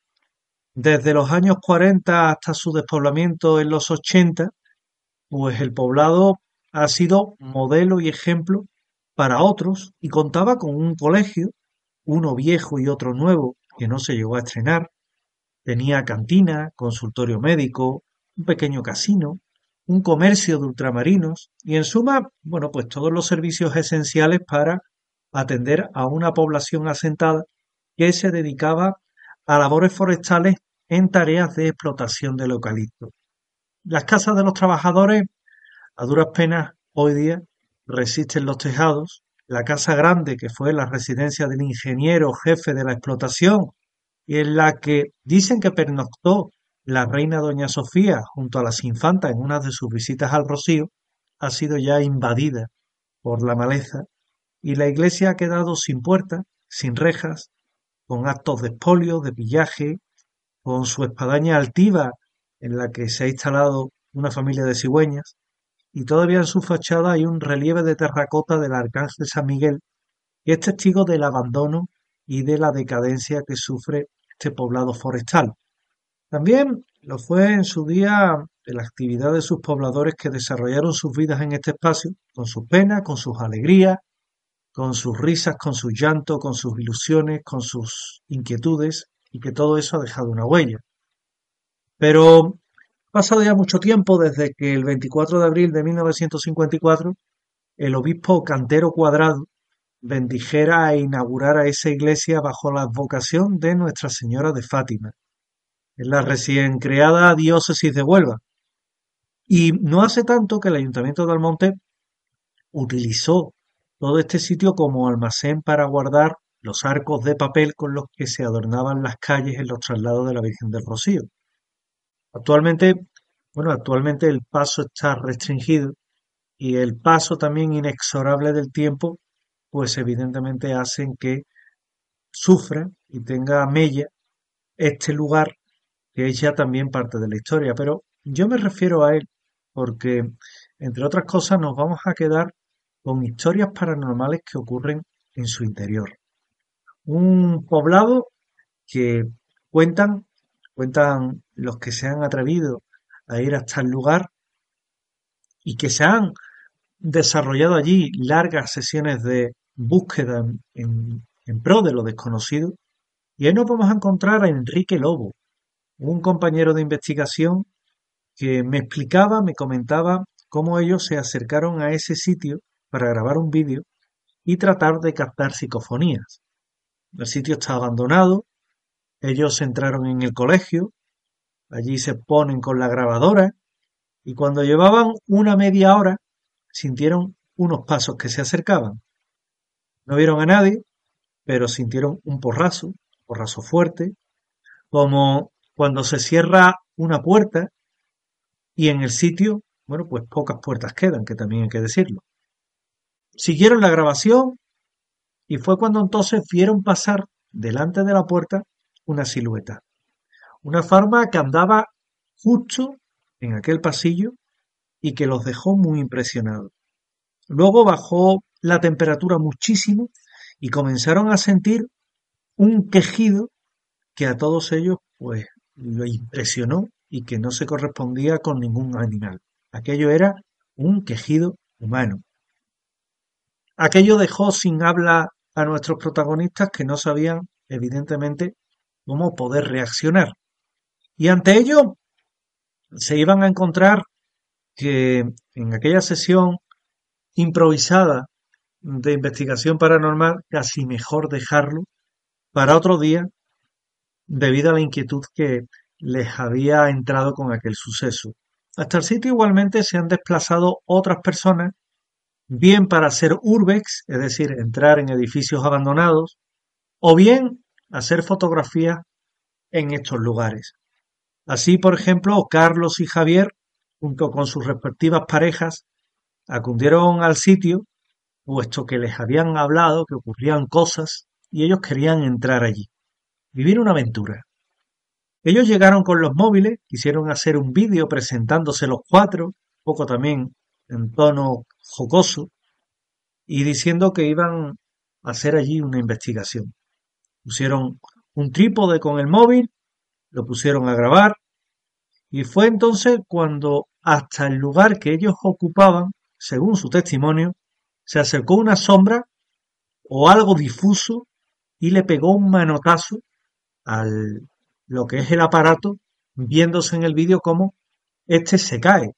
Desde los años 40 hasta su despoblamiento en los 80, pues el poblado ha sido modelo y ejemplo para otros y contaba con un colegio, uno viejo y otro nuevo, que no se llegó a estrenar. Tenía cantina, consultorio médico, un pequeño casino, un comercio de ultramarinos y en suma, bueno, pues todos los servicios esenciales para atender a una población asentada que se dedicaba a labores forestales en tareas de explotación del eucalipto. Las casas de los trabajadores, a duras penas, hoy día resisten los tejados. La casa grande, que fue la residencia del ingeniero jefe de la explotación y en la que dicen que pernoctó la reina doña Sofía junto a las infantas en una de sus visitas al Rocío, ha sido ya invadida por la maleza y la iglesia ha quedado sin puertas, sin rejas, con actos de expolio, de pillaje, con su espadaña altiva en la que se ha instalado una familia de cigüeñas, y todavía en su fachada hay un relieve de terracota del Arcángel San Miguel, que es testigo del abandono y de la decadencia que sufre este poblado forestal. También lo fue en su día de la actividad de sus pobladores que desarrollaron sus vidas en este espacio, con sus penas, con sus alegrías, con sus risas, con sus llantos, con sus ilusiones, con sus inquietudes, y que todo eso ha dejado una huella. Pero ha pasado ya mucho tiempo desde que el 24 de abril de 1954 el obispo Cantero Cuadrado bendijera e inaugurara esa iglesia bajo la advocación de Nuestra Señora de Fátima, en la recién creada diócesis de Huelva. Y no hace tanto que el Ayuntamiento de Almonte utilizó todo este sitio como almacén para guardar los arcos de papel con los que se adornaban las calles en los traslados de la Virgen del Rocío. Actualmente, actualmente el paso está restringido y el paso también inexorable del tiempo, pues evidentemente hacen que sufra y tenga mella este lugar que es ya también parte de la historia. Pero yo me refiero a él porque, entre otras cosas, nos vamos a quedar con historias paranormales que ocurren en su interior. Un poblado que cuentan los que se han atrevido a ir hasta el lugar y que se han desarrollado allí largas sesiones de búsqueda en pro de lo desconocido. Y ahí nos vamos a encontrar a Enrique Lobo, un compañero de investigación que me explicaba, me comentaba cómo ellos se acercaron a ese sitio para grabar un vídeo y tratar de captar psicofonías. El sitio está abandonado, ellos entraron en el colegio, allí se ponen con la grabadora y cuando llevaban una media hora sintieron unos pasos que se acercaban. No vieron a nadie, pero sintieron un porrazo fuerte, como cuando se cierra una puerta y en el sitio, pues pocas puertas quedan, que también hay que decirlo. Siguieron la grabación y fue cuando entonces vieron pasar delante de la puerta una silueta. Una forma que andaba justo en aquel pasillo y que los dejó muy impresionados. Luego bajó la temperatura muchísimo y comenzaron a sentir un quejido que a todos ellos pues lo impresionó y que no se correspondía con ningún animal. Aquello era un quejido humano. Aquello dejó sin habla a nuestros protagonistas que no sabían, evidentemente, cómo poder reaccionar. Y ante ello se iban a encontrar que en aquella sesión improvisada de investigación paranormal casi mejor dejarlo para otro día debido a la inquietud que les había entrado con aquel suceso. Hasta el sitio igualmente se han desplazado otras personas, bien para hacer urbex, es decir, entrar en edificios abandonados, o bien hacer fotografías en estos lugares. Así, por ejemplo, Carlos y Javier, junto con sus respectivas parejas, acudieron al sitio, puesto que les habían hablado que ocurrían cosas y ellos querían entrar allí, vivir una aventura. Ellos llegaron con los móviles, quisieron hacer un vídeo presentándose los cuatro, poco también en tono jocoso, y diciendo que iban a hacer allí una investigación. Pusieron un trípode con el móvil, lo pusieron a grabar, y fue entonces cuando hasta el lugar que ellos ocupaban, según su testimonio, se acercó una sombra o algo difuso y le pegó un manotazo al lo que es el aparato, viéndose en el vídeo cómo este se cae.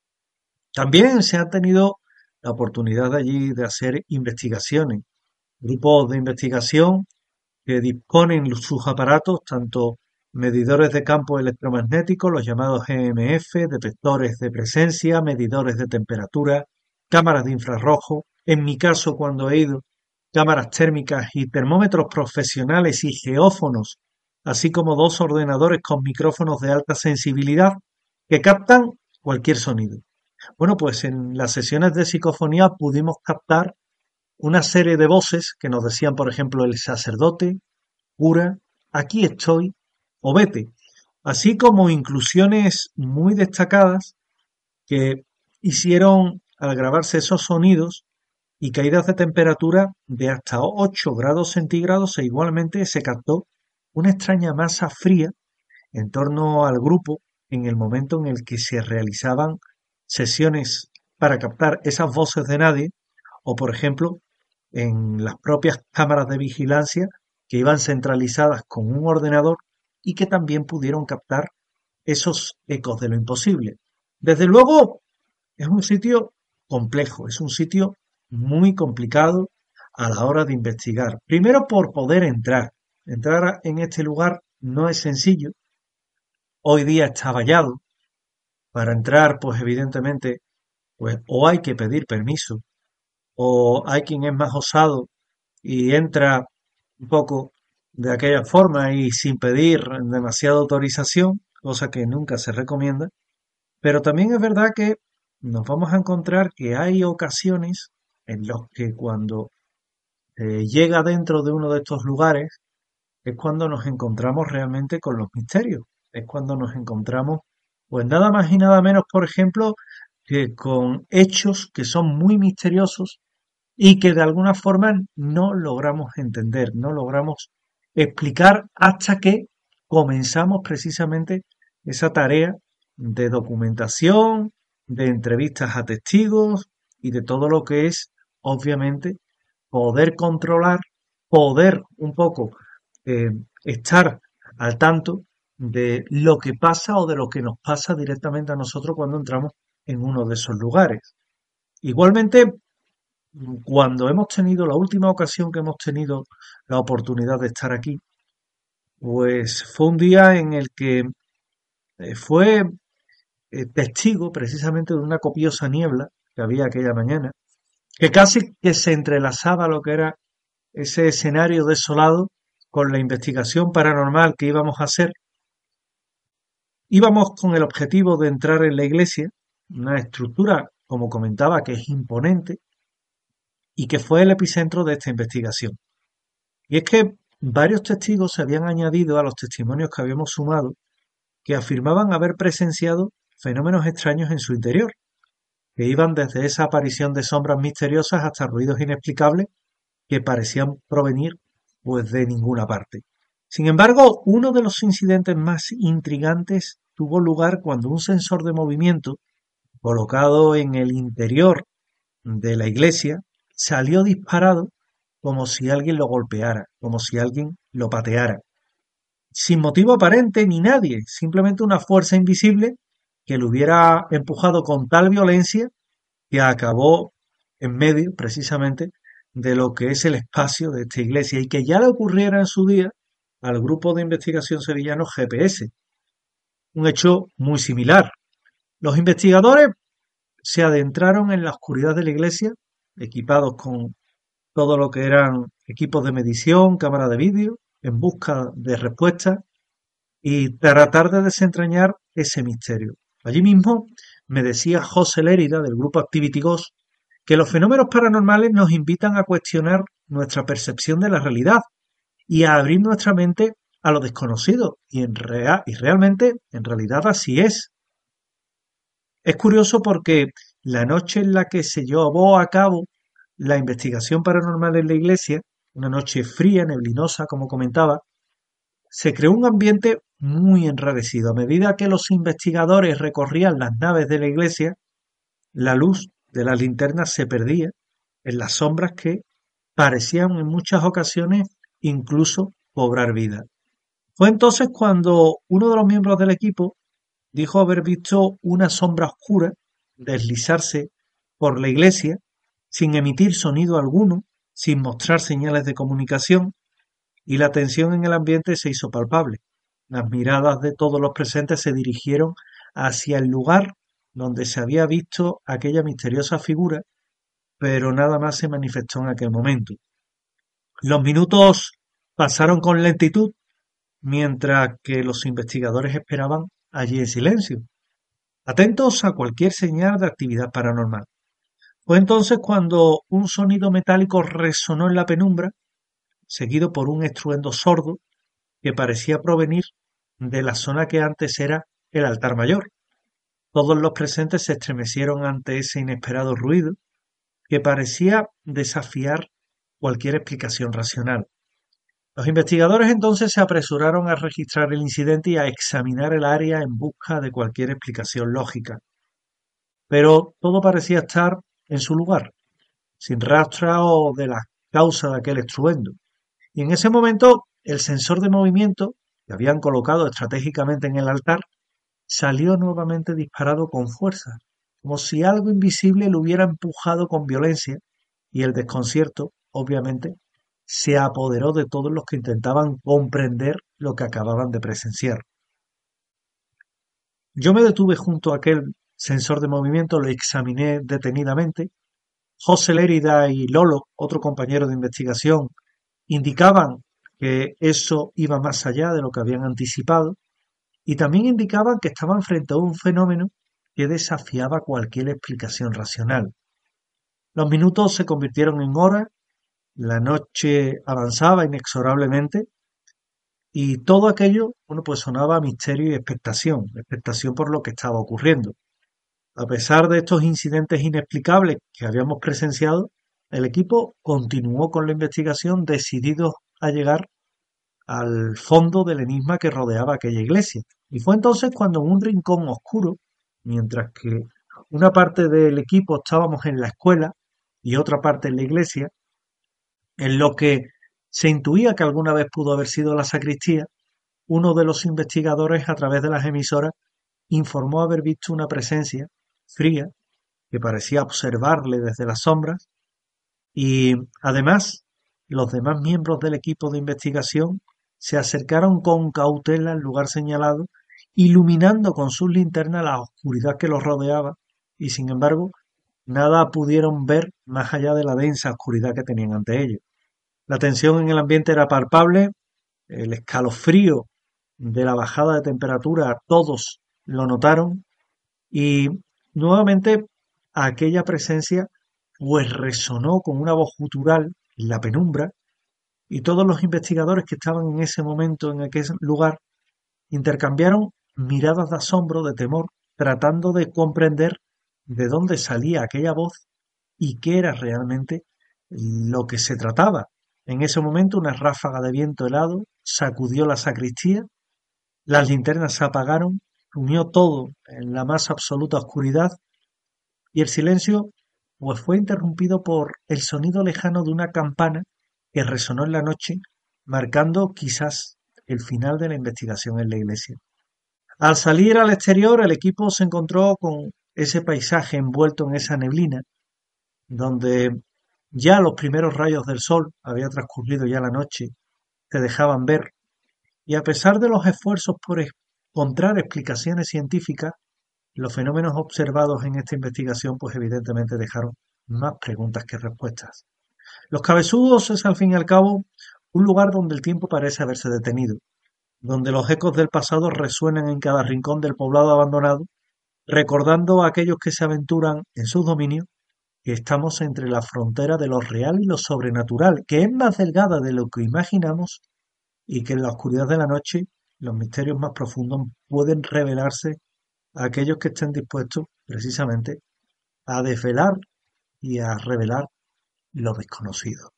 También se ha tenido la oportunidad allí de hacer investigaciones, grupos de investigación que disponen sus aparatos, tanto medidores de campo electromagnético, los llamados EMF, detectores de presencia, medidores de temperatura, cámaras de infrarrojo, en mi caso cuando he ido, cámaras térmicas y termómetros profesionales y geófonos, así como 2 ordenadores con micrófonos de alta sensibilidad que captan cualquier sonido. Bueno, pues en las sesiones de psicofonía pudimos captar una serie de voces que nos decían, por ejemplo, el sacerdote, cura, aquí estoy o vete, así como inclusiones muy destacadas que hicieron al grabarse esos sonidos y caídas de temperatura de hasta 8 grados centígrados e igualmente se captó una extraña masa fría en torno al grupo en el momento en el que se realizaban sesiones para captar esas voces de nadie o, por ejemplo, en las propias cámaras de vigilancia que iban centralizadas con un ordenador y que también pudieron captar esos ecos de lo imposible. Desde luego, es un sitio complejo, es un sitio muy complicado a la hora de investigar. Primero por poder entrar. Entrar en este lugar no es sencillo. Hoy día está vallado Para entrar, pues evidentemente, pues o hay que pedir permiso, o hay quien es más osado y entra un poco de aquella forma y sin pedir demasiada autorización, cosa que nunca se recomienda. Pero también es verdad que nos vamos a encontrar que hay ocasiones en las que cuando llega dentro de uno de estos lugares es cuando nos encontramos realmente con los misterios. Es cuando nos encontramos, pues nada más y nada menos, por ejemplo, que con hechos que son muy misteriosos y que de alguna forma no logramos entender, no logramos explicar hasta que comenzamos precisamente esa tarea de documentación, de entrevistas a testigos y de todo lo que es, obviamente, poder controlar, poder un poco estar al tanto de lo que pasa o de lo que nos pasa directamente a nosotros cuando entramos en uno de esos lugares. Igualmente, cuando hemos tenido la última ocasión que hemos tenido la oportunidad de estar aquí, pues fue un día en el que fue testigo precisamente de una copiosa niebla que había aquella mañana, que casi que se entrelazaba lo que era ese escenario desolado con la investigación paranormal que íbamos a hacer. Íbamos con el objetivo de entrar en la iglesia, una estructura, como comentaba, que es imponente y que fue el epicentro de esta investigación. Y es que varios testigos se habían añadido a los testimonios que habíamos sumado que afirmaban haber presenciado fenómenos extraños en su interior, que iban desde esa aparición de sombras misteriosas hasta ruidos inexplicables que parecían provenir pues de ninguna parte. Sin embargo, uno de los incidentes más intrigantes tuvo lugar cuando un sensor de movimiento colocado en el interior de la iglesia salió disparado como si alguien lo golpeara, como si alguien lo pateara. Sin motivo aparente ni nadie, simplemente una fuerza invisible que lo hubiera empujado con tal violencia que acabó en medio, precisamente, de lo que es el espacio de esta iglesia y que ya le ocurriera en su día al grupo de investigación sevillano GPS. Un hecho muy similar. Los investigadores se adentraron en la oscuridad de la iglesia, equipados con todo lo que eran equipos de medición, cámara de vídeo, en busca de respuestas y tratar de desentrañar ese misterio. Allí mismo me decía José Lérida, del grupo Activity Ghost, que los fenómenos paranormales nos invitan a cuestionar nuestra percepción de la realidad y a abrir nuestra mente a lo desconocido. Y realmente, en realidad así es. Es curioso porque la noche en la que se llevó a cabo la investigación paranormal en la iglesia, una noche fría, neblinosa, como comentaba, se creó un ambiente muy enrarecido. A medida que los investigadores recorrían las naves de la iglesia, la luz de las linternas se perdía en las sombras que parecían en muchas ocasiones incluso cobrar vida. Fue entonces cuando uno de los miembros del equipo dijo haber visto una sombra oscura deslizarse por la iglesia sin emitir sonido alguno, sin mostrar señales de comunicación, y la tensión en el ambiente se hizo palpable. Las miradas de todos los presentes se dirigieron hacia el lugar donde se había visto aquella misteriosa figura, pero nada más se manifestó en aquel momento. Los minutos pasaron con lentitud, mientras que los investigadores esperaban allí en silencio, atentos a cualquier señal de actividad paranormal. Fue entonces cuando un sonido metálico resonó en la penumbra, seguido por un estruendo sordo que parecía provenir de la zona que antes era el altar mayor. Todos los presentes se estremecieron ante ese inesperado ruido que parecía desafiar cualquier explicación racional. Los investigadores entonces se apresuraron a registrar el incidente y a examinar el área en busca de cualquier explicación lógica. Pero todo parecía estar en su lugar, sin rastro de la causa de aquel estruendo. Y en ese momento el sensor de movimiento que habían colocado estratégicamente en el altar salió nuevamente disparado con fuerza, como si algo invisible lo hubiera empujado con violencia, y el desconcierto, obviamente, se apoderó de todos los que intentaban comprender lo que acababan de presenciar. Yo me detuve junto a aquel sensor de movimiento, lo examiné detenidamente. José Lérida y Lolo, otro compañero de investigación, indicaban que eso iba más allá de lo que habían anticipado y también indicaban que estaban frente a un fenómeno que desafiaba cualquier explicación racional. Los minutos se convirtieron en horas, la noche avanzaba inexorablemente y todo aquello, pues sonaba a misterio y expectación por lo que estaba ocurriendo. A pesar de estos incidentes inexplicables que habíamos presenciado, el equipo continuó con la investigación decidido a llegar al fondo del enigma que rodeaba aquella iglesia. Y fue entonces cuando en un rincón oscuro, mientras que una parte del equipo estábamos en la escuela y otra parte en la iglesia, en lo que se intuía que alguna vez pudo haber sido la sacristía, uno de los investigadores a través de las emisoras informó haber visto una presencia fría que parecía observarle desde las sombras y además los demás miembros del equipo de investigación se acercaron con cautela al lugar señalado, iluminando con sus linternas la oscuridad que los rodeaba y sin embargo nada pudieron ver más allá de la densa oscuridad que tenían ante ellos. La tensión en el ambiente era palpable, el escalofrío de la bajada de temperatura todos lo notaron y nuevamente aquella presencia pues resonó con una voz gutural en la penumbra y todos los investigadores que estaban en ese momento en aquel lugar intercambiaron miradas de asombro, de temor, tratando de comprender de dónde salía aquella voz y qué era realmente lo que se trataba. En ese momento una ráfaga de viento helado sacudió la sacristía, las linternas se apagaron, sumió todo en la más absoluta oscuridad y el silencio pues fue interrumpido por el sonido lejano de una campana que resonó en la noche, marcando quizás el final de la investigación en la iglesia. Al salir al exterior, el equipo se encontró con ese paisaje envuelto en esa neblina, donde ya los primeros rayos del sol, había transcurrido ya la noche, se dejaban ver, y a pesar de los esfuerzos por encontrar explicaciones científicas, los fenómenos observados en esta investigación pues evidentemente dejaron más preguntas que respuestas. Los Cabezudos es al fin y al cabo un lugar donde el tiempo parece haberse detenido, donde los ecos del pasado resuenan en cada rincón del poblado abandonado, recordando a aquellos que se aventuran en sus dominios que estamos entre la frontera de lo real y lo sobrenatural, que es más delgada de lo que imaginamos y que en la oscuridad de la noche los misterios más profundos pueden revelarse a aquellos que estén dispuestos precisamente a desvelar y a revelar lo desconocido.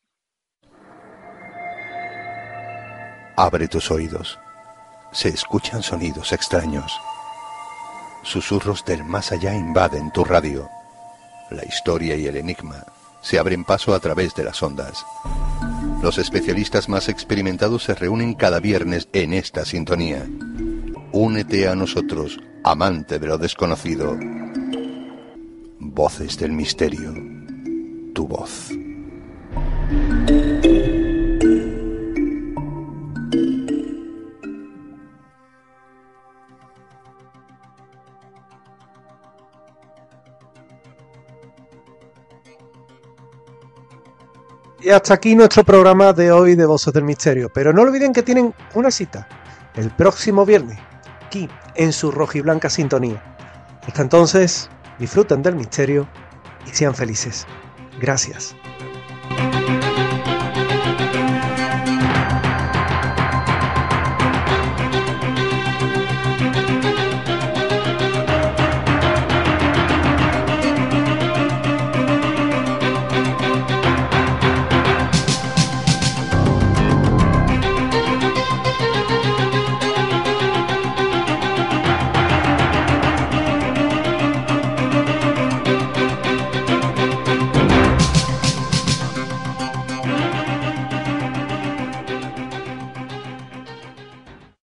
Abre tus oídos. Se escuchan sonidos extraños. Susurros del más allá invaden tu radio. La historia y el enigma se abren paso a través de las ondas. Los especialistas más experimentados se reúnen cada viernes en esta sintonía. Únete a nosotros, amante de lo desconocido. Voces del misterio. Tu voz. Y hasta aquí nuestro programa de hoy de Voces del Misterio. Pero no olviden que tienen una cita el próximo viernes, aquí en su rojiblanca sintonía. Hasta entonces, disfruten del misterio y sean felices. Gracias.